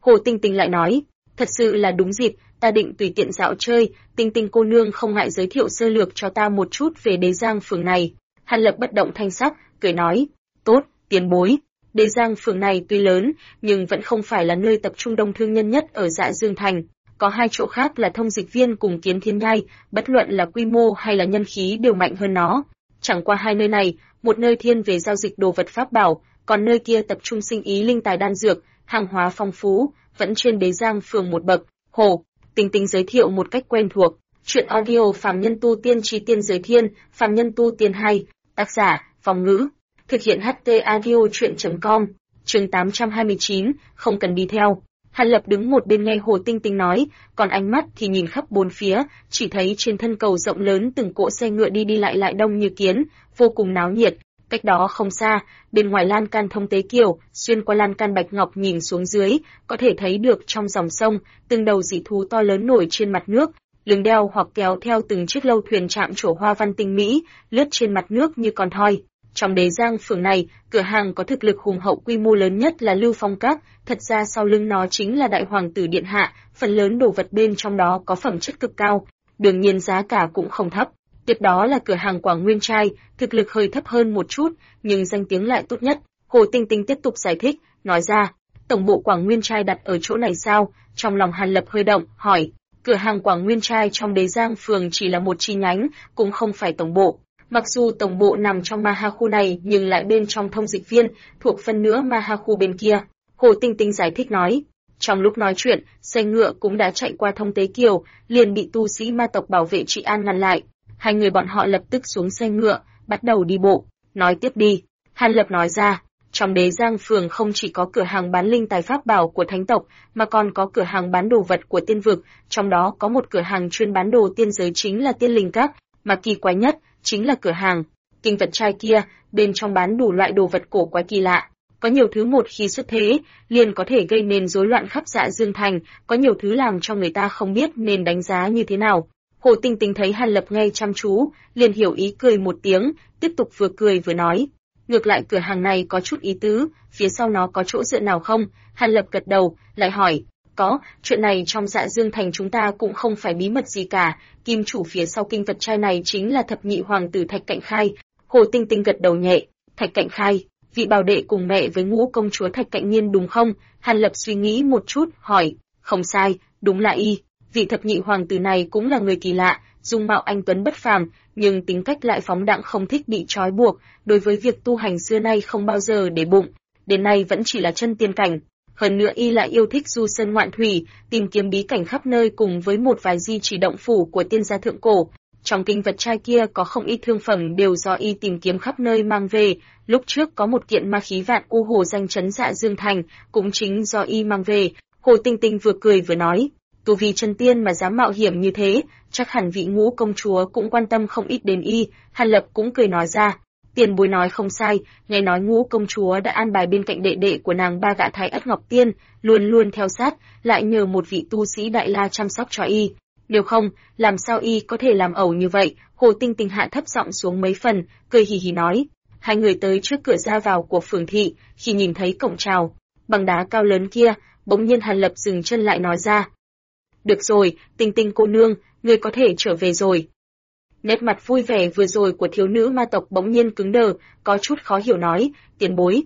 Hồ Tinh Tinh lại nói, thật sự là đúng dịp, ta định tùy tiện dạo chơi, Tinh Tinh cô nương không ngại giới thiệu sơ lược cho ta một chút về Đế Giang phường này. Hàn Lập bất động thanh sắc, cười nói, tốt, tiền bối. Đế Giang phường này tuy lớn, nhưng vẫn không phải là nơi tập trung đông thương nhân nhất ở Dạ Dương Thành. Có hai chỗ khác là Thông Dịch Viên cùng Kiến Thiên Nhai, bất luận là quy mô hay là nhân khí đều mạnh hơn nó. Chẳng qua hai nơi này, một nơi thiên về giao dịch đồ vật pháp bảo, còn nơi kia tập trung sinh ý linh tài đan dược, hàng hóa phong phú, vẫn trên Đế Giang phường một bậc. Hồ Tinh Tinh giới thiệu một cách quen thuộc. Chuyện audio Phàm Nhân Tu Tiên Chí Tiên Giới Thiên, Phàm Nhân Tu Tiên 2, tác giả, Phong Ngữ. Thực hiện HT Audio Chuyện.com, chương 829, không cần đi theo. Hàn Lập đứng một bên nghe Hồ Tinh Tinh nói, còn ánh mắt thì nhìn khắp bốn phía, chỉ thấy trên thân cầu rộng lớn từng cỗ xe ngựa đi đi lại đông như kiến, vô cùng náo nhiệt. Cách đó không xa, bên ngoài lan can thông tế kiều, xuyên qua lan can bạch ngọc nhìn xuống dưới, có thể thấy được trong dòng sông, từng đầu dị thú to lớn nổi trên mặt nước, lưng đeo hoặc kéo theo từng chiếc lâu thuyền chạm trổ hoa văn tinh mỹ, lướt trên mặt nước như con thoi. Trong Đế Giang phường này, cửa hàng có thực lực hùng hậu quy mô lớn nhất là Lưu Phong Các, thật ra sau lưng nó chính là Đại Hoàng tử Điện Hạ, phần lớn đồ vật bên trong đó có phẩm chất cực cao, đương nhiên giá cả cũng không thấp. Tiếp đó là cửa hàng Quảng Nguyên Trai, thực lực hơi thấp hơn một chút, nhưng danh tiếng lại tốt nhất. Hồ Tinh Tinh tiếp tục giải thích, nói ra, tổng bộ Quảng Nguyên Trai đặt ở chỗ này sao? Trong lòng Hàn Lập hơi động, hỏi, cửa hàng Quảng Nguyên Trai trong Đế Giang phường chỉ là một chi nhánh, cũng không phải tổng bộ. Mặc dù tổng bộ nằm trong Ma Ha khu này nhưng lại bên trong Thông Dịch Viên, thuộc phân nửa Ma Ha khu bên kia. Hồ Tinh Tinh giải thích nói. Trong lúc nói chuyện, xe ngựa cũng đã chạy qua Thông Tế Kiều, liền bị tu sĩ ma tộc bảo vệ trị an ngăn lại. Hai người bọn họ lập tức xuống xe ngựa, bắt đầu đi bộ. Nói tiếp đi. Hàn Lập nói ra, trong Đế Giang phường không chỉ có cửa hàng bán linh tài pháp bảo của thánh tộc, mà còn có cửa hàng bán đồ vật của tiên vực, trong đó có một cửa hàng chuyên bán đồ tiên giới chính là Tiên Linh Các, mà kỳ quái nhất chính là cửa hàng Kinh Vật Trai kia, bên trong bán đủ loại đồ vật cổ quái kỳ lạ. Có nhiều thứ một khi xuất thế, liền có thể gây nên rối loạn khắp Dạ Dương Thành, có nhiều thứ làm cho người ta không biết nên đánh giá như thế nào. Hồ Tinh Tinh thấy Hàn Lập nghe chăm chú, liền hiểu ý cười một tiếng, tiếp tục vừa cười vừa nói. Ngược lại cửa hàng này có chút ý tứ, phía sau nó có chỗ dựa nào không? Hàn Lập gật đầu, lại hỏi. Có, chuyện này trong Dạ Dương Thành chúng ta cũng không phải bí mật gì cả, kim chủ phía sau Kinh Vật Trai này chính là thập nhị hoàng tử Thạch Cạnh Khai. Hồ Tinh Tinh gật đầu nhẹ, Thạch Cạnh Khai, vị bảo đệ cùng mẹ với Ngũ công chúa Thạch Cạnh Nhiên đúng không? Hàn Lập suy nghĩ một chút, hỏi, không sai, đúng là y. Vị thập nhị hoàng tử này cũng là người kỳ lạ, dung mạo anh tuấn bất phàm, nhưng tính cách lại phóng đãng không thích bị trói buộc, đối với việc tu hành xưa nay không bao giờ để bụng, đến nay vẫn chỉ là chân tiên cảnh. Hơn nữa y lại yêu thích du sơn ngoạn thủy, tìm kiếm bí cảnh khắp nơi cùng với một vài di chỉ động phủ của tiên gia thượng cổ. Trong Kinh Vật Trai kia có không ít thương phẩm đều do y tìm kiếm khắp nơi mang về, lúc trước có một kiện ma khí vạn u hồ danh chấn Dạ Dương Thành, cũng chính do y mang về. Hồ Tinh Tinh vừa cười vừa nói, tu vi chân tiên mà dám mạo hiểm như thế, chắc hẳn vị Ngũ công chúa cũng quan tâm không ít đến y. Hàn Lập cũng cười nói ra, tiền bối nói không sai, nghe nói Ngũ công chúa đã an bài bên cạnh đệ đệ của nàng ba gã Thái Ất Ngọc Tiên, luôn luôn theo sát, lại nhờ một vị tu sĩ Đại La chăm sóc cho y. Nếu không, làm sao y có thể làm ẩu như vậy? Hồ Tinh Tinh hạ thấp giọng xuống mấy phần, cười hì hì nói. Hai người tới trước cửa ra vào của phường thị, khi nhìn thấy cổng chào bằng đá cao lớn kia, bỗng nhiên Hàn Lập dừng chân lại nói ra. Được rồi, Tinh Tinh cô nương, ngươi có thể trở về rồi. Nét mặt vui vẻ vừa rồi của thiếu nữ ma tộc bỗng nhiên cứng đờ, có chút khó hiểu nói, tiền bối.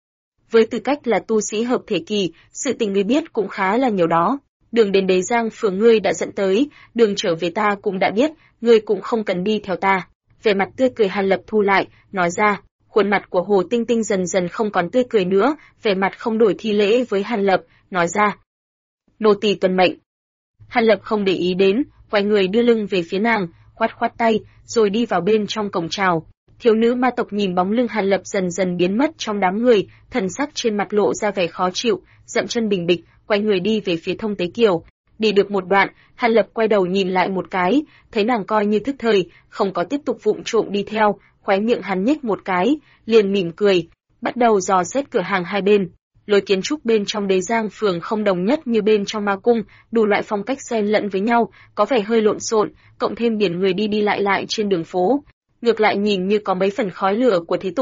Với tư cách là tu sĩ hợp thể kỳ, sự tình ngươi biết cũng khá là nhiều đó. Đường đến Đế Giang phường ngươi đã dẫn tới, đường trở về ta cũng đã biết, ngươi cũng không cần đi theo ta. Vẻ mặt tươi cười Hàn Lập thu lại, nói ra, khuôn mặt của Hồ Tinh Tinh dần dần không còn tươi cười nữa, vẻ mặt không đổi thi lễ với Hàn Lập, nói ra. Nô tỳ tuân mệnh. Hàn Lập không để ý đến, quay người đưa lưng về phía nàng, khoát khoát tay, rồi đi vào bên trong cổng chào. Thiếu nữ ma tộc nhìn bóng lưng Hàn Lập dần dần biến mất trong đám người, thần sắc trên mặt lộ ra vẻ khó chịu, dậm chân bình bịch, quay người đi về phía Thông Tế Kiều. Đi được một đoạn, Hàn Lập quay đầu nhìn lại một cái, thấy nàng coi như thức thời, không có tiếp tục vụng trộm đi theo, khóe miệng hắn nhếch một cái, liền mỉm cười, bắt đầu dò xét cửa hàng hai bên. Lối kiến trúc bên trong Đế Giang phường không đồng nhất như bên trong Ma Cung, đủ loại phong cách xen lẫn với nhau, có vẻ hơi lộn xộn, cộng thêm biển người đi đi lại trên đường phố. Ngược lại nhìn như có mấy phần khói lửa của thế tục.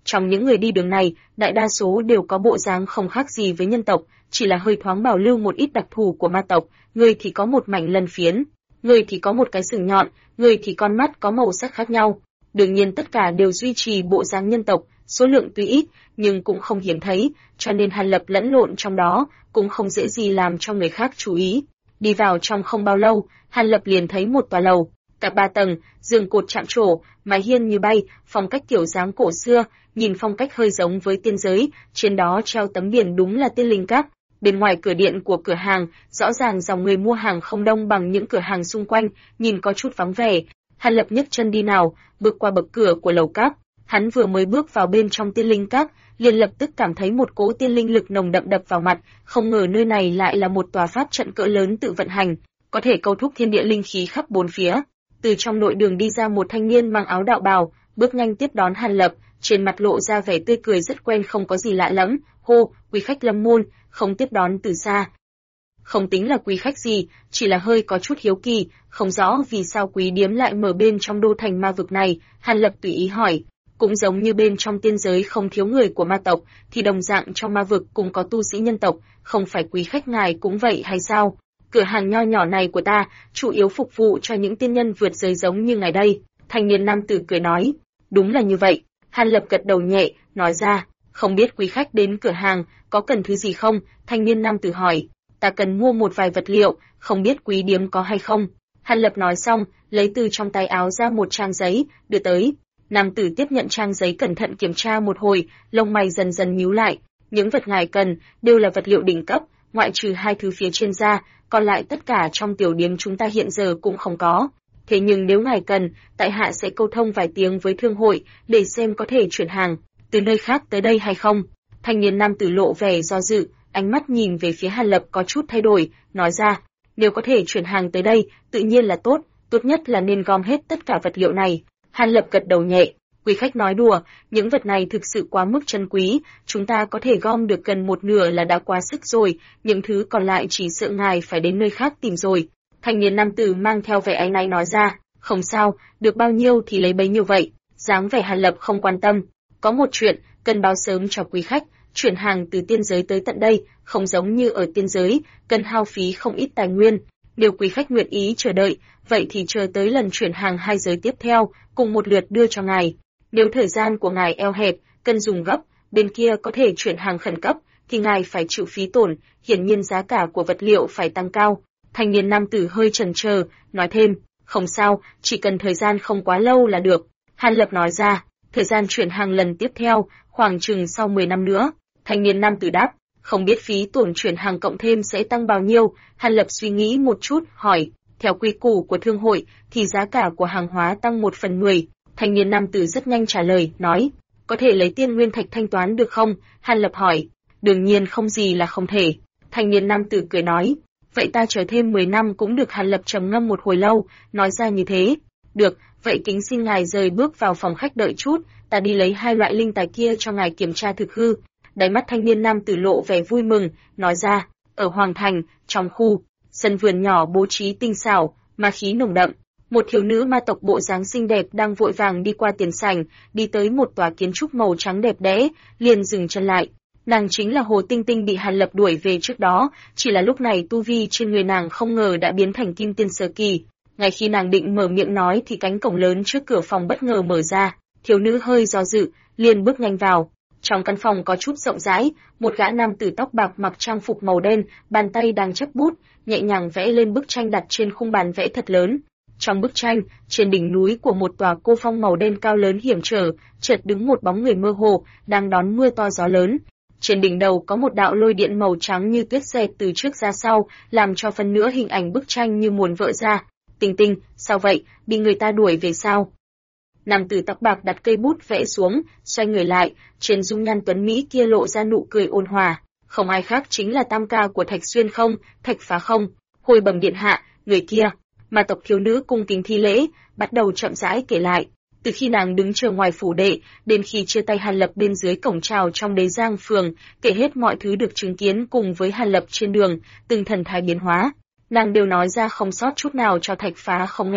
Trong những người đi đường này, đại đa số đều có bộ dáng không khác gì với nhân tộc, chỉ là hơi thoáng bảo lưu một ít đặc thù của ma tộc, người thì có một mảnh lân phiến, người thì có một cái sừng nhọn, người thì con mắt có màu sắc khác nhau. Đương nhiên tất cả đều duy trì bộ dáng nhân tộc, số lượng tuy ít, nhưng cũng không hiếm thấy, cho nên Hàn Lập lẫn lộn trong đó, cũng không dễ gì làm cho người khác chú ý. Đi vào trong không bao lâu, Hàn Lập liền thấy một tòa lầu, cả 3 tầng, giường cột chạm trổ, mái hiên như bay, phong cách kiểu dáng cổ xưa, nhìn phong cách hơi giống với tiên giới, trên đó treo tấm biển đúng là Tiên Linh Các. Bên ngoài cửa điện của cửa hàng, rõ ràng dòng người mua hàng không đông bằng những cửa hàng xung quanh, nhìn có chút vắng vẻ. Hàn Lập nhấc chân đi nào, bước qua bậc cửa của lầu các. Hắn vừa mới bước vào bên trong Tiên Linh Các, liền lập tức cảm thấy một cỗ tiên linh lực nồng đậm đập vào mặt, không ngờ nơi này lại là một tòa pháp trận cỡ lớn tự vận hành, có thể câu thúc thiên địa linh khí khắp bốn phía. Từ trong nội đường đi ra một thanh niên mang áo đạo bào, bước nhanh tiếp đón Hàn Lập, trên mặt lộ ra vẻ tươi cười rất quen không có gì lạ lắm, hô, quý khách Lâm môn, không tiếp đón từ xa. Không tính là quý khách gì, chỉ là hơi có chút hiếu kỳ, không rõ vì sao quý điếm lại mở bên trong đô thành ma vực này, Hàn Lập tùy ý hỏi. Cũng giống như bên trong tiên giới không thiếu người của ma tộc, thì đồng dạng trong ma vực cũng có tu sĩ nhân tộc, không phải quý khách ngài cũng vậy hay sao? Cửa hàng nho nhỏ này của ta, chủ yếu phục vụ cho những tiên nhân vượt giới giống như ngài đây. Thanh niên nam tử cười nói, đúng là như vậy. Hàn Lập gật đầu nhẹ, nói ra, không biết quý khách đến cửa hàng, có cần thứ gì không? Thanh niên nam tử hỏi, ta cần mua một vài vật liệu, không biết quý điếm có hay không? Hàn Lập nói xong, lấy từ trong tay áo ra một trang giấy, đưa tới. Nam tử tiếp nhận trang giấy cẩn thận kiểm tra một hồi, lông mày dần dần nhíu lại. Những vật ngài cần đều là vật liệu đỉnh cấp, ngoại trừ 2 thứ phía trên ra, còn lại tất cả trong tiểu điếm chúng ta hiện giờ cũng không có. Thế nhưng nếu ngài cần, tại hạ sẽ câu thông vài tiếng với thương hội để xem có thể chuyển hàng từ nơi khác tới đây hay không. Thanh niên nam tử lộ vẻ do dự, ánh mắt nhìn về phía Hàn Lập có chút thay đổi, nói ra, nếu có thể chuyển hàng tới đây, tự nhiên là tốt nhất là nên gom hết tất cả vật liệu này. Hàn Lập gật đầu nhẹ, quý khách nói đùa, những vật này thực sự quá mức chân quý, chúng ta có thể gom được gần một nửa là đã quá sức rồi, những thứ còn lại chỉ sợ ngài phải đến nơi khác tìm rồi. Thanh niên nam tử mang theo vẻ áy náy nói ra, không sao, được bao nhiêu thì lấy bấy nhiêu vậy. Dáng vẻ Hàn Lập không quan tâm, có một chuyện cần báo sớm cho quý khách, chuyển hàng từ tiên giới tới tận đây, không giống như ở tiên giới, cần hao phí không ít tài nguyên. Nếu quý khách nguyện ý chờ đợi, vậy thì chờ tới lần chuyển hàng 2 giới tiếp theo, cùng một lượt đưa cho ngài. Nếu thời gian của ngài eo hẹp, cần dùng gấp, bên kia có thể chuyển hàng khẩn cấp, thì ngài phải chịu phí tổn, hiển nhiên giá cả của vật liệu phải tăng cao. Thanh niên nam tử hơi chần chờ, nói thêm, không sao, chỉ cần thời gian không quá lâu là được. Hàn Lập nói ra, thời gian chuyển hàng lần tiếp theo, khoảng chừng sau 10 năm nữa. Thanh niên nam tử đáp, không biết phí tổn chuyển hàng cộng thêm sẽ tăng bao nhiêu. Hàn Lập suy nghĩ một chút, hỏi, theo quy củ của thương hội thì giá cả của hàng hóa tăng 1/10. Thanh niên nam tử rất nhanh trả lời, nói, có thể lấy tiên nguyên thạch thanh toán được không? Hàn Lập hỏi, đương nhiên không gì là không thể. Thanh niên nam tử cười nói, vậy ta chờ thêm 10 năm cũng được. Hàn Lập trầm ngâm một hồi lâu, nói ra như thế. Được, vậy kính xin ngài rời bước vào phòng khách đợi chút, ta đi lấy 2 loại linh tài kia cho ngài kiểm tra thực hư. Đáy mắt thanh niên nam tử lộ vẻ vui mừng, nói ra, ở Hoàng Thành, trong khu sân vườn nhỏ bố trí tinh xảo, ma khí nồng đậm, một thiếu nữ ma tộc bộ dáng xinh đẹp đang vội vàng đi qua tiền sảnh, đi tới một tòa kiến trúc màu trắng đẹp đẽ, liền dừng chân lại. Nàng chính là Hồ Tinh Tinh bị Hàn Lập đuổi về trước đó, chỉ là lúc này tu vi trên người nàng không ngờ đã biến thành kim tiên sơ kỳ. Ngay khi nàng định mở miệng nói thì cánh cổng lớn trước cửa phòng bất ngờ mở ra, thiếu nữ hơi do dự, liền bước nhanh vào. Trong căn phòng có chút rộng rãi, một gã nam tử tóc bạc mặc trang phục màu đen, bàn tay đang chấp bút, nhẹ nhàng vẽ lên bức tranh đặt trên khung bàn vẽ thật lớn. Trong bức tranh, trên đỉnh núi của một tòa cô phong màu đen cao lớn hiểm trở, chợt đứng một bóng người mơ hồ, đang đón mưa to gió lớn. Trên đỉnh đầu có một đạo lôi điện màu trắng như tuyết xẹt từ trước ra sau, làm cho phần nữa hình ảnh bức tranh như muốn vỡ ra. Tinh Tinh, sao vậy, bị người ta đuổi về sao? Nam tử tóc bạc đặt cây bút vẽ xuống, xoay người lại, trên dung nhan tuấn mỹ kia lộ ra nụ cười ôn hòa. Không ai khác chính là tam ca của Thạch Xuyên không, Thạch Phá không. Hồi bẩm điện hạ, người kia. Ma tộc thiếu nữ cung kính thi lễ, bắt đầu chậm rãi kể lại. Từ khi nàng đứng chờ ngoài phủ đệ, đến khi chia tay Hàn Lập bên dưới cổng chào trong Đế Giang phường, kể hết mọi thứ được chứng kiến cùng với Hàn Lập trên đường, từng thần thái biến hóa. Nàng đều nói ra không sót chút nào cho Thạch Phá không nghe.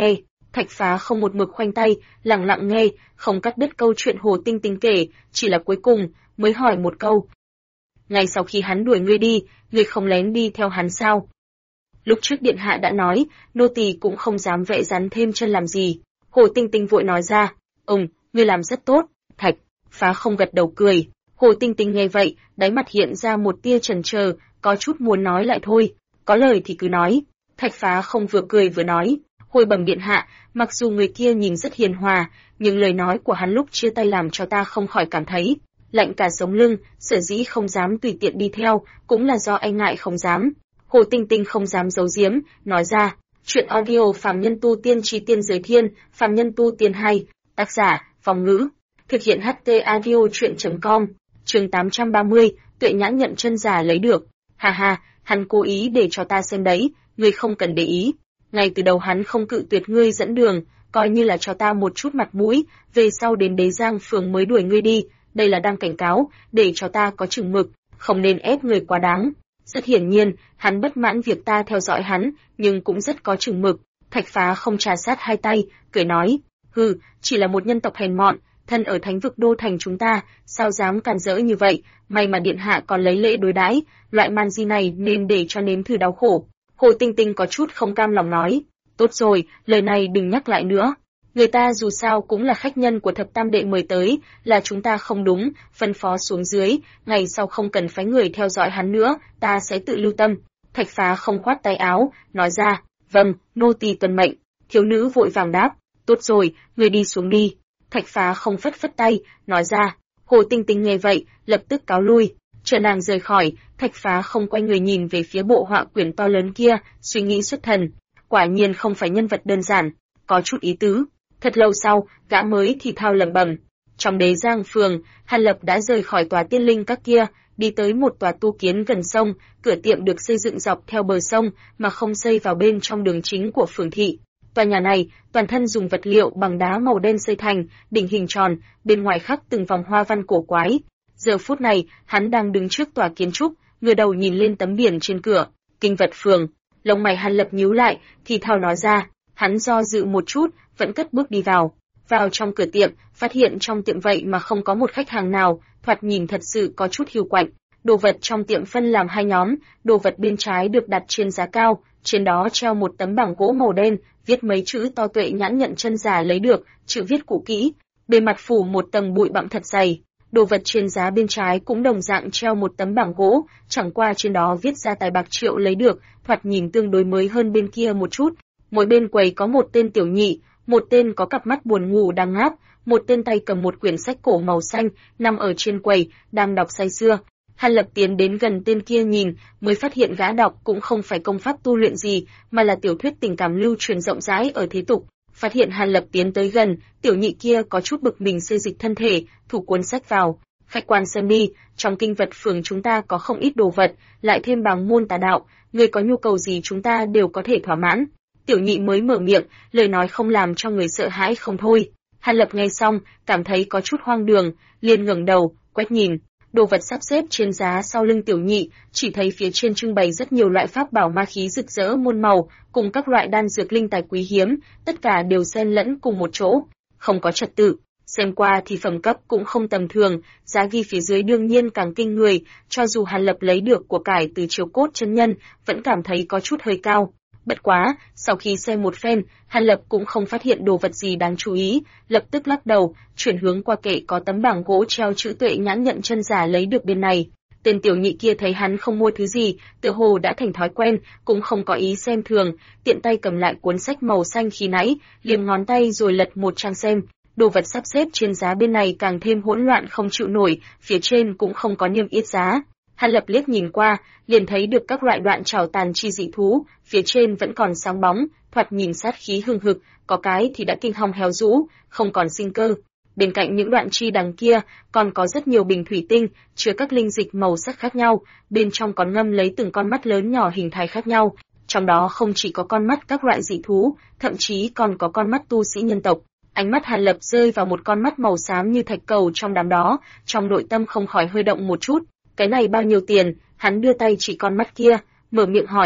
Thạch Phá không một mực khoanh tay, lặng lặng nghe, không cắt đứt câu chuyện Hồ Tinh Tinh kể, chỉ là cuối cùng mới hỏi một câu. Ngay sau khi hắn đuổi ngươi đi, ngươi không lén đi theo hắn sao? Lúc trước điện hạ đã nói, nô tỳ cũng không dám vẽ rắn thêm chân làm gì. Hồ Tinh Tinh vội nói ra, ngươi làm rất tốt. Thạch Phá không gật đầu cười. Hồ Tinh Tinh nghe vậy, đáy mặt hiện ra một tia chần chờ, có chút muốn nói lại thôi. Có lời thì cứ nói. Thạch Phá không vừa cười vừa nói, hồi bẩm điện hạ, mặc dù người kia nhìn rất hiền hòa, nhưng lời nói của hắn lúc chia tay làm cho ta không khỏi cảm thấy lạnh cả sống lưng, sở dĩ không dám tùy tiện đi theo, cũng là do anh ngại không dám. Hồ Tinh Tinh không dám giấu giếm, nói ra, chuyện audio phàm nhân tu tiên chi tiên giới thiên, phàm nhân tu tiên hay, tác giả, Phong Ngữ, thực hiện HT audio chuyện.com, chương 830, Tuệ Nhãn nhận chân giả lấy được. Hà hà, hắn cố ý để cho ta xem đấy, ngươi không cần để ý. Ngay từ đầu hắn không cự tuyệt ngươi dẫn đường, coi như là cho ta một chút mặt mũi, về sau đến Đế Giang phường mới đuổi ngươi đi, đây là đang cảnh cáo, để cho ta có chừng mực, không nên ép người quá đáng. Rất hiển nhiên, hắn bất mãn việc ta theo dõi hắn, nhưng cũng rất có chừng mực. Thạch Phá không trà sát hai tay, cười nói, chỉ là một nhân tộc hèn mọn, thân ở thánh vực đô thành chúng ta, sao dám càn rỡ như vậy, may mà điện hạ còn lấy lễ đối đãi, loại man di này nên để cho nếm thử đau khổ. Hồ Tinh Tinh có chút không cam lòng nói, tốt rồi, lời này đừng nhắc lại nữa. Người ta dù sao cũng là khách nhân của thập tam đệ mời tới, là chúng ta không đúng, phân phó xuống dưới, ngày sau không cần phái người theo dõi hắn nữa, ta sẽ tự lưu tâm. Thạch Phá không khoát tay áo, nói ra, vâng, nô tỳ tuân mệnh. Thiếu nữ vội vàng đáp, tốt rồi, người đi xuống đi. Thạch Phá không phất phất tay, nói ra, Hồ Tinh Tinh nghe vậy, lập tức cáo lui. Chờ nàng rời khỏi, Thạch Phá không quay người nhìn về phía bộ họa quyển to lớn kia, suy nghĩ xuất thần. Quả nhiên không phải nhân vật đơn giản, có chút ý tứ. Thật lâu sau, gã mới thì thào lẩm bẩm. Trong Đế Giang phường, Hàn Lập đã rời khỏi tòa tiên linh các kia, đi tới một tòa tu kiến gần sông, cửa tiệm được xây dựng dọc theo bờ sông, mà không xây vào bên trong đường chính của phường thị. Tòa nhà này, toàn thân dùng vật liệu bằng đá màu đen xây thành, đỉnh hình tròn, bên ngoài khắc từng vòng hoa văn cổ quái. Giờ phút này, hắn đang đứng trước tòa kiến trúc, ngửa đầu nhìn lên tấm biển trên cửa, Kinh Vật phường. Lông mày Hàn Lập nhíu lại, thì thào nói ra, hắn do dự một chút, vẫn cất bước đi vào. Vào trong cửa tiệm, phát hiện trong tiệm vậy mà không có một khách hàng nào, thoạt nhìn thật sự có chút hiu quạnh. Đồ vật trong tiệm phân làm hai nhóm, đồ vật bên trái được đặt trên giá cao, trên đó treo một tấm bảng gỗ màu đen, viết mấy chữ to Tuệ Nhãn nhận chân giả lấy được, chữ viết cũ kỹ, bề mặt phủ một tầng bụi bặm thật dày. Đồ vật trên giá bên trái cũng đồng dạng treo một tấm bảng gỗ, chẳng qua trên đó viết ra tài bạc triệu lấy được, thoạt nhìn tương đối mới hơn bên kia một chút. Mỗi bên quầy có một tên tiểu nhị, một tên có cặp mắt buồn ngủ đang ngáp, một tên tay cầm một quyển sách cổ màu xanh, nằm ở trên quầy, đang đọc say sưa. Hàn Lập tiến đến gần tên kia nhìn, mới phát hiện gã đọc cũng không phải công pháp tu luyện gì, mà là tiểu thuyết tình cảm lưu truyền rộng rãi ở thế tục. Phát hiện Hàn Lập tiến tới gần, tiểu nhị kia có chút bực mình xê dịch thân thể, thủ cuốn sách vào. Khách quan xem đi, trong Kinh Vật phường chúng ta có không ít đồ vật, lại thêm bảng môn tà đạo, người có nhu cầu gì chúng ta đều có thể thỏa mãn. Tiểu nhị mới mở miệng, lời nói không làm cho người sợ hãi không thôi. Hàn Lập nghe xong, cảm thấy có chút hoang đường, liền ngẩng đầu, quét nhìn. Đồ vật sắp xếp trên giá sau lưng tiểu nhị, chỉ thấy phía trên trưng bày rất nhiều loại pháp bảo ma khí rực rỡ muôn màu, cùng các loại đan dược linh tài quý hiếm, tất cả đều xen lẫn cùng một chỗ, không có trật tự. Xem qua thì phẩm cấp cũng không tầm thường, giá ghi phía dưới đương nhiên càng kinh người, cho dù Hàn Lập lấy được của cải từ Chiếu Cốt chân nhân, vẫn cảm thấy có chút hơi cao. Bất quá, sau khi xem một phen, Hàn Lập cũng không phát hiện đồ vật gì đáng chú ý, lập tức lắc đầu, chuyển hướng qua kệ có tấm bảng gỗ treo chữ Tuệ Nhãn nhận chân giả lấy được bên này. Tên tiểu nhị kia thấy hắn không mua thứ gì, tựa hồ đã thành thói quen, cũng không có ý xem thường, tiện tay cầm lại cuốn sách màu xanh khi nãy, liếm ngón tay rồi lật một trang xem. Đồ vật sắp xếp trên giá bên này càng thêm hỗn loạn không chịu nổi, phía trên cũng không có niêm yết giá. Hàn Lập liếc nhìn qua, liền thấy được các loại đoạn trảo tàn chi dị thú, phía trên vẫn còn sáng bóng, thoạt nhìn sát khí hừng hực, có cái thì đã kinh hong héo rũ, không còn sinh cơ. Bên cạnh những đoạn chi đằng kia, còn có rất nhiều bình thủy tinh, chứa các linh dịch màu sắc khác nhau, bên trong còn ngâm lấy từng con mắt lớn nhỏ hình thái khác nhau. Trong đó không chỉ có con mắt các loại dị thú, thậm chí còn có con mắt tu sĩ nhân tộc. Ánh mắt Hàn Lập rơi vào một con mắt màu xám như thạch cầu trong đám đó, trong nội tâm không khỏi hơi động một chút. Cái này bao nhiêu tiền? Hắn đưa tay chỉ con mắt kia, mở miệng hỏi.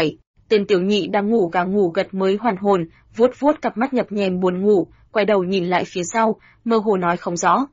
Tên tiểu nhị đang ngủ gà ngủ gật mới hoàn hồn, vuốt vuốt cặp mắt nhập nhèm buồn ngủ, quay đầu nhìn lại phía sau, mơ hồ nói không rõ.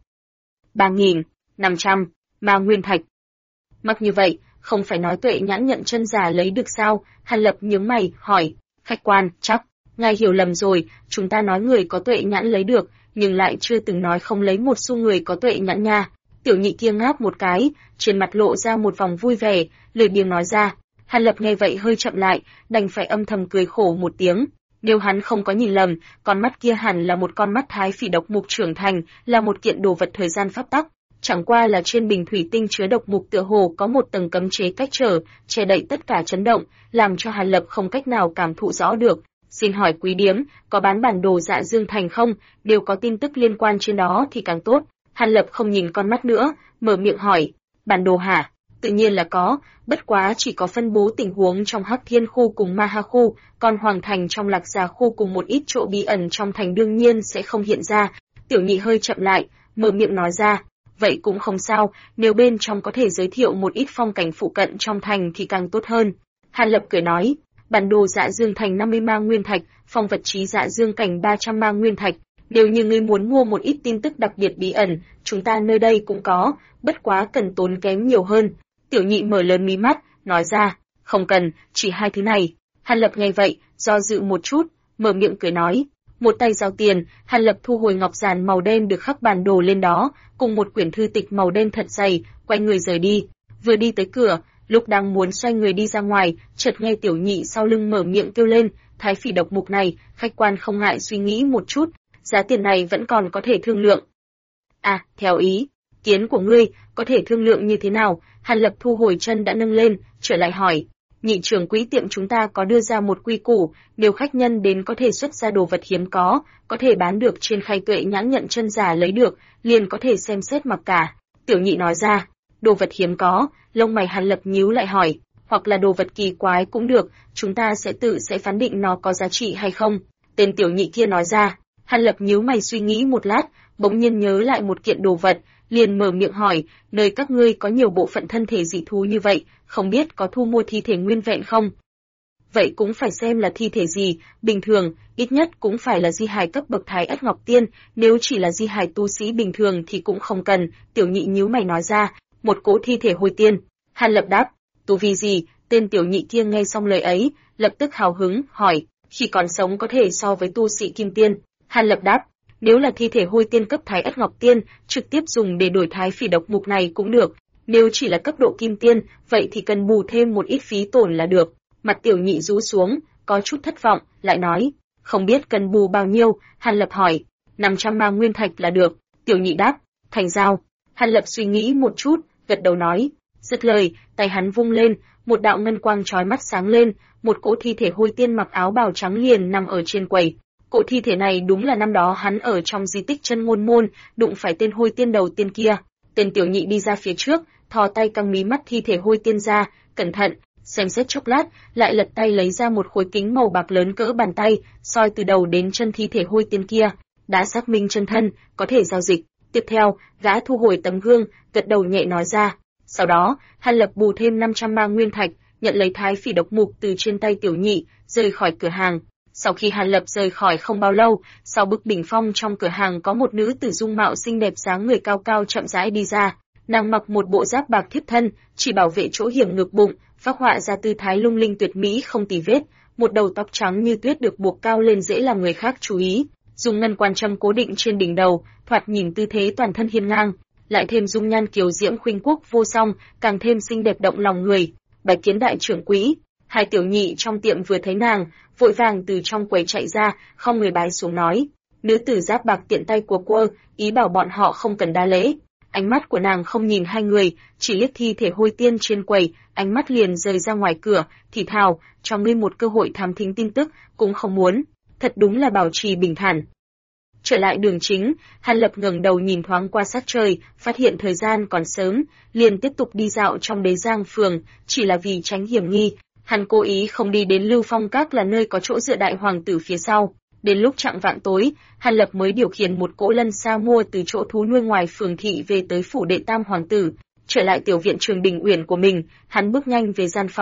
3.500 ma nguyên thạch. Mắc như vậy, không phải nói Tuệ Nhãn nhận chân giả lấy được sao? Hàn Lập nhướng mày, hỏi, khách quan, chắc, ngài hiểu lầm rồi, chúng ta nói người có Tuệ Nhãn lấy được, nhưng lại chưa từng nói không lấy một xu người có Tuệ Nhãn nha. Tiểu nhị kia ngáp một cái, trên mặt lộ ra một vòng vui vẻ, lười biếng nói ra. Hàn Lập nghe vậy hơi chậm lại, đành phải âm thầm cười khổ một tiếng. Nếu hắn không có nhìn lầm, con mắt kia hẳn là một con mắt thái phỉ độc mục trưởng thành, là một kiện đồ vật thời gian pháp tắc. Chẳng qua là trên bình thủy tinh chứa độc mục tựa hồ có một tầng cấm chế cách trở, che đậy tất cả chấn động, làm cho Hàn Lập không cách nào cảm thụ rõ được. Xin hỏi quý điếm, có bán bản đồ Dạ Dương Thành không? Đều có tin tức liên quan trên đó thì càng tốt. Hàn Lập không nhìn con mắt nữa, mở miệng hỏi, bản đồ hả? Tự nhiên là có, bất quá chỉ có phân bố tình huống trong Hắc Thiên khu cùng Ma Ha khu, còn Hoàng Thành trong Lạc Già khu cùng một ít chỗ bí ẩn trong thành đương nhiên sẽ không hiện ra. Tiểu nhị hơi chậm lại, mở miệng nói ra, vậy cũng không sao, nếu bên trong có thể giới thiệu một ít phong cảnh phụ cận trong thành thì càng tốt hơn. Hàn Lập cười nói, bản đồ Dạ Dương Thành 50 ma nguyên thạch, phong vật trí Dạ Dương cảnh 300 ma nguyên thạch. Nếu như ngươi muốn mua một ít tin tức đặc biệt bí ẩn, chúng ta nơi đây cũng có, bất quá cần tốn kém nhiều hơn. Tiểu nhị mở lớn mí mắt, nói ra, không cần, chỉ hai thứ này. Hàn Lập nghe vậy, do dự một chút, mở miệng cười nói. Một tay giao tiền, Hàn Lập thu hồi ngọc giản màu đen được khắc bản đồ lên đó, cùng một quyển thư tịch màu đen thật dày, quay người rời đi. Vừa đi tới cửa, lúc đang muốn xoay người đi ra ngoài, chợt nghe tiểu nhị sau lưng mở miệng kêu lên, thái phỉ độc mục này, khách quan không ngại suy nghĩ một chút, giá tiền này vẫn còn có thể thương lượng. À, theo ý kiến của ngươi, có thể thương lượng như thế nào? Hàn Lập thu hồi chân đã nâng lên, trở lại hỏi. Nhị trưởng quỹ tiệm chúng ta có đưa ra một quy củ, nếu khách nhân đến có thể xuất ra đồ vật hiếm có thể bán được trên khay Tuệ Nhãn nhận chân giả lấy được, liền có thể xem xét mặc cả. Tiểu nhị nói ra, đồ vật hiếm có, lông mày Hàn Lập nhíu lại hỏi, hoặc là đồ vật kỳ quái cũng được, chúng ta sẽ phán định nó có giá trị hay không. Tên tiểu nhị kia nói ra. Hàn Lập nhíu mày suy nghĩ một lát, bỗng nhiên nhớ lại một kiện đồ vật, liền mở miệng hỏi, nơi các ngươi có nhiều bộ phận thân thể dị thú như vậy, không biết có thu mua thi thể nguyên vẹn không? Vậy cũng phải xem là thi thể gì, bình thường, ít nhất cũng phải là di hài cấp bậc Thái Ất Ngọc Tiên, nếu chỉ là di hài tu sĩ bình thường thì cũng không cần. Tiểu nhị nhíu mày nói ra, một cỗ thi thể hồi tiên. Hàn Lập đáp, tu vi gì? Tên tiểu nhị kia nghe xong lời ấy, lập tức hào hứng, hỏi, khi còn sống có thể so với tu sĩ kim tiên. Hàn Lập đáp, nếu là thi thể hôi tiên cấp Thái Ất Ngọc Tiên, trực tiếp dùng để đổi thái phỉ độc mục này cũng được. Nếu chỉ là cấp độ kim tiên, vậy thì cần bù thêm một ít phí tổn là được. Mặt tiểu nhị rũ xuống, có chút thất vọng, lại nói, không biết cần bù bao nhiêu. Hàn Lập hỏi, 500 ma nguyên thạch là được. Tiểu nhị đáp, thành giao. Hàn Lập suy nghĩ một chút, gật đầu nói, dứt lời, tay hắn vung lên, một đạo ngân quang chói mắt sáng lên, một cỗ thi thể hôi tiên mặc áo bào trắng liền nằm ở trên quầy. Cỗ thi thể này đúng là năm đó hắn ở trong di tích Chân Ngôn Môn, đụng phải tên hôi tiên đầu tiên kia. Tên tiểu nhị đi ra phía trước, thò tay căng mí mắt thi thể hôi tiên ra, cẩn thận, xem xét chốc lát, lại lật tay lấy ra một khối kính màu bạc lớn cỡ bàn tay, soi từ đầu đến chân thi thể hôi tiên kia, đã xác minh chân thân, có thể giao dịch. Tiếp theo, gã thu hồi tấm gương, gật đầu nhẹ nói ra. Sau đó, Hàn Lập bù thêm 500 ma nguyên thạch, nhận lấy thái phỉ độc mục từ trên tay tiểu nhị, rời khỏi cửa hàng. Sau khi Hàn Lập rời khỏi không bao lâu, sau bức bình phong trong cửa hàng có một nữ tử dung mạo xinh đẹp dáng người cao cao chậm rãi đi ra. Nàng mặc một bộ giáp bạc thiếp thân, chỉ bảo vệ chỗ hiểm ngực bụng, phác họa ra tư thái lung linh tuyệt mỹ không tì vết, một đầu tóc trắng như tuyết được buộc cao lên dễ làm người khác chú ý, dùng ngân quan châm cố định trên đỉnh đầu, thoạt nhìn tư thế toàn thân hiên ngang, lại thêm dung nhan kiều diễm khuynh quốc vô song, càng thêm xinh đẹp động lòng người. Bái kiến đại trưởng quỹ. Hai tiểu nhị trong tiệm vừa thấy nàng, vội vàng từ trong quầy chạy ra, không người bái xuống nói. Nữ tử giáp bạc tiện tay của cô, ý bảo bọn họ không cần đa lễ. Ánh mắt của nàng không nhìn hai người, chỉ liếc thi thể hôi tiên trên quầy, ánh mắt liền rời ra ngoài cửa, thì thào, cho ngươi một cơ hội thám thính tin tức, cũng không muốn. Thật đúng là bảo trì bình thản. Trở lại đường chính, Hàn Lập ngẩng đầu nhìn thoáng qua sát trời, phát hiện thời gian còn sớm, liền tiếp tục đi dạo trong Đế Giang phường, chỉ là vì tránh hiểm nghi. Hắn cố ý không đi đến Lưu Phong Các là nơi có chỗ dựa đại hoàng tử phía sau. Đến lúc chạng vạng tối, Hàn Lập mới điều khiển một cỗ lân xa mua từ chỗ thú nuôi ngoài phường thị về tới phủ đệ tam hoàng tử. Trở lại tiểu viện Trường Đình Uyển của mình, hắn bước nhanh về gian phòng.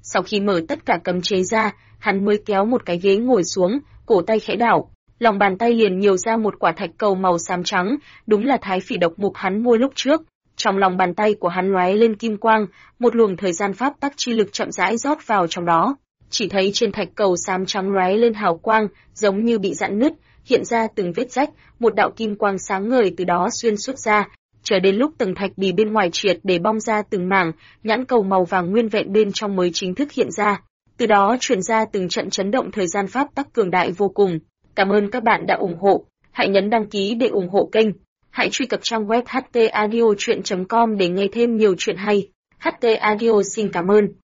Sau khi mở tất cả cấm chế ra, hắn mới kéo một cái ghế ngồi xuống, cổ tay khẽ đảo, lòng bàn tay liền nhiều ra một quả thạch cầu màu xám trắng, đúng là thái phỉ độc mục hắn mua lúc trước. Trong lòng bàn tay của hắn lóe lên kim quang, một luồng thời gian pháp tắc chi lực chậm rãi rót vào trong đó. Chỉ thấy trên thạch cầu xám trắng lóe lên hào quang, giống như bị rạn nứt, hiện ra từng vết rách, một đạo kim quang sáng ngời từ đó xuyên suốt ra, chờ đến lúc tầng thạch bì bên ngoài triệt để bong ra từng mảng, nhãn cầu màu vàng nguyên vẹn bên trong mới chính thức hiện ra. Từ đó truyền ra từng trận chấn động thời gian pháp tắc cường đại vô cùng. Cảm ơn các bạn đã ủng hộ, hãy nhấn đăng ký để ủng hộ kênh. Hãy truy cập trang web htaudio.com để nghe thêm nhiều chuyện hay. HT Audio xin cảm ơn.